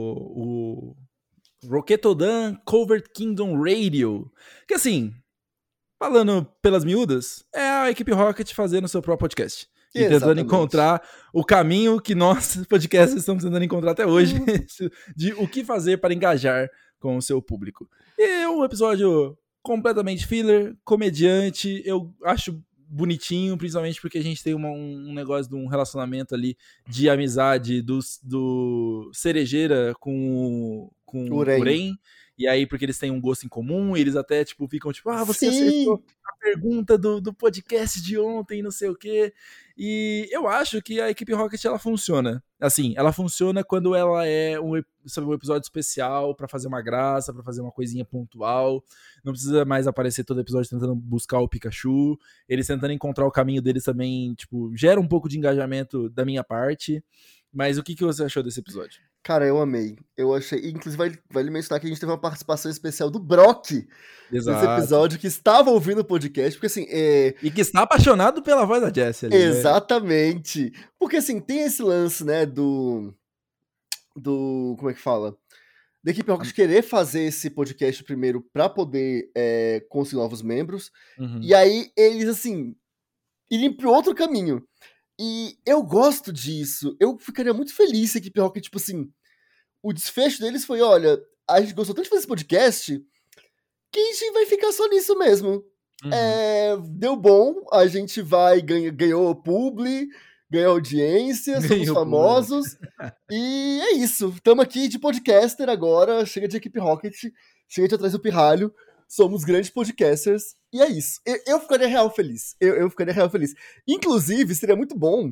O Roquetodan Covert Kingdom Radio. Que assim, falando pelas miúdas, é a equipe Rocket fazendo seu próprio podcast. E tentando encontrar o caminho que nós, podcasters, estamos tentando encontrar até hoje, de o que fazer para engajar com o seu público. E é um episódio completamente filler, comediante, eu acho bonitinho, principalmente porque a gente tem um negócio de um relacionamento ali de amizade do Cerejeira com o Uren. E aí, porque eles têm um gosto em comum, eles até, tipo, ficam tipo, você acertou a pergunta do podcast de ontem, não sei o quê. E eu acho que a equipe Rocket, ela funciona. Assim, ela funciona quando ela é um episódio especial pra fazer uma graça, pra fazer uma coisinha pontual. Não precisa mais aparecer todo episódio tentando buscar o Pikachu. Eles tentando encontrar o caminho deles também, tipo, gera um pouco de engajamento da minha parte. Mas o que você achou desse episódio? Cara, eu amei. Eu achei. Inclusive, vale mencionar que a gente teve uma participação especial do Brock nesse episódio, que estava ouvindo o podcast, porque assim. E que está apaixonado pela voz da Jessie ali. Exatamente. Né? Porque assim, tem esse lance, né, do. Como é que fala? Da equipe Rocket querer fazer esse podcast primeiro para poder conseguir novos membros. Uhum. E aí eles, assim, irem pro outro caminho. E eu gosto disso. Eu ficaria muito feliz se a equipe Rocket, tipo assim, o desfecho deles foi, olha, a gente gostou tanto de fazer esse podcast que a gente vai ficar só nisso mesmo. Uhum. Deu bom, a gente vai, ganhou publi, ganhou audiência, somos famosos. E é isso, estamos aqui de podcaster agora, chega de equipe Rocket, chega de atrás do pirralho. Somos grandes podcasters, e é isso. Eu ficaria real feliz. Eu ficaria real feliz. Inclusive, seria muito bom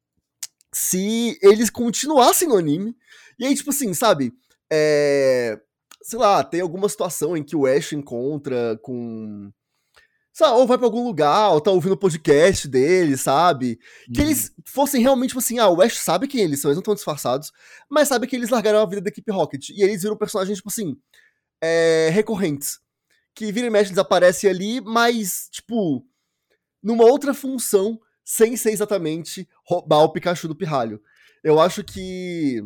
se eles continuassem no anime. E aí, tipo assim, sabe? Sei lá, tem alguma situação em que o Ash encontra com... Sei lá, ou vai pra algum lugar, ou tá ouvindo o podcast dele, sabe? Que eles fossem realmente, tipo assim, o Ash sabe quem eles são, eles não estão disfarçados, mas sabe que eles largaram a vida da equipe Rocket. E eles viram personagens, tipo assim, recorrentes. Que vira e mexe desaparece ali, mas, tipo, numa outra função, sem ser exatamente roubar o Pikachu do pirralho. Eu acho que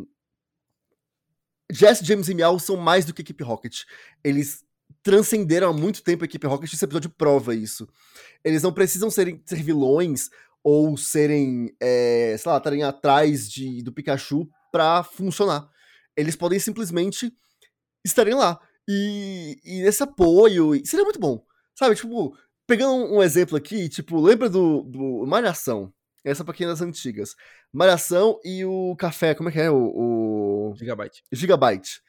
Jess, James e Meow são mais do que Equipe Rocket. Eles transcenderam há muito tempo a Equipe Rocket, esse episódio prova isso. Eles não precisam ser vilões ou serem, sei lá, estarem atrás do Pikachu pra funcionar. Eles podem simplesmente estarem lá. E esse apoio, seria muito bom. Sabe, tipo, pegando um exemplo aqui, tipo, lembra do Malhação? Essa pra quem é das antigas. Malhação e o Café, como é que é? O Gigabyte. Gigabyte.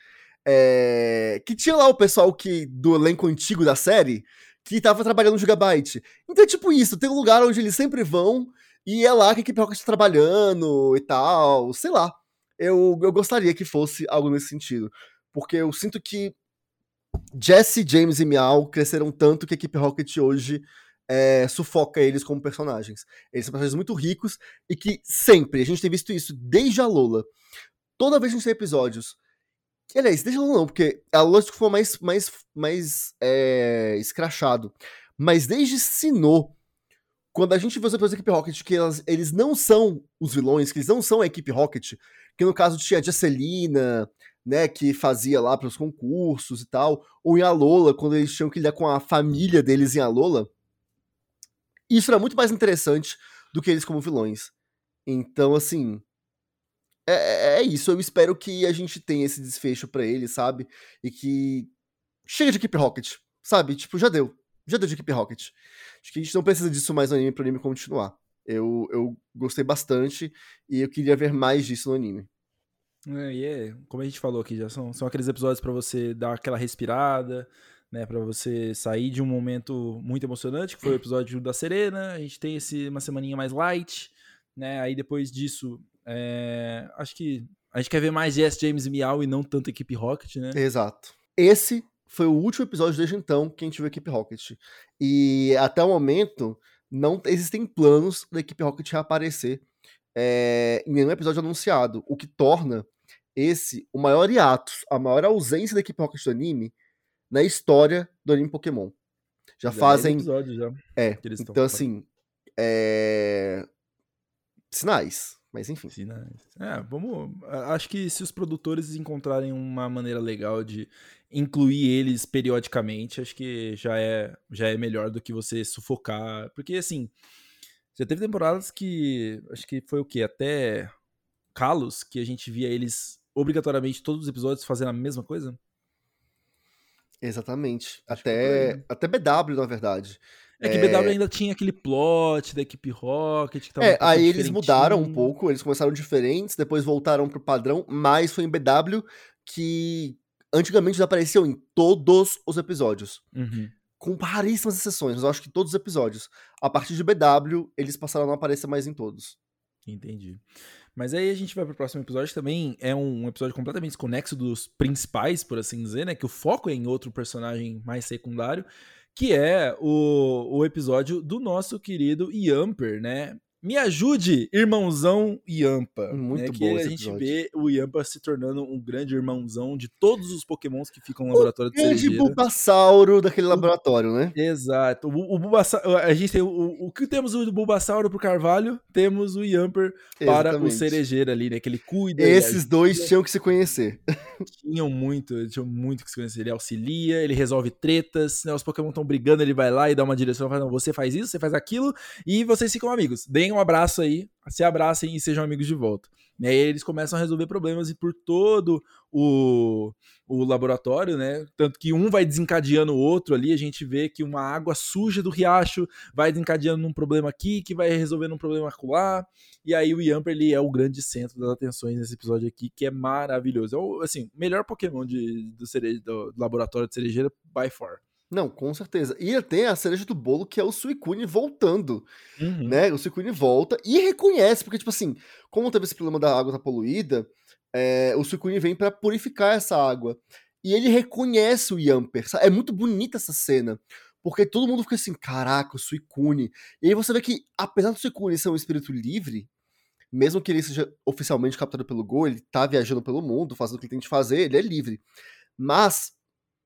Que tinha lá o pessoal do elenco antigo da série que tava trabalhando no Gigabyte. Então é tipo isso, tem um lugar onde eles sempre vão e é lá que a equipe Rocket tá trabalhando e tal, sei lá. Eu gostaria que fosse algo nesse sentido. Porque eu sinto que Jesse, James e Meow cresceram tanto que a equipe Rocket hoje sufoca eles como personagens. Eles são personagens muito ricos e que sempre, a gente tem visto isso desde a Lola. Toda vez que a gente tem episódios. Aliás, desde a Lola não, porque a Lola ficou mais escrachado. Mas desde Sinnoh, quando a gente vê os episódios da equipe Rocket, que eles não são os vilões, que eles não são a equipe Rocket, que no caso tinha a Jesselina, né, que fazia lá pros concursos e tal, ou em Alola, quando eles tinham que lidar com a família deles em Alola, isso era muito mais interessante do que eles como vilões. Então, assim, é isso. Eu espero que a gente tenha esse desfecho pra eles, sabe? E que chega de equipe Rocket, sabe? Tipo, já deu. Já deu de equipe Rocket. Acho que a gente não precisa disso mais no anime pro anime continuar. Eu gostei bastante e eu queria ver mais disso no anime. Como a gente falou aqui, já são aqueles episódios pra você dar aquela respirada, né, para você sair de um momento muito emocionante, que foi o episódio da Serena. A gente tem uma semaninha mais light, né? Aí depois disso, acho que a gente quer ver mais Jess, James e Meow e não tanto Equipe Rocket, né? Exato. Esse foi o último episódio desde então que a gente viu a Equipe Rocket. E até o momento, não existem planos da Equipe Rocket reaparecer em nenhum episódio anunciado, o que torna esse o maior hiatus, a maior ausência da Equipe Rocket do anime na história do anime Pokémon. Já fazem 10 episódios já. Que eles então assim, sinais, mas enfim. Sinais. Acho que se os produtores encontrarem uma maneira legal de incluir eles periodicamente, acho que já é melhor do que você sufocar. Porque, assim, já teve temporadas que, acho que foi o quê? Até Kalos, que a gente via eles obrigatoriamente todos os episódios fazendo a mesma coisa? Exatamente. Acho que foi por aí, né? Até BW, na verdade. Que BW ainda tinha aquele plot da equipe Rocket, que tava um pouco aí eles mudaram um diferentinho. pouco, eles começaram diferentes, depois voltaram pro padrão, mas foi em BW que antigamente eles apareciam em todos os episódios. Uhum. Com raríssimas exceções, mas eu acho que todos os episódios. A partir de BW, eles passaram a não aparecer mais em todos. Entendi. Mas aí a gente vai pro próximo episódio, que também é um episódio completamente desconexo dos principais, por assim dizer, né? Que o foco é em outro personagem mais secundário, que é o episódio do nosso querido Yamper, né? Me ajude, irmãozão Yampa. Muito né? bom Que esse a gente episódio. vê o Yampa se tornando um grande irmãozão de todos os pokémons que ficam no laboratório de Grande Cerejeira. Bulbasauro daquele laboratório, né? Exato. O Bulbasauro, a gente tem o que temos o Bulbasauro pro Carvalho, temos o Yamper para o Exatamente. Cerejeira ali, né? Que ele cuida. Esses dois tinham que se conhecer. Tinham muito que se conhecer. Ele auxilia, ele resolve tretas, né? Os Pokémon estão brigando, ele vai lá e dá uma direção, fala, não, você faz isso, você faz aquilo, e vocês ficam amigos. Deem um abraço aí, se abracem e sejam amigos de volta. E aí eles começam a resolver problemas e por todo o laboratório, né? Tanto que um vai desencadeando o outro ali, a gente vê que uma água suja do riacho vai desencadeando um problema aqui, que vai resolvendo um problema acolá, e aí o Yamper, ele é o grande centro das atenções nesse episódio aqui, que é maravilhoso. É o, assim, melhor Pokémon do laboratório de Cerejeira, by far. Não, com certeza. E tem a cereja do bolo, que é o Suicune voltando, né? O Suicune volta e reconhece, porque, tipo assim, como teve esse problema da água tá poluída, o Suicune vem pra purificar essa água. E ele reconhece o Yamper. É muito bonita essa cena, porque todo mundo fica assim, caraca, o Suicune. E aí você vê que, apesar do Suicune ser um espírito livre, mesmo que ele seja oficialmente capturado pelo Go, ele tá viajando pelo mundo, fazendo o que ele tem de fazer, ele é livre. Mas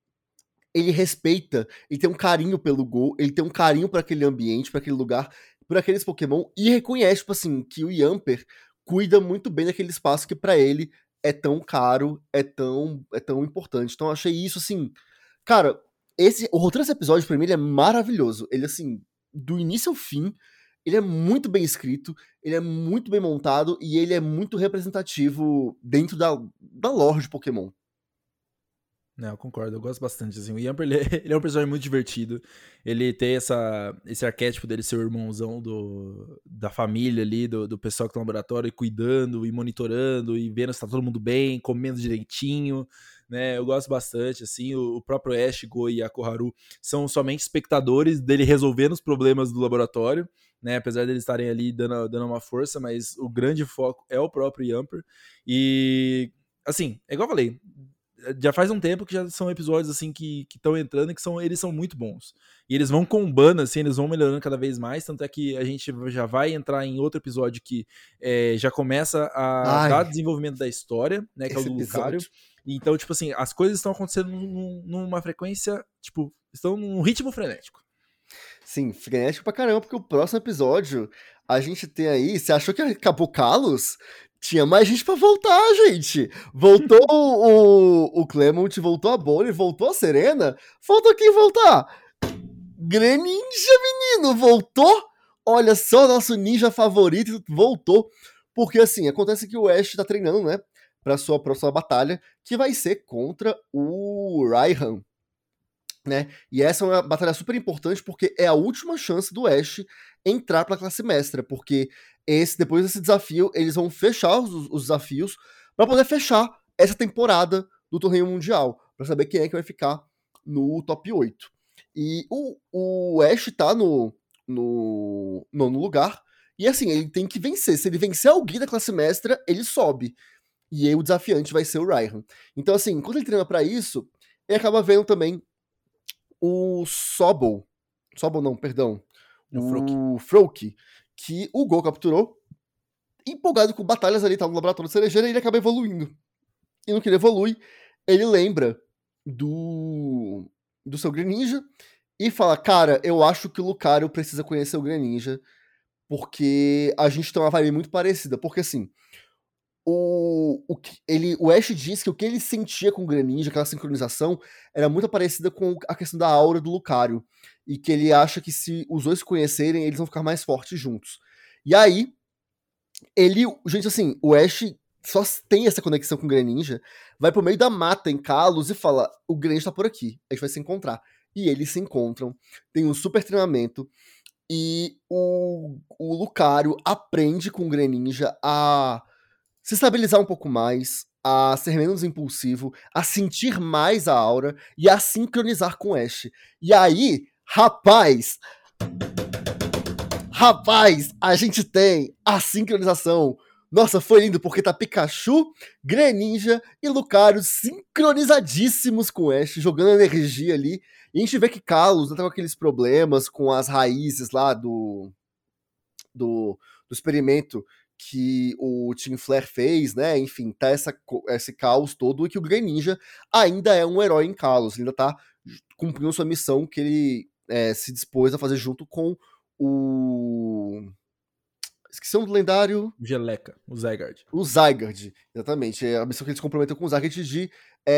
ele respeita, ele tem um carinho pelo Go, ele tem um carinho para aquele ambiente, para aquele lugar, por aqueles Pokémon, e reconhece, tipo assim, que o Yamper cuida muito bem daquele espaço que para ele é tão caro, é tão importante. Então eu achei isso, assim, cara, o roteiro desse episódio, pra mim, ele é maravilhoso. Ele, assim, do início ao fim, ele é muito bem escrito, ele é muito bem montado, e ele é muito representativo dentro da lore de Pokémon. Não, eu concordo, eu gosto bastante, assim, o Yamper, ele é um personagem muito divertido, ele tem esse arquétipo dele ser o irmãozão da família ali, do pessoal que tá no laboratório, e cuidando, e monitorando, e vendo se tá todo mundo bem, comendo direitinho, né, eu gosto bastante, assim, o próprio Ash, Go e a Koharu são somente espectadores dele resolvendo os problemas do laboratório, né, apesar deles estarem ali dando uma força, mas o grande foco é o próprio Yamper, e, assim, é igual eu falei, já faz um tempo que já são episódios assim que estão entrando e que eles são muito bons. E eles vão combando, assim, eles vão melhorando cada vez mais, tanto é que a gente já vai entrar em outro episódio que já começa a dar desenvolvimento da história, né, que é o do Lucario. Então, tipo assim, as coisas estão acontecendo numa frequência, tipo, estão num ritmo frenético. Sim, frenético pra caramba, porque o próximo episódio a gente tem aí. Você achou que acabou Kalos? Tinha mais gente pra voltar, gente. Voltou o Clement, voltou a Bonnie, voltou a Serena. Faltou quem voltar? Greninja, menino, voltou? Olha só, nosso ninja favorito voltou. Porque assim, acontece que o Ash tá treinando, né? Pra sua próxima batalha, que vai ser contra o Raihan. Né? E essa é uma batalha super importante porque é a última chance do Ash entrar pra classe mestra, porque depois desse desafio, eles vão fechar os desafios para poder fechar essa temporada do torneio mundial, para saber quem é que vai ficar no top 8. E o Ash tá no nono lugar, e assim, ele tem que vencer. Se ele vencer alguém da classe mestra, ele sobe. E aí o desafiante vai ser o Raihan. Então assim, enquanto ele treina pra isso, ele acaba vendo também o Sobol não, perdão, o Froakie, que o Go capturou, empolgado com batalhas ali, tá no laboratório cerejeira, e ele acaba evoluindo. E no que ele evolui, ele lembra do seu Greninja e fala, cara, eu acho que o Lucario precisa conhecer o Greninja, porque a gente tem uma vibe muito parecida, porque assim, o Ash diz que o que ele sentia com o Greninja, aquela sincronização, era muito parecida com a questão da aura do Lucario. E que ele acha que se os dois se conhecerem, eles vão ficar mais fortes juntos. E aí, gente, assim, o Ash só tem essa conexão com o Greninja, vai pro meio da mata em Kalos e fala: o Greninja tá por aqui, a gente vai se encontrar. E eles se encontram, tem um super treinamento, e o Lucario aprende com o Greninja a se estabilizar um pouco mais, a ser menos impulsivo, a sentir mais a aura e a sincronizar com o Ash. E aí, rapaz, a gente tem a sincronização. Nossa, foi lindo, porque tá Pikachu, Greninja e Lucario sincronizadíssimos com o Ash, jogando energia ali. E a gente vê que Kalos tá com aqueles problemas com as raízes lá do experimento que o Team Flare fez, né? Enfim, tá esse caos todo, e que o Greninja ainda é um herói em Kalos, ainda tá cumprindo sua missão que ele se dispôs a fazer junto com o... Esqueci o lendário... Geleca, o Zygarde. O Zygarde, exatamente. É a missão que eles comprometem com o Zygarde de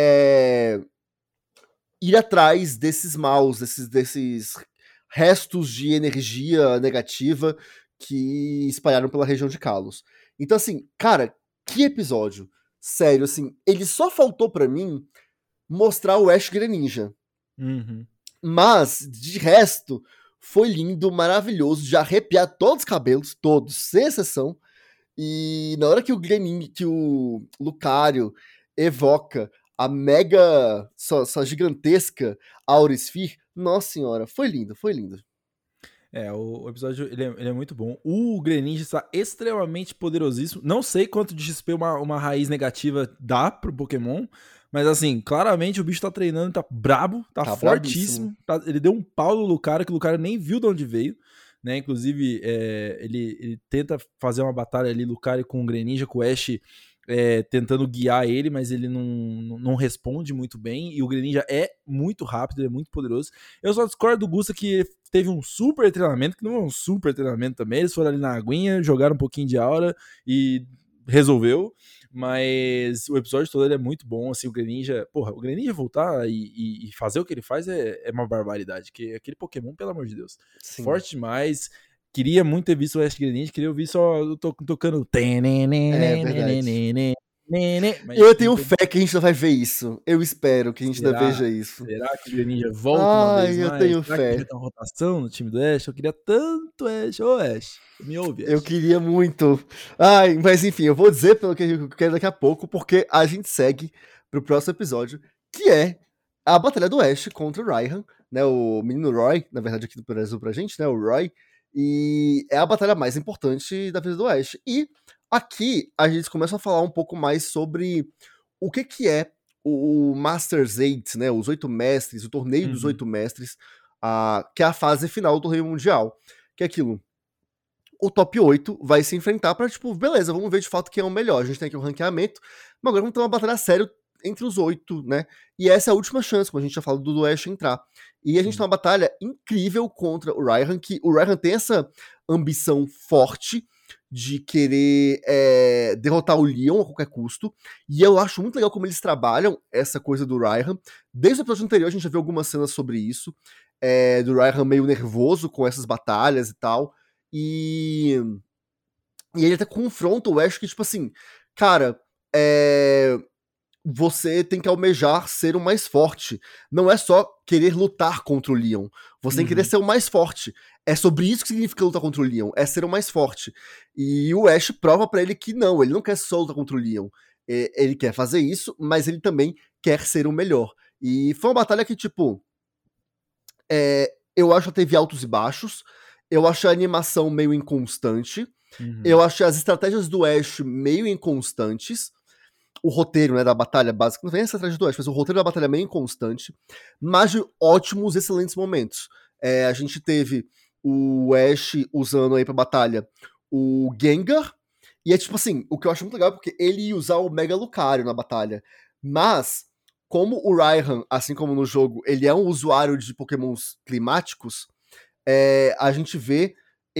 ir atrás desses maus, desses restos de energia negativa que espalharam pela região de Kalos. Então, assim, cara, que episódio. Sério, assim, ele só faltou pra mim mostrar o Ash Greninja. Uhum. Mas, de resto, foi lindo, maravilhoso, de arrepiar todos os cabelos, todos, sem exceção. E na hora que o Lucario evoca a mega, sua gigantesca Aurisphere, nossa senhora, foi lindo, foi lindo. O episódio ele é muito bom. O Greninja está extremamente poderosíssimo. Não sei quanto de XP uma raiz negativa dá pro Pokémon, mas assim, claramente o bicho tá treinando, tá brabo, tá fortíssimo. Ele deu um pau no Lucario, que o Lucario nem viu de onde veio, né? Inclusive, ele tenta fazer uma batalha ali, Lucario com o Greninja, com o Ash tentando guiar ele, mas ele não responde muito bem, e o Greninja é muito rápido, ele é muito poderoso. Eu só discordo do Gusta, que teve um super treinamento, que não é um super treinamento também, eles foram ali na aguinha, jogaram um pouquinho de aura e resolveu, mas o episódio todo ele é muito bom, assim, o Greninja voltar e fazer o que ele faz é uma barbaridade, que aquele Pokémon, pelo amor de Deus, Sim. Forte demais. Queria muito ter visto o Ash Greninja, queria ouvir só tocando. É verdade. Mas Eu tenho fé que a gente ainda vai ver isso. Eu espero que a gente ainda será? veja isso. Será que o Greninja volta uma vez Ai, eu mais? tenho Será que a gente vai fé. ter uma rotação no time do Ash? Eu queria tanto Ash. Ô, Ash, me ouve, Ash. Eu queria muito. Ai, mas enfim, eu vou dizer pelo que eu quero daqui a pouco, porque a gente segue pro próximo episódio, que é a batalha do Ash contra o Raihan, né? O menino Roy, na verdade, aqui do Brasil pra gente, né? O Roy. E é a batalha mais importante da vida do Ash. E aqui a gente começa a falar um pouco mais sobre o que é o Masters 8, né? Os 8 mestres, o torneio dos 8 mestres, que é a fase final do torneio mundial. Que é aquilo. O top 8 vai se enfrentar pra, tipo, beleza, vamos ver de fato quem é o melhor. A gente tem aqui um ranqueamento, mas agora vamos ter uma batalha séria entre os 8, né? E essa é a última chance, como a gente já falou, do Ash entrar. E a gente tem uma batalha incrível contra o Raihan, que o Raihan tem essa ambição forte de querer derrotar o Leon a qualquer custo. E eu acho muito legal como eles trabalham essa coisa do Raihan. Desde o episódio anterior a gente já viu algumas cenas sobre isso, do Raihan meio nervoso com essas batalhas e tal. E ele até confronta o Ash que, tipo assim, cara, você tem que almejar ser o mais forte. Não é só querer lutar contra o Leon. Você tem que querer ser o mais forte. É sobre isso que significa lutar contra o Leon. É ser o mais forte. E o Ash prova pra ele que não. Ele não quer só lutar contra o Leon. Ele quer fazer isso, mas ele também quer ser o melhor. E foi uma batalha que, tipo... eu acho que teve altos e baixos. Eu achei a animação meio inconstante. Eu achei as estratégias do Ash meio inconstantes. O roteiro, né, da batalha básica, não vem essa estratégia do Ash, mas o roteiro da batalha é meio inconstante. Mas de ótimos, excelentes momentos. A gente teve o Ash usando aí pra batalha o Gengar. E é tipo assim, o que eu acho muito legal é porque ele ia usar o Mega Lucario na batalha. Mas, como o Raihan, assim como no jogo, ele é um usuário de pokémons climáticos, a gente vê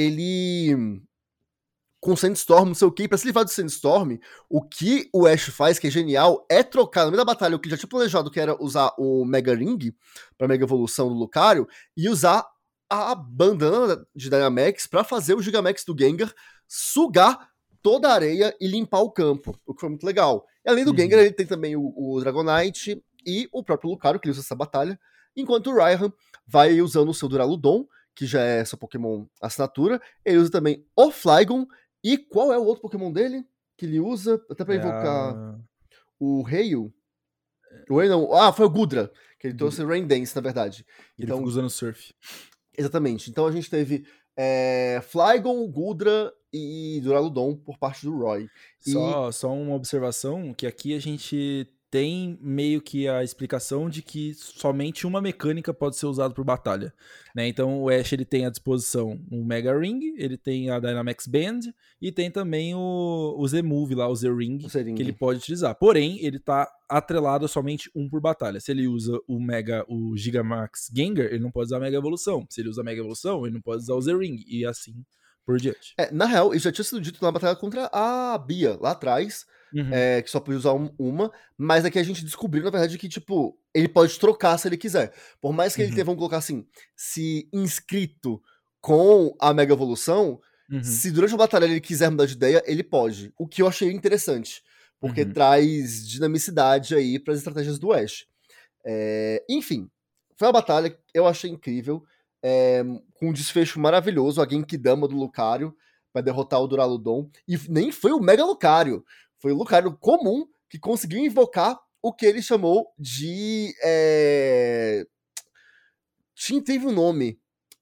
ele com Sandstorm, não sei o que, pra se livrar do Sandstorm, o que o Ash faz, que é genial, é trocar no meio da batalha o que já tinha planejado, que era usar o Mega Ring pra Mega Evolução do Lucario, e usar a bandana de Dynamax pra fazer o Gigamax do Gengar sugar toda a areia e limpar o campo, o que foi muito legal. E além do Gengar, ele tem também o Dragonite e o próprio Lucario, que ele usa essa batalha, enquanto o Raihan vai usando o seu Duraludon, que já é seu Pokémon assinatura, ele usa também o Flygon. E qual é o outro Pokémon dele que ele usa até pra invocar o Rail? O Rail não. Ah, foi o Gudra, que ele trouxe Rain Dance, na verdade. Ele Então, fica usando Surf. Exatamente. Então a gente teve Flygon, Gudra e Duraludon por parte do Roy. Só uma observação, que aqui a gente tem meio que a explicação de que somente uma mecânica pode ser usada por batalha, né? Então o Ash ele tem à disposição um Mega Ring, ele tem a Dynamax Band e tem também o Z-Move lá, o Z-Ring, que ele pode utilizar. Porém, ele tá atrelado a somente um por batalha. Se ele usa o Gigamax Gengar, ele não pode usar a Mega Evolução. Se ele usa a Mega Evolução, ele não pode usar o Z-Ring e assim por diante. Na real, isso já tinha sido dito na batalha contra a Bia, lá atrás, que só podia usar uma, mas aqui a gente descobriu, na verdade, que, tipo, ele pode trocar se ele quiser. Por mais que ele tenha, vamos colocar assim, se inscrito com a Mega Evolução, se durante a batalha ele quiser mudar de ideia, ele pode. O que eu achei interessante, porque traz dinamicidade aí para as estratégias do Ash. Enfim, foi uma batalha que eu achei incrível, com um desfecho maravilhoso, a Genkidama do Lucario para derrotar o Duraludon, e nem foi o Mega Lucario, foi o Lucario comum que conseguiu invocar o que ele chamou de... Teve um nome,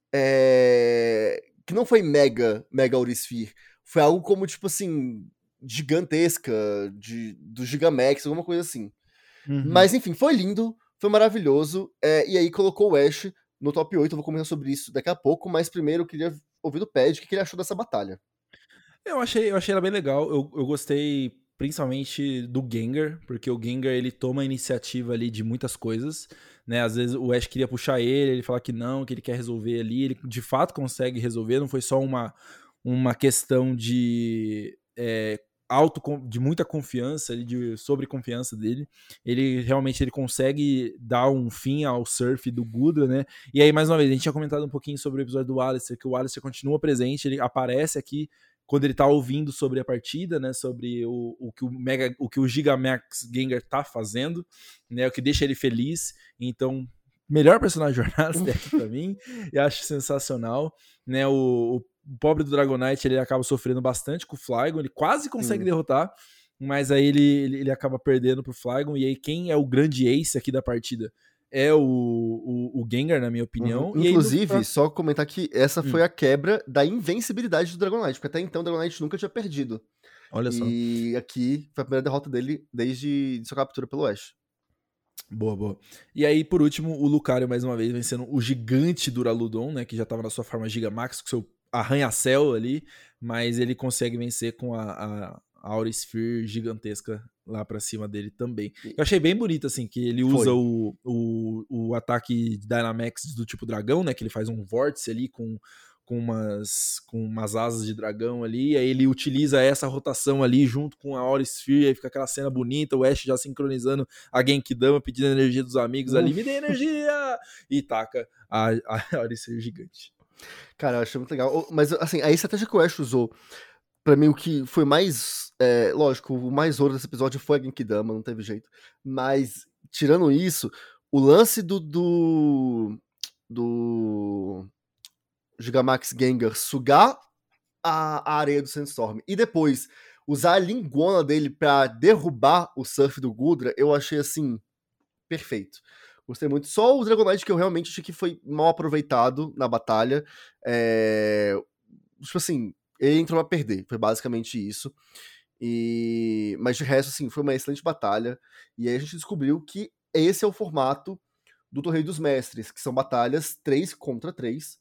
que não foi Mega Aurisphere, foi algo como, tipo assim, gigantesca, do Gigamax, alguma coisa assim. Mas enfim, foi lindo, foi maravilhoso, e aí colocou o Ash no top 8, eu vou comentar sobre isso daqui a pouco, mas primeiro eu queria ouvir do Ped o que ele achou dessa batalha. Eu achei ela bem legal, eu gostei principalmente do Gengar, porque o Gengar ele toma a iniciativa ali de muitas coisas, né? Às vezes o Ash queria puxar ele fala que não, que ele quer resolver ali, ele de fato consegue resolver, não foi só uma questão de de muita confiança, de sobreconfiança dele. Ele realmente consegue dar um fim ao surf do Gudra, né? E aí, mais uma vez, a gente tinha comentado um pouquinho sobre o episódio do Alistair, que o Alistair continua presente, ele aparece aqui quando ele tá ouvindo sobre a partida, né, sobre o que o Gigamax Gengar tá fazendo, né, o que deixa ele feliz. Então, melhor personagem de jornada até aqui pra mim, eu acho sensacional, né, o pobre do Dragonite, ele acaba sofrendo bastante com o Flygon, ele quase consegue derrotar, mas aí ele acaba perdendo pro Flygon, e aí quem é o grande ace aqui da partida é o Gengar, na minha opinião. E Inclusive, aí só comentar que essa foi a quebra da invencibilidade do Dragonite, porque até então o Dragonite nunca tinha perdido. Olha só. E aqui foi a primeira derrota dele desde sua captura pelo Ash. Boa, boa. E aí, por último, o Lucario, mais uma vez, vencendo o gigante Duraludon, né, que já tava na sua forma Gigamax, com seu arranha-céu ali, mas ele consegue vencer com a Aura Sphere gigantesca lá pra cima dele também. Eu achei bem bonito, assim, que ele usa o ataque Dynamax do tipo dragão, né, que ele faz um vórtice ali com umas asas de dragão ali, e aí ele utiliza essa rotação ali junto com a Aura Sphere, aí fica aquela cena bonita, o Ash já sincronizando a Genkidama, pedindo energia dos amigos ali, me dê energia! E taca a Aura Sphere gigante. Cara, eu achei muito legal. Mas, assim, a estratégia que o Ash usou, pra mim, o que foi mais... lógico, o mais ouro desse episódio foi a Genkidama, não teve jeito. Mas, tirando isso, o lance do Gigamax Gengar sugar a areia do Sandstorm e depois usar a lingona dele pra derrubar o Surf do Gudra, eu achei, assim, perfeito. Gostei muito. Só o Dragonite que eu realmente achei que foi mal aproveitado na batalha. Tipo assim, ele entrou pra perder. Foi basicamente isso. Mas de resto, assim, foi uma excelente batalha. E aí a gente descobriu que esse é o formato do Torneio dos Mestres, que são batalhas 3 contra 3.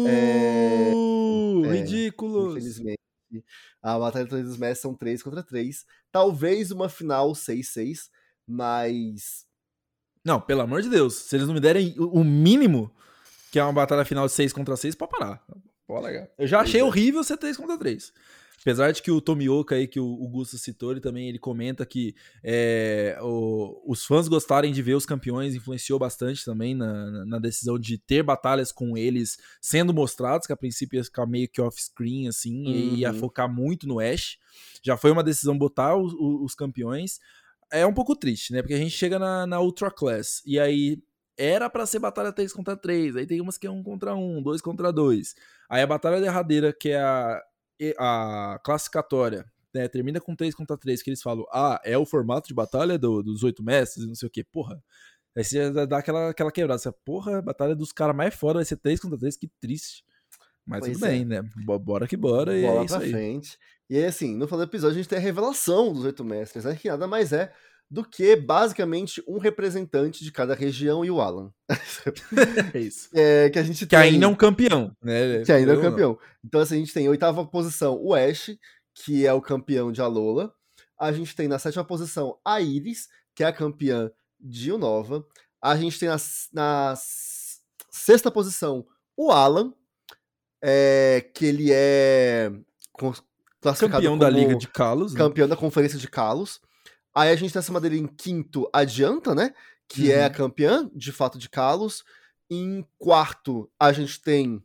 Ridículos! Infelizmente, a batalha do Torneio dos Mestres são 3 contra 3. Talvez uma final 6-6, mas... Não, pelo amor de Deus, se eles não me derem o mínimo, que é uma batalha final de 6 contra 6, pode parar. Pode largar. Eu já achei horrível ser 3 contra 3. Apesar de que o Tomioka aí, que o Gusto citou, ele comenta que os fãs gostarem de ver os campeões influenciou bastante também na decisão de ter batalhas com eles sendo mostrados, que a princípio ia ficar meio que off-screen, assim, e ia focar muito no Ash. Já foi uma decisão botar os campeões. É um pouco triste, né? Porque a gente chega na Ultra Class, e aí era pra ser batalha 3 contra 3, aí tem umas que é 1 contra 1, 2 contra 2. Aí a batalha derradeira, que é a classificatória, né, termina com 3 contra 3, que eles falam, é o formato de batalha dos 8 mestres, não sei o que, porra. Aí você já dá aquela quebrada, você, porra, a batalha dos caras mais foda vai ser 3 contra 3, que triste. Mas tudo bem, né? Bora que bora, e é isso aí. Frente. E aí, assim, no final do episódio a gente tem a revelação dos 8 mestres, né? Que nada mais é do que, basicamente, um representante de cada região e o Alan. É isso. Que a gente que ainda é um campeão, né? Que ainda é um campeão. Então, assim, a gente tem em 8ª posição o Ash, que é o campeão de Alola. A gente tem na 7ª posição a Iris, que é a campeã de Unova. A gente tem na 6ª posição o Alan, que ele é classificado campeão como da Liga de Kalos, campeão da Conferência de Kalos. Aí a gente tem acima dele em 5º a Dianta, né? Que é a campeã, de fato, de Kalos. Em 4º, a gente tem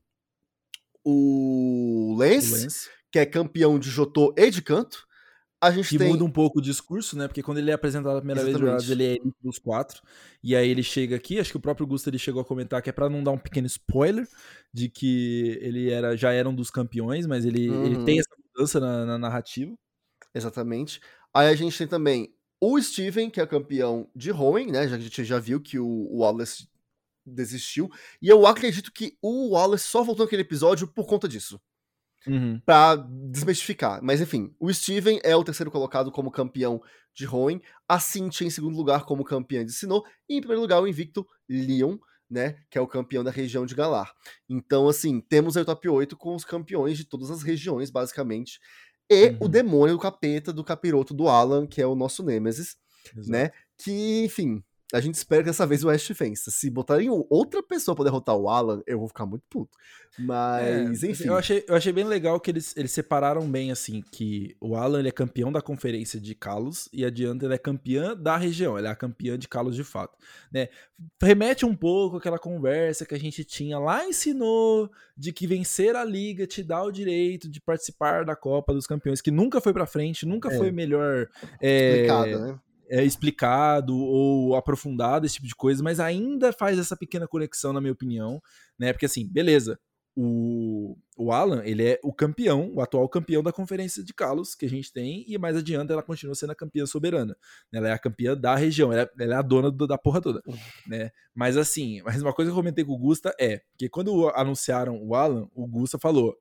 o Lance, que é campeão de Jotô e de Canto. A gente muda um pouco o discurso, né? Porque quando ele é apresentado a primeira vez Jornadas, ele é elite dos 4. E aí ele chega aqui, acho que o próprio Gusto ele chegou a comentar que é pra não dar um pequeno spoiler de que ele já era um dos campeões, mas ele tem essa mudança na narrativa. Exatamente. Aí a gente tem também o Steven, que é campeão de Hoenn, né? A gente já viu que o Wallace desistiu. E eu acredito que o Wallace só voltou naquele episódio por conta disso. Pra desmistificar. Mas enfim, o Steven é o 3º colocado como campeão de Hoenn, a Cynthia em 2º lugar como campeã de Sinnoh, e em primeiro lugar o invicto Leon, né, que é o campeão da região de Galar. Então, assim, temos aí o top 8 com os campeões de todas as regiões, basicamente, e o demônio do capeta, do capiroto do Alan, que é o nosso Nêmesis, né, que, enfim, A gente espera que dessa vez o Ash vença. Se botarem outra pessoa pra derrotar o Alan, eu vou ficar muito puto. Mas, enfim. Eu achei bem legal que eles separaram bem, assim, que o Alan ele é campeão da conferência de Kalos e a Diana ela é campeã da região, ela é a campeã de Kalos de fato, né? Remete um pouco àquela conversa que a gente tinha lá em Sinnoh, de que vencer a liga te dá o direito de participar da Copa dos Campeões, que nunca foi pra frente, nunca foi melhor explicado, né? Explicado ou aprofundado, esse tipo de coisa, mas ainda faz essa pequena conexão, na minha opinião, né? Porque assim, beleza, o Alan, ele é o campeão, o atual campeão da Conferência de Kalos que a gente tem, e mais adiante ela continua sendo a campeã soberana, né? Ela é a campeã da região, ela é a dona da porra toda, né? Mas assim, uma coisa que eu comentei com o Gusta é que quando anunciaram o Alan, o Gusta falou,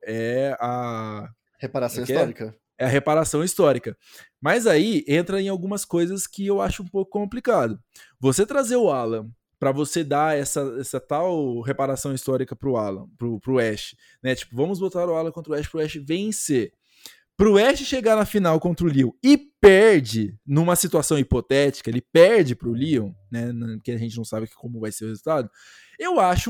reparação histórica. É a reparação histórica. Mas aí entra em algumas coisas que eu acho um pouco complicado. Você trazer o Alan para você dar essa tal reparação histórica pro Alan, pro Ash, né? Tipo, vamos botar o Alan contra o Ash pro Ash vencer. Pro Ash chegar na final contra o Leon e perde numa situação hipotética, ele perde pro Leon, né? Que a gente não sabe como vai ser o resultado. Eu acho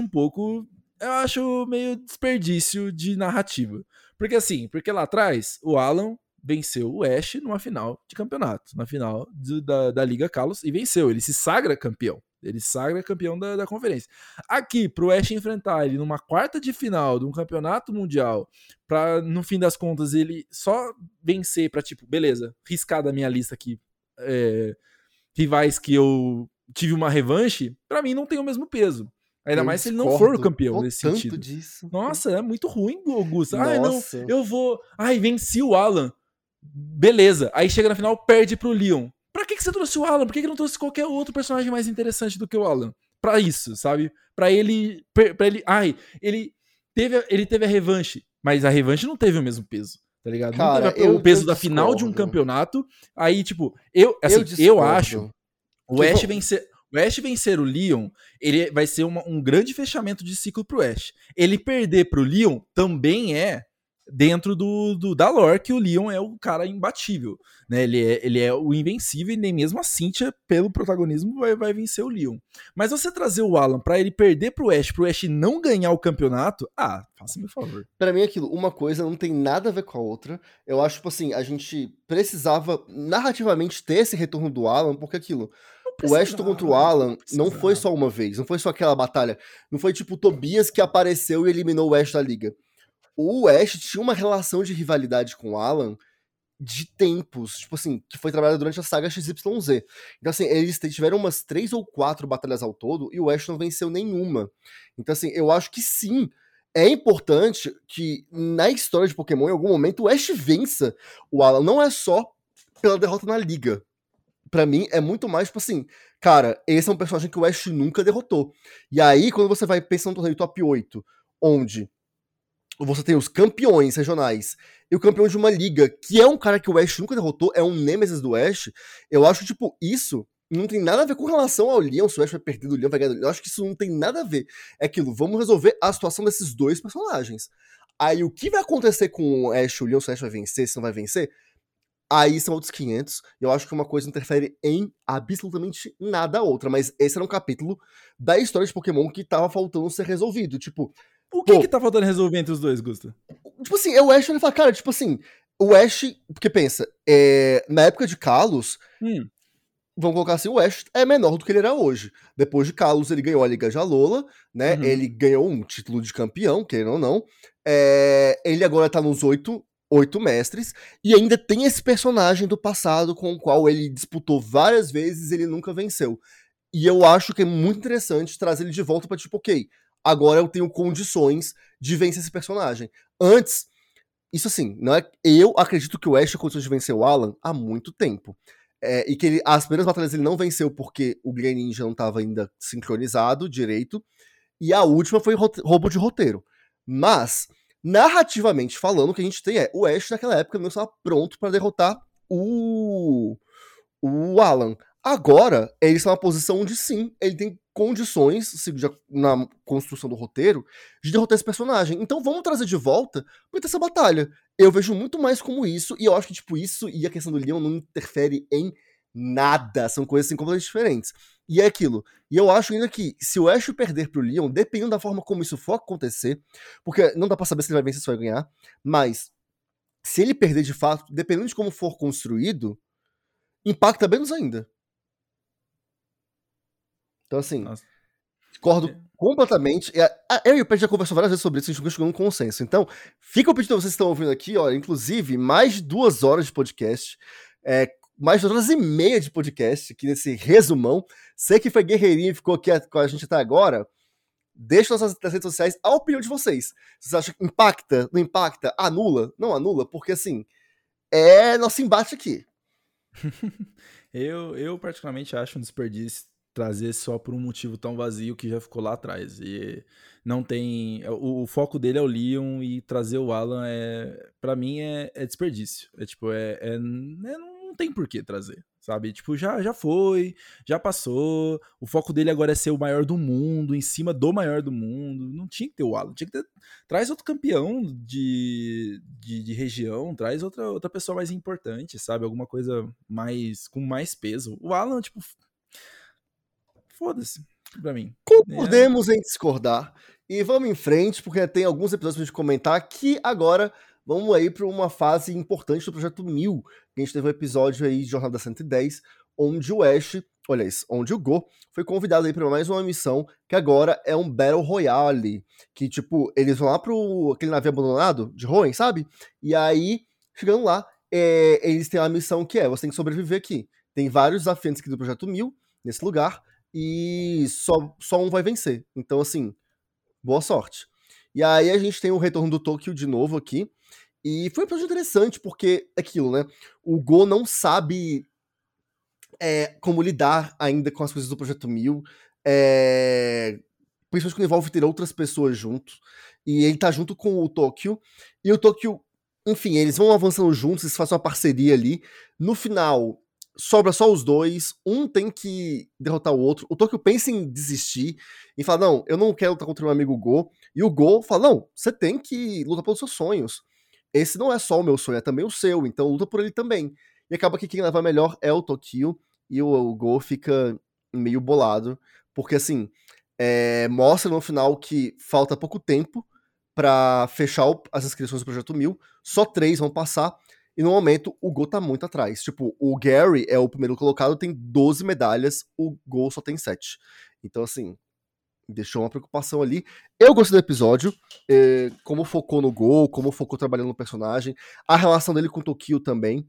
meio desperdício de narrativa. Porque lá atrás, o Alan venceu o Ash numa final de campeonato, na final da Liga Kalos, e venceu. Ele se sagra campeão. Ele se sagra campeão da conferência. Aqui, pro Ash enfrentar ele numa quarta de final de um campeonato mundial, pra, no fim das contas, ele só vencer pra, tipo, beleza, riscar da minha lista aqui, rivais que eu tive uma revanche, pra mim não tem o mesmo peso. Ainda mais se ele não for o campeão nesse sentido. Disso. Nossa, é muito ruim, Augusto. Ai, não, eu vou... Ai, venci o Alan. Beleza. Aí chega na final, perde pro Leon. Pra que você trouxe o Alan? Por que não trouxe qualquer outro personagem mais interessante do que o Alan? Pra isso, sabe? Pra ele... Ai, ele teve a revanche. Mas a revanche não teve o mesmo peso, tá ligado? Cara, não teve o peso da final de um campeonato. Aí, tipo... Eu acho... O Ash vencer o Leon, ele vai ser um grande fechamento de ciclo pro Ash. Ele perder pro Leon também é dentro da lore que o Leon é o cara imbatível, né? Ele é o invencível e nem mesmo a Cynthia, pelo protagonismo, vai vencer o Leon. Mas você trazer o Alan pra ele perder pro Ash não ganhar o campeonato, faça-me favor. Pra mim, aquilo, uma coisa não tem nada a ver com a outra. Eu acho, tipo assim, a gente precisava narrativamente ter esse retorno do Alan, porque aquilo... O Ash contra o Alan não foi só uma vez, não foi só aquela batalha. Não foi tipo o Tobias que apareceu e eliminou o Ash da liga. O Ash tinha uma relação de rivalidade com o Alan de tempos, tipo assim, que foi trabalhada durante a saga XYZ. Então assim, eles tiveram umas 3 ou 4 batalhas ao todo e o Ash não venceu nenhuma. Então assim, eu acho que sim, é importante que na história de Pokémon, em algum momento, o Ash vença o Alan. Não é só pela derrota na liga. Pra mim, é muito mais, tipo assim, cara, esse é um personagem que o Ash nunca derrotou. E aí, quando você vai pensando no torneio top 8, onde você tem os campeões regionais e o campeão de uma liga, que é um cara que o Ash nunca derrotou, é um Nemesis do Ash, eu acho, tipo, isso não tem nada a ver com relação ao Leon, se o Ash vai perder do Leon, vai ganhar do Leon, eu acho que isso não tem nada a ver. É aquilo, vamos resolver a situação desses dois personagens. Aí, o que vai acontecer com o Ash e o Leon, se o Ash vai vencer, se não vai vencer... Aí são outros 500, e eu acho que uma coisa interfere em absolutamente nada a outra, mas esse era um capítulo da história de Pokémon que tava faltando ser resolvido, tipo... O que tá faltando resolver entre os dois, Gusta? Tipo assim, o Ash, ele fala, cara, tipo assim, o Ash, porque pensa, na época de Kalos, vamos colocar assim, o Ash é menor do que ele era hoje. Depois de Kalos, ele ganhou a Liga de Alola, né, ele ganhou um título de campeão, querendo ou não, ele agora tá nos 8 mestres, e ainda tem esse personagem do passado com o qual ele disputou várias vezes e ele nunca venceu. E eu acho que é muito interessante trazer ele de volta pra tipo, ok, agora eu tenho condições de vencer esse personagem. Antes, isso assim, não é, eu acredito que o Ash tinha condições de vencer o Alan há muito tempo. E que as primeiras batalhas ele não venceu porque o Greninja não estava ainda sincronizado direito, e a última foi roubo de roteiro. Mas... narrativamente falando, o que a gente tem o Ash naquela época não estava pronto para derrotar o Alan. Agora, ele está numa posição onde sim, ele tem condições, na construção do roteiro, de derrotar esse personagem. Então vamos trazer de volta para ter essa batalha. Eu vejo muito mais como isso, e eu acho que tipo isso e a questão do Leon não interfere em Nada. São coisas assim, completamente diferentes. E é aquilo. E eu acho ainda que se o Ash perder pro Leon, dependendo da forma como isso for acontecer, porque não dá pra saber se ele vai vencer ou se vai ganhar, mas se ele perder de fato, dependendo de como for construído, impacta menos ainda. Então, assim, Nossa. discordo completamente. Eu e o Pet já conversou várias vezes sobre isso, a gente chegou num consenso. Então, fica o pedido pra vocês que estão ouvindo aqui, ó, inclusive, mais de 2 horas de podcast, mais de 2 horas e meia de podcast, aqui nesse resumão. Sei que foi guerreirinho e ficou aqui com a gente até agora. Deixa nas redes sociais a opinião de vocês. Vocês acham que impacta? Não impacta? Anula? Não anula? Porque, assim, é nosso embate aqui. Eu particularmente acho um desperdício trazer só por um motivo tão vazio que já ficou lá atrás. E não tem. O foco dele é o Leon e trazer o Alan para mim é desperdício. Não tem por que trazer, sabe? Tipo, já foi, já passou. O foco dele agora é ser o maior do mundo, em cima do maior do mundo. Não tinha que ter o Alan, tinha que ter. Traz outro campeão de região, traz outra pessoa mais importante, sabe? Alguma coisa com mais peso. O Alan, tipo, foda-se pra mim. Concordemos em discordar. E vamos em frente, porque tem alguns episódios pra gente comentar que agora vamos aí pra uma fase importante do Projeto 1000. A gente teve um episódio aí de Jornada 110, onde o Ash, olha isso, onde o Go foi convidado aí pra mais uma missão, que agora é um Battle Royale. Que, tipo, eles vão lá pro aquele navio abandonado de Hoenn, sabe? E aí, chegando lá, eles têm uma missão que você tem que sobreviver aqui. Tem vários desafiantes aqui do Projeto 1000, nesse lugar, e só um vai vencer. Então, assim, boa sorte. E aí a gente tem o retorno do Tokyo de novo aqui. E foi um episódio interessante, porque é aquilo, né? O Go não sabe como lidar ainda com as coisas do Projeto 1000. Principalmente quando envolve ter outras pessoas junto. E ele tá junto com o Tokyo. E o Tokyo, enfim, eles vão avançando juntos, eles fazem uma parceria ali. No final, sobra só os dois, um tem que derrotar o outro. O Tokyo pensa em desistir e fala: não, eu não quero lutar contra o meu amigo Go. E o Go fala: não, você tem que lutar pelos seus sonhos. Esse não é só o meu sonho, é também o seu, então luta por ele também. E acaba que quem leva melhor é o Tokyo, e o Go fica meio bolado, porque assim, mostra no final que falta pouco tempo pra fechar as inscrições do Projeto 1000, só 3 vão passar, e no momento o Go tá muito atrás. Tipo, o Gary é o primeiro colocado, tem 12 medalhas, o Go só tem 7. Então, assim, deixou uma preocupação ali. Eu gostei do episódio, como focou no Go, como focou trabalhando no personagem, a relação dele com o Tokyo também,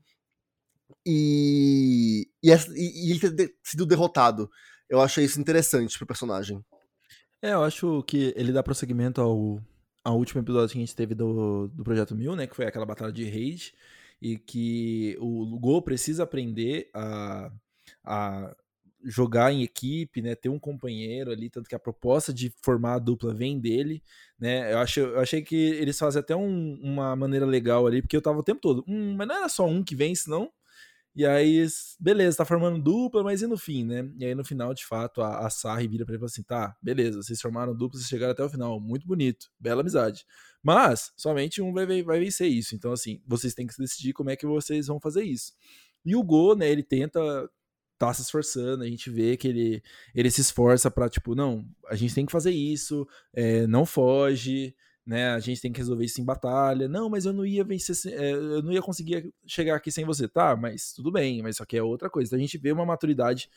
e ele ter sido derrotado. Eu achei isso interessante pro personagem. Eu acho que ele dá prosseguimento ao último episódio que a gente teve do Projeto 1000, né? Que foi aquela batalha de raid. E que o Go precisa aprender a jogar em equipe, né? Ter um companheiro ali, tanto que a proposta de formar a dupla vem dele, né? Eu achei que eles fazem até uma maneira legal ali, porque eu tava o tempo todo, mas não era só um que vence, não. E aí, beleza, tá formando dupla, mas e no fim, né? E aí no final, de fato, a Sarri vira pra ele e fala assim: tá, beleza, vocês formaram dupla, vocês chegaram até o final, muito bonito, bela amizade. Mas somente um vai vencer isso. Então, assim, vocês têm que decidir como é que vocês vão fazer isso. E o Go, né, ele tá se esforçando, a gente vê que ele se esforça pra, tipo, não, a gente tem que fazer isso, não foge, né? A gente tem que resolver isso em batalha. Não, mas eu não ia vencer, eu não ia conseguir chegar aqui sem você, tá? Mas tudo bem, mas só que é outra coisa. Então a gente vê uma maturidade,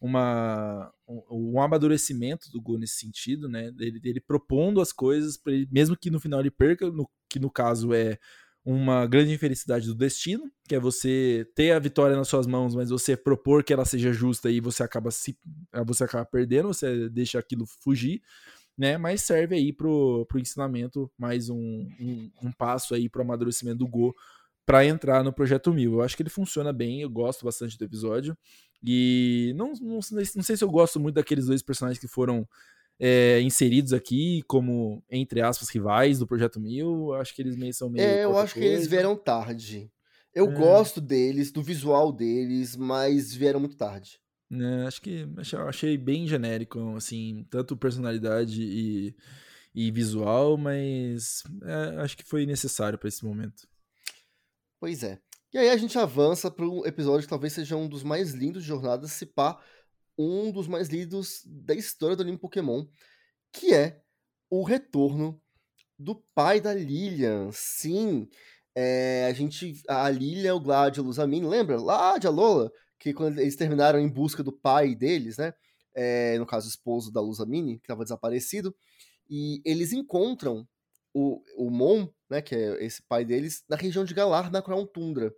um amadurecimento do Go nesse sentido, né? Ele propondo as coisas para ele, mesmo que no final ele perca, que no caso é uma grande infelicidade do destino, que é você ter a vitória nas suas mãos, mas você propor que ela seja justa e você acaba perdendo, você deixa aquilo fugir. Né, mas serve aí pro ensinamento, mais um passo aí pro amadurecimento do Go para entrar no Projeto 1000. Eu acho que ele funciona bem, eu gosto bastante do episódio, e não sei se eu gosto muito daqueles dois personagens que foram inseridos aqui como, entre aspas, rivais do Projeto 1000. Eu acho que eles são meio eu acho que eles vieram tarde. Eu gosto deles, do visual deles, mas vieram muito tarde. Acho que eu achei bem genérico, assim, tanto personalidade e visual, mas acho que foi necessário para esse momento. Pois é. E aí a gente avança para um episódio que talvez seja um dos mais lindos de Jornada, se pá, um dos mais lindos da história do anime Pokémon, que é o retorno do pai da Lilian. Sim, a Lilian, o Gladio, o Lusamine, lembra? Lá de Alola, que quando eles terminaram em busca do pai deles, né? No caso, o esposo da Lusamine, que estava desaparecido, e eles encontram o Mon, né, que é esse pai deles, na região de Galar, na Crown Tundra.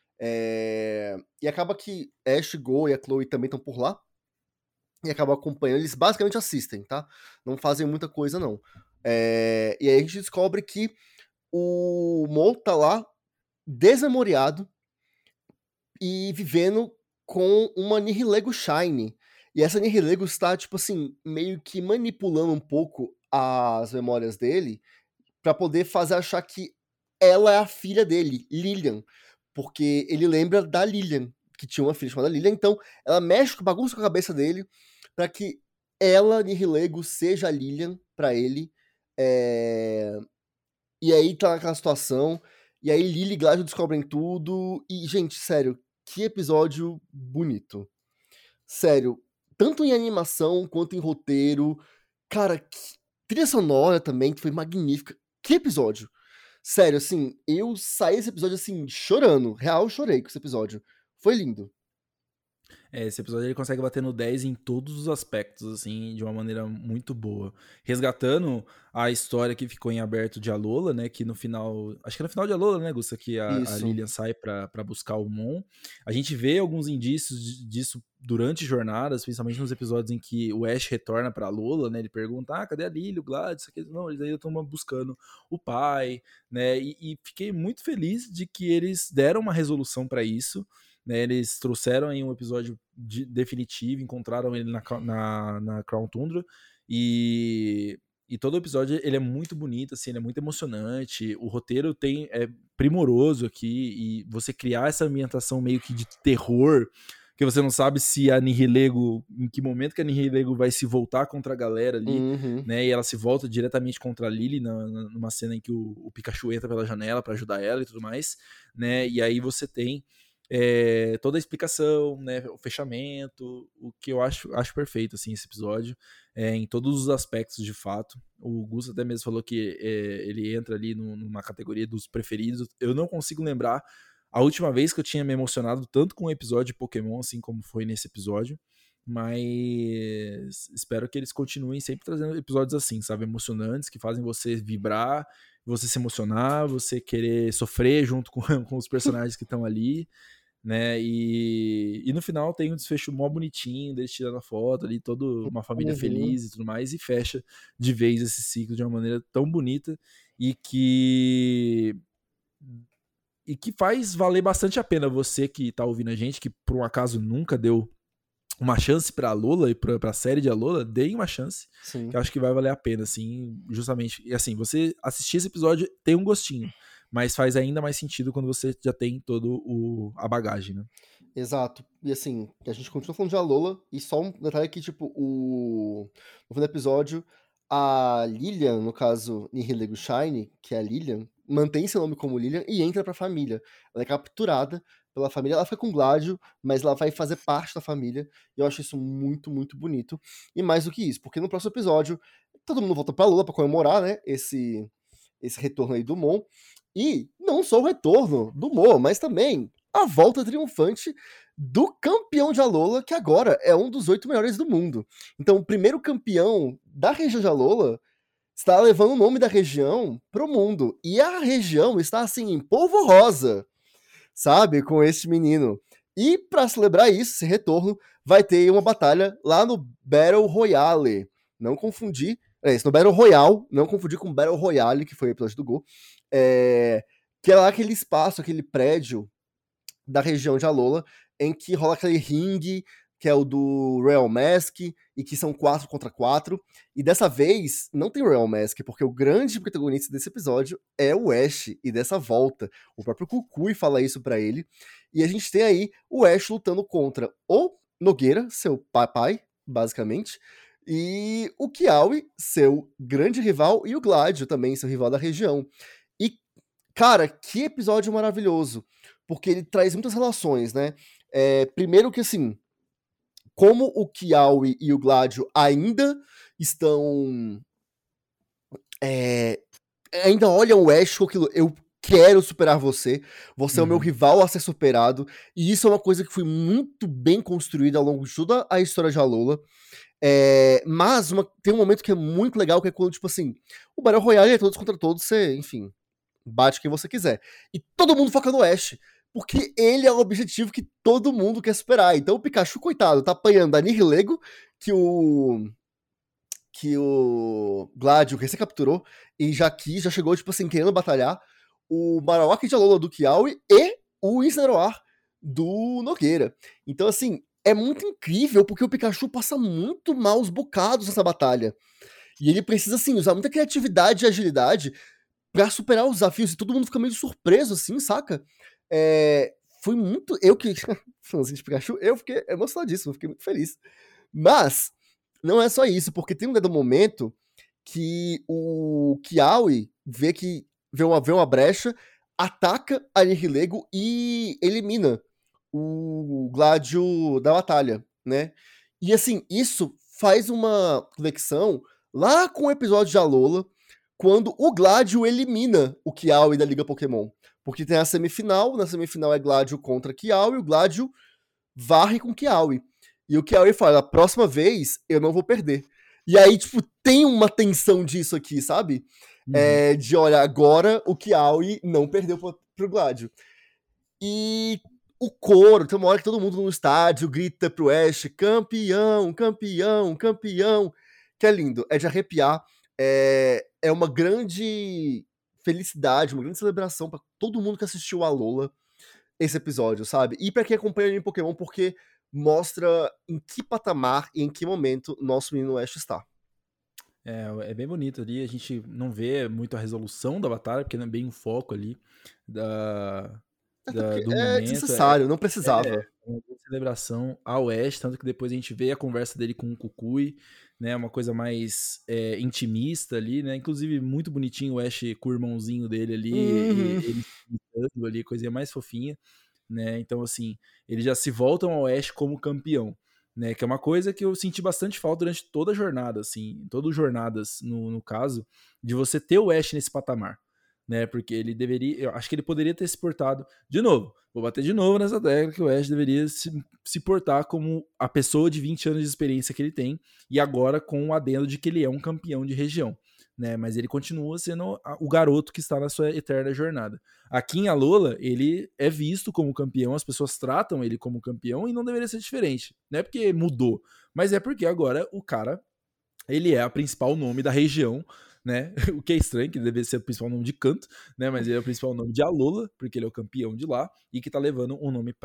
E acaba que Ash, Go e a Chloe também estão por lá, e acabam acompanhando. Eles basicamente assistem, tá? Não fazem muita coisa, não. E aí a gente descobre que o Mon tá lá, desmemoriado, e vivendo com uma Nihilego Shine. E essa Nihilego está, tipo assim, meio que manipulando um pouco as memórias dele pra poder fazer achar que ela é a filha dele, Lilian. Porque ele lembra da Lilian, que tinha uma filha chamada Lilian. Então, ela mexe com bagunça com a cabeça dele pra que ela, Nihilego, seja a Lilian pra ele. E aí tá naquela situação. E aí Lily e Gladio descobrem tudo. E, gente, sério, que episódio bonito. Sério, tanto em animação quanto em roteiro. Cara, que trilha sonora também, que foi magnífica. Que episódio. Sério, assim, eu saí desse episódio, assim, chorando. Real, eu chorei com esse episódio. Foi lindo. Esse episódio ele consegue bater no 10 em todos os aspectos, assim, de uma maneira muito boa. Resgatando a história que ficou em aberto de Alola, né, que no final... Acho que é no final de Alola, né, Gusta, que a Isso. Lilian sai pra buscar o Mon. A gente vê alguns indícios disso durante jornadas, principalmente nos episódios em que o Ash retorna pra Alola, né, ele pergunta, cadê a Lily, o Glad, isso aqui? Não, eles ainda estão buscando o pai, né, e fiquei muito feliz de que eles deram uma resolução pra isso, né, eles trouxeram aí um episódio definitivo, encontraram ele na Crown Tundra e todo episódio ele é muito bonito, assim, ele é muito emocionante, o roteiro é primoroso aqui e você criar essa ambientação meio que de terror, que você não sabe se a Nihilego, em que momento que a Nihilego vai se voltar contra a galera ali, né, e ela se volta diretamente contra a Lily numa cena em que o Pikachu entra pela janela pra ajudar ela e tudo mais, né, e aí você tem toda a explicação, né, o fechamento, o que eu acho perfeito, assim, esse episódio, em todos os aspectos, de fato. O Gus até mesmo falou que ele entra ali numa categoria dos preferidos. Eu não consigo lembrar a última vez que eu tinha me emocionado tanto com um episódio de Pokémon, assim como foi nesse episódio, mas espero que eles continuem sempre trazendo episódios assim, sabe, emocionantes, que fazem você vibrar, você se emocionar, você querer sofrer junto com os personagens que estão ali, né, e no final tem um desfecho mó bonitinho, deles tirando a foto ali, toda uma família feliz e tudo mais, e fecha de vez esse ciclo de uma maneira tão bonita e que faz valer bastante a pena você que tá ouvindo a gente, que por um acaso nunca deu uma chance pra Lola e pra série de Alola, deem uma chance, Sim. que eu acho que vai valer a pena, assim, justamente, e assim, você assistir esse episódio tem um gostinho, mas faz ainda mais sentido quando você já tem todo a bagagem, né? Exato. E assim, a gente continua falando de Alola, e só um detalhe que, tipo, no fim do episódio, a Lilian, no caso, Nihilego Shine, que é a Lilian, mantém seu nome como Lilian e entra pra família. Ela é capturada pela família, ela fica com Gladio, mas ela vai fazer parte da família, e eu acho isso muito, muito bonito. E mais do que isso, porque no próximo episódio, todo mundo volta pra Alola pra comemorar, né, esse retorno aí do Mon, e não só o retorno do Mon, mas também a volta triunfante do campeão de Alola, que agora é um dos 8 melhores do mundo. Então, o primeiro campeão da região de Alola está levando o nome da região pro mundo. E a região está, assim, em polvorosa, sabe? Com esse menino. E para celebrar isso, esse retorno, vai ter uma batalha lá no Battle Royale. Não confundir. No Battle Royale, não confundir com Battle Royale, que foi o episódio do Go. Que é lá aquele espaço, aquele prédio da região de Alola, em que rola aquele ringue, que é o do Royal Mask, e que são 4 contra 4. E dessa vez, não tem Royal Mask, porque o grande protagonista desse episódio é o Ash, e dessa volta. O próprio Kukui fala isso pra ele. E a gente tem aí o Ash lutando contra o Nogueira, seu papai, basicamente, e o Kiawe, seu grande rival, e o Gladio também, seu rival da região. E, cara, que episódio maravilhoso, porque ele traz muitas relações, né? Primeiro que, assim, como o Kiawe e o Gladio ainda estão... ainda olham o Ash com aquilo, eu quero superar você é o meu rival a ser superado, e isso é uma coisa que foi muito bem construída ao longo de toda a história de Alola. Mas tem um momento que é muito legal, que é quando, tipo assim, o Battle Royale é todos contra todos, você, enfim, bate quem você quiser. E todo mundo foca no Ash, porque ele é o objetivo que todo mundo quer superar. Então o Pikachu, coitado, tá apanhando da Nihilego, que o Gladio recém capturou, e já chegou, tipo assim, querendo batalhar, o Marowak de Alola do Kiawe e o Incineroar do Nogueira. Então, assim, é muito incrível, porque o Pikachu passa muito maus bocados nessa batalha. E ele precisa, assim, usar muita criatividade e agilidade pra superar os desafios, e todo mundo fica meio surpreso, assim, saca? Foi muito... Eu que... fãzinho de Pikachu, eu fiquei emocionadíssimo, eu fiquei muito feliz. Mas... não é só isso, porque tem um dado momento que o Kiawe vê uma brecha, ataca a Nihilego e elimina o Gladio da batalha, né? E assim, isso faz uma conexão lá com o episódio de Alola, quando o Gladio elimina o Kiawe da Liga Pokémon. Porque tem a semifinal, na semifinal é Gladio contra Kiawe, e o Gladio varre com o Kiawe. E o Kiawe fala, a próxima vez eu não vou perder. E aí, tipo, tem uma tensão disso aqui, sabe? De, olha, agora o Kiawe não perdeu pro Gladio. E o coro, tem uma hora que todo mundo no estádio grita pro Ash, campeão, campeão, campeão. Que é lindo, é de arrepiar. É uma grande felicidade, uma grande celebração pra todo mundo que assistiu a Alola esse episódio, sabe? E pra quem acompanha em Pokémon, porque mostra em que patamar e em que momento nosso menino Ash está. É bem bonito ali, a gente não vê muito a resolução da batalha, porque não é bem o foco ali do momento. Desnecessário, não precisava. Uma celebração ao Ash, tanto que depois a gente vê a conversa dele com o Kukui, né, uma coisa mais intimista ali, né, inclusive muito bonitinho o Ash com o irmãozinho dele ali, e ele gritando ali, coisinha mais fofinha, né, então assim, eles já se voltam ao Ash como campeão, né, que é uma coisa que eu senti bastante falta durante toda a jornada, assim, todas as jornadas, no caso, de você ter o Ash nesse patamar, né, porque ele deveria, eu acho que ele poderia ter se portado, de novo, vou bater de novo nessa tecla, que o Ash deveria se portar como a pessoa de 20 anos de experiência que ele tem, e agora com o adendo de que ele é um campeão de região, né, mas ele continua sendo o garoto que está na sua eterna jornada. Aqui em Alola, ele é visto como campeão, as pessoas tratam ele como campeão, e não deveria ser diferente, não é porque mudou, mas é porque agora o cara, ele é o principal nome da região, né? O que é estranho, que deveria ser o principal nome de Kanto, né? Mas ele é o principal nome de Alola, porque ele é o campeão de lá, e que tá levando um nome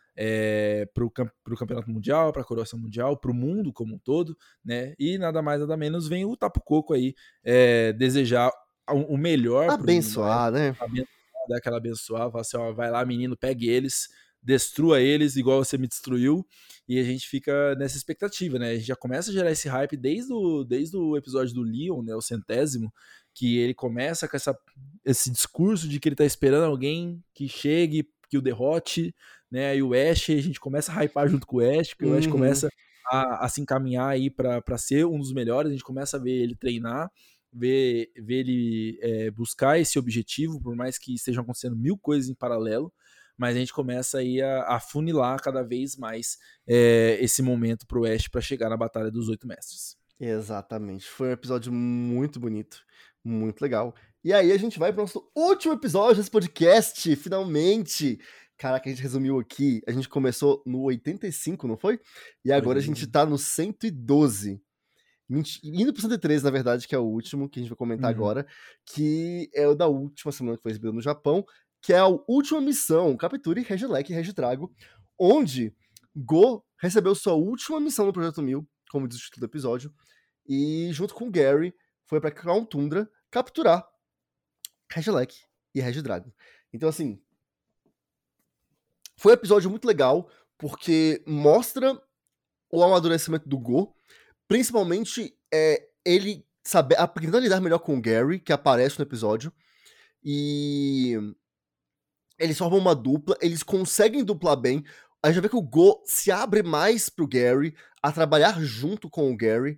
pro campeonato mundial, pra coroação mundial, pro mundo como um todo, né? E nada mais, nada menos, vem o Tapu Koko aí desejar o melhor abençoar, pro né? Dar aquela abençoada, falar assim, ó, vai lá, menino, pegue eles, destrua eles igual você me destruiu, e a gente fica nessa expectativa, né? A gente já começa a gerar esse hype desde o episódio do Leon, né, o 100º, que ele começa com esse discurso de que ele tá esperando alguém que chegue, que o derrote, né? E o Ash, a gente começa a hypar junto com o Ash, porque o Ash começa a se encaminhar aí pra ser um dos melhores, a gente começa a ver ele treinar, ver ele buscar esse objetivo, por mais que estejam acontecendo 1000 coisas em paralelo, mas a gente começa aí a funilar cada vez mais esse momento pro Ash para chegar na Batalha dos 8 Mestres. Exatamente, foi um episódio muito bonito, muito legal. E aí a gente vai pro nosso último episódio desse podcast, finalmente! Caraca, a gente resumiu aqui, a gente começou no 85, não foi? E agora a gente tá no 112. Indo pro 113, na verdade, que é o último, que a gente vai comentar agora, que é o da última semana que foi exibido no Japão, que é a última missão, Capture Regieleki e Regidrago, onde Go recebeu sua última missão no Projeto 1000, como diz o título do episódio, e junto com Gary, foi pra Crown Tundra capturar Regieleki e Regidrago. Então, assim, foi um episódio muito legal, porque mostra o amadurecimento do Go, principalmente ele aprendendo a lidar melhor com o Gary, que aparece no episódio, e eles formam uma dupla, eles conseguem duplar bem. A gente vê que o Go se abre mais pro Gary, a trabalhar junto com o Gary,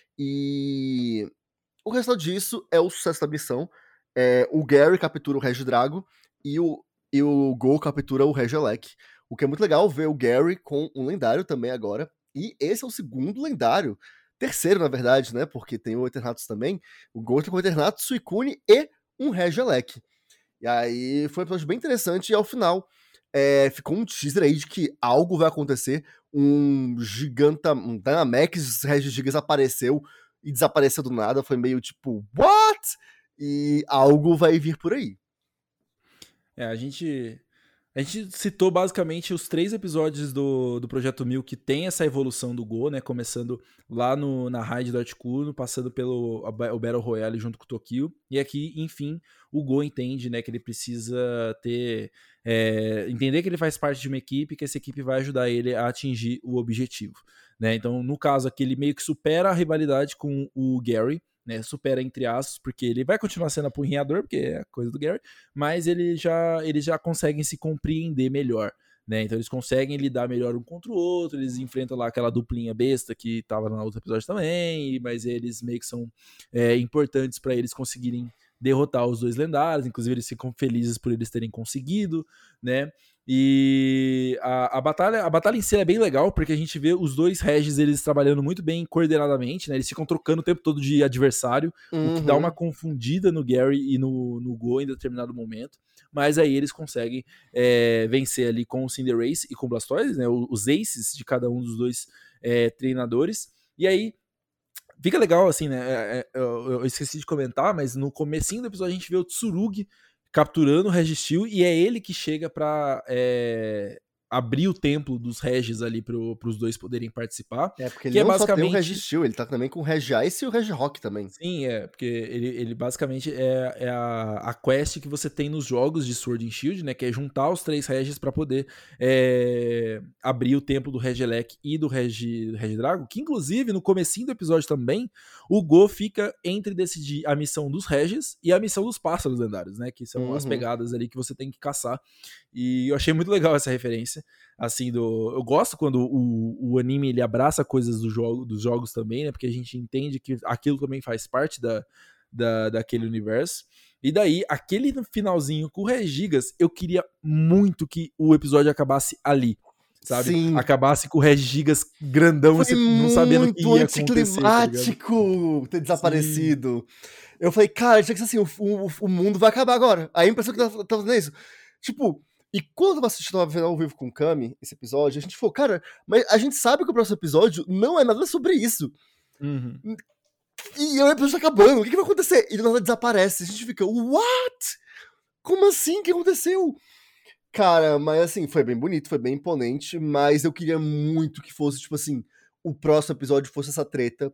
e o resultado disso é o sucesso da missão. O Gary captura o Regidrago e o Go captura o Regielec. O que é muito legal ver o Gary com um lendário também agora. E esse é o segundo lendário. Terceiro, na verdade, né? Porque tem o Eternatus também. O Go tem o Eternatus, Suicune e um Regielec. E aí foi um episódio bem interessante. E ao final ficou um teaser aí de que algo vai acontecer. Um Dynamax Regigigas apareceu e desapareceu do nada. Foi meio tipo, what? E algo vai vir por aí. A gente citou basicamente os 3 episódios do Projeto 1000 que tem essa evolução do Go, né? Começando lá na raid do Articuno, passando pelo o Battle Royale junto com o Tokyo. E aqui, enfim, o Go entende, né, que ele precisa entender que ele faz parte de uma equipe, que essa equipe vai ajudar ele a atingir o objetivo, né? Então, no caso aqui, ele meio que supera a rivalidade com o Gary, né, supera entre aspas, porque ele vai continuar sendo apurrinhador, porque é coisa do Gary, mas eles já conseguem se compreender melhor, né? Então eles conseguem lidar melhor um contra o outro, eles enfrentam lá aquela duplinha besta que tava no outro episódio também, mas eles meio que são importantes para eles conseguirem derrotar os 2 lendários, inclusive eles ficam felizes por eles terem conseguido, né? E a batalha em si é bem legal, porque a gente vê os 2 Regis eles trabalhando muito bem coordenadamente, né? Eles ficam trocando o tempo todo de adversário, o que dá uma confundida no Gary e no Go em determinado momento, mas aí eles conseguem vencer ali com o Cinderace e com o Blastoise, né? Os aces de cada um dos 2 treinadores, e aí fica legal, assim, né? Eu esqueci de comentar, mas no comecinho do episódio a gente vê o Tsurugi capturando o Registeel e é ele que chega pra abrir o templo dos Regis ali pros 2 poderem participar. Porque ele não basicamente... só tem o Registeel, ele tá também com o Regice e o Regirock também. Sim, porque ele basicamente é a quest que você tem nos jogos de Sword and Shield, né? Que é juntar os 3 Regis pra poder abrir o templo do Regielec e do Regidrago, que inclusive no comecinho do episódio também, o Go fica entre decidir a missão dos Regis e a missão dos pássaros lendários, né? Que são as pegadas ali que você tem que caçar. E eu achei muito legal essa referência, assim, eu gosto quando o anime ele abraça coisas dos jogos também, né, porque a gente entende que aquilo também faz parte daquele universo. E daí, aquele finalzinho com o Regigigas, eu queria muito que o episódio acabasse ali, sabe? Sim. Acabasse com o Regigigas grandão, foi não sabendo o que ia acontecer. Foi muito anticlimático ter desaparecido. Sim. Eu falei, cara, tinha que ser assim, o mundo vai acabar agora. A impressão que eu tava fazendo isso. Tipo, e quando eu tava assistindo ao vivo com o Kami, esse episódio, a gente falou, cara, mas a gente sabe que o próximo episódio não é nada sobre isso. E o episódio tá acabando, o que vai acontecer? E do nada desaparece, a gente fica, what? Como assim? O que aconteceu? Cara, mas assim, foi bem bonito, foi bem imponente, mas eu queria muito que fosse, tipo assim, o próximo episódio fosse essa treta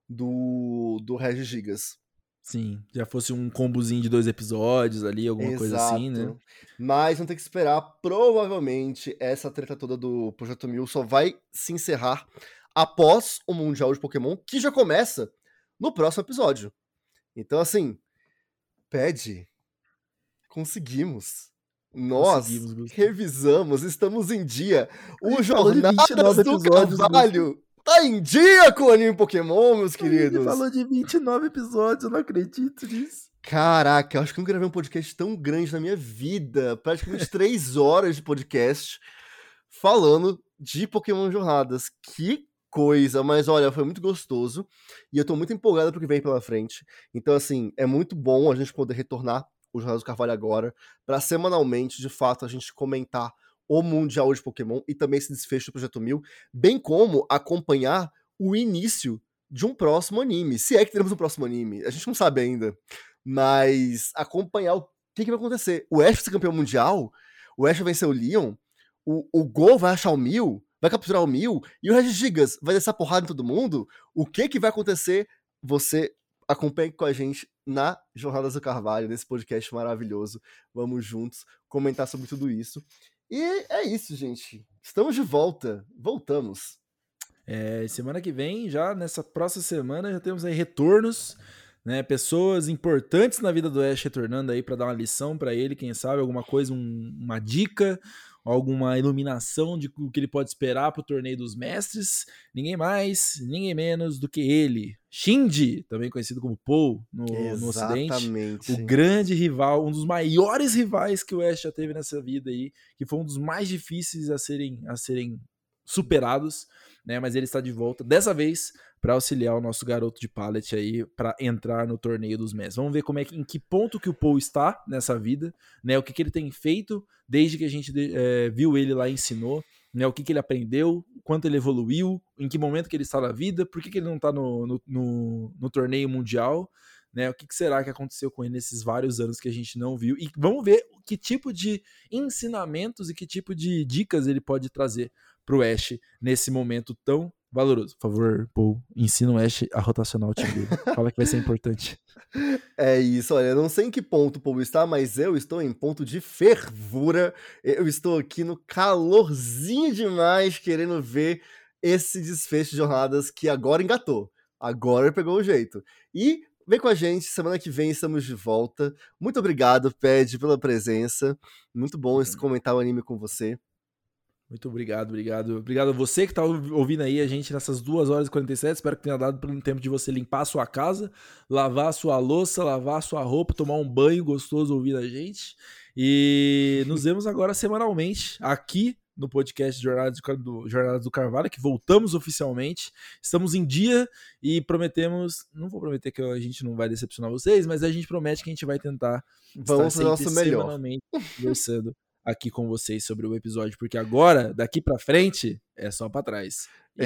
do Regigigas. Sim, já fosse um combozinho de 2 episódios ali, alguma coisa assim, né? Mas vamos ter que esperar. Provavelmente essa treta toda do Projeto 1000 só vai se encerrar após o Mundial de Pokémon, que já começa no próximo episódio. Então, assim, conseguimos. Nós revisamos, estamos em dia. O Jornadas do Carvalho tá em dia com o anime Pokémon, meus queridos. Ele falou de 29 episódios, eu não acredito nisso. Caraca, eu acho que eu nunca gravei um podcast tão grande na minha vida. Praticamente 3 horas de podcast falando de Pokémon Jornadas. Que coisa, mas olha, foi muito gostoso. E eu tô muito empolgado pro que vem pela frente. Então, assim, é muito bom a gente poder retornar o Jornadas do Carvalho agora, pra semanalmente, de fato, a gente comentar o Mundial de Pokémon e também esse desfecho do Projeto 1000, bem como acompanhar o início de um próximo anime. Se é que teremos um próximo anime, a gente não sabe ainda. Mas acompanhar o que vai acontecer. O Ash vai ser campeão mundial, o Ash vai vencer o Leon, o Go vai achar o Mew, vai capturar o Mew, e o Regigigas vai descer porrada em todo mundo. O que vai acontecer? Você acompanhe com a gente na Jornadas do Carvalho, nesse podcast maravilhoso. Vamos juntos comentar sobre tudo isso. E é isso, gente. Estamos de volta. Voltamos. Semana que vem, já nessa próxima semana, já temos aí retornos né? Pessoas importantes na vida do Ash retornando aí para dar uma lição para ele, quem sabe, alguma coisa, uma dica, alguma iluminação de o que ele pode esperar para o torneio dos mestres. Ninguém mais, ninguém menos do que ele, Shinji, também conhecido como Paul no Ocidente, o grande rival, um dos maiores rivais que o Ash já teve nessa vida aí, que foi um dos mais difíceis a serem superados, né? Mas ele está de volta, dessa vez, para auxiliar o nosso garoto de pallet aí para entrar no torneio dos mestres. Vamos ver em que ponto que o Paul está nessa vida, né? O que ele tem feito desde que a gente viu ele lá e ensinou, né? O que ele aprendeu, quanto ele evoluiu, em que momento que ele está na vida, por que ele não está no torneio mundial, né? O que será que aconteceu com ele nesses vários anos que a gente não viu? E vamos ver que tipo de ensinamentos e que tipo de dicas ele pode trazer pro Ash nesse momento tão valoroso. Por favor, Paul, ensina o Ash a rotacionar o time dele. Fala que vai ser importante. É isso, olha, eu não sei em que ponto o Paul está, mas eu estou em ponto de fervura. Eu estou aqui no calorzinho demais, querendo ver esse desfecho de jornadas que agora engatou. Agora ele pegou o jeito. E vem com a gente, semana que vem estamos de volta. Muito obrigado, Ped, pela presença. Muito bom comentar o anime com você. Muito obrigado. Obrigado a você que tá ouvindo aí a gente nessas 2h47. Espero que tenha dado pelo tempo de você limpar a sua casa, lavar a sua louça, lavar a sua roupa, tomar um banho gostoso ouvindo a gente. E nos vemos agora semanalmente aqui no podcast Jornadas do Carvalho, que voltamos oficialmente. Estamos em dia e prometemos, não vou prometer que a gente não vai decepcionar vocês, mas a gente promete que a gente vai tentar Vamos fazer o nosso melhor. Semanalmente conversando aqui com vocês sobre o episódio, porque agora, daqui pra frente, é só pra trás. E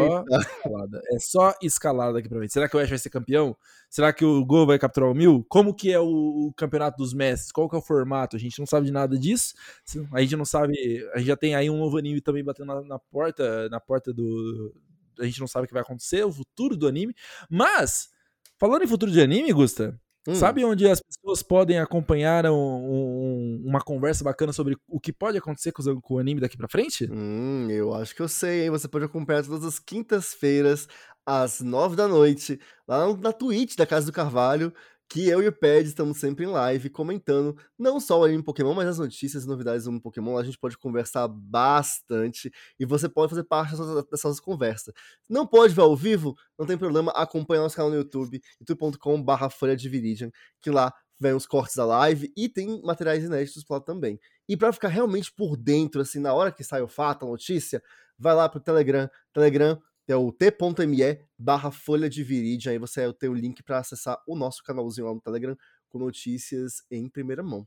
é só escalada daqui pra frente. Será que o Ash vai ser campeão? Será que o Go vai capturar o 1000? Como que é o campeonato dos mestres? Qual que é o formato? A gente não sabe de nada disso. A gente não sabe. A gente já tem aí um novo anime também batendo na porta do. A gente não sabe o que vai acontecer, o futuro do anime. Mas, falando em futuro de anime, Gusta, sabe onde as pessoas podem acompanhar uma conversa bacana sobre o que pode acontecer com o anime daqui pra frente? Eu acho que eu sei, hein? Você pode acompanhar todas as quintas-feiras, às 9 da noite, lá na Twitch da Casa do Carvalho, que eu e o Ped estamos sempre em live comentando não só o anime Pokémon, mas as notícias e novidades do Pokémon. Lá a gente pode conversar bastante e você pode fazer parte dessas conversas. Não pode ver ao vivo? Não tem problema, acompanha nosso canal no YouTube, youtube.com/Folha de Viridian, que lá vem os cortes da live e tem materiais inéditos por lá também. E pra ficar realmente por dentro, assim, na hora que sai o fato, a notícia, vai lá pro Telegram. Telegram é o t.me/Folha de Viridian. Aí você tem o link para acessar o nosso canalzinho lá no Telegram com notícias em primeira mão.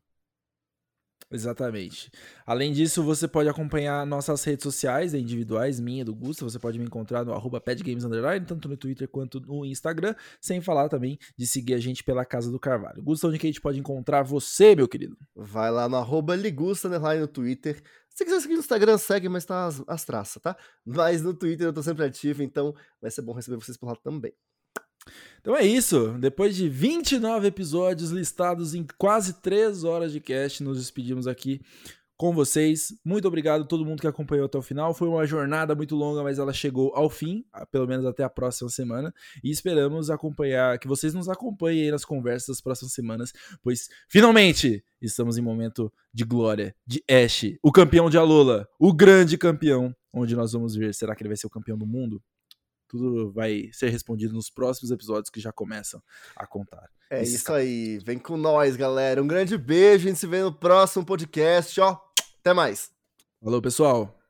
Exatamente. Além disso, você pode acompanhar nossas redes sociais, individuais, minha, do Gusta. Você pode me encontrar no @PedGames_, tanto no Twitter quanto no Instagram, sem falar também de seguir a gente pela Casa do Carvalho. Gusta, onde que a gente pode encontrar você, meu querido? Vai lá no @Ligusta no Twitter. Se quiser seguir no Instagram, segue, mas tá as traças, tá? Mas no Twitter eu tô sempre ativo, então vai ser bom receber vocês por lá também. Então é isso, depois de 29 episódios listados em quase 3 horas de cast, nos despedimos aqui com vocês. Muito obrigado a todo mundo que acompanhou até o final. Foi uma jornada muito longa, mas ela chegou ao fim, pelo menos até a próxima semana. E esperamos que vocês nos acompanhem aí nas conversas das próximas semanas, pois finalmente estamos em momento de glória de Ash, o campeão de Alola, o grande campeão, onde nós vamos ver, será que ele vai ser o campeão do mundo? Tudo vai ser respondido nos próximos episódios que já começam a contar. É isso aí. Vem com nós, galera. Um grande beijo. A gente se vê no próximo podcast, ó. Até mais. Falou, pessoal.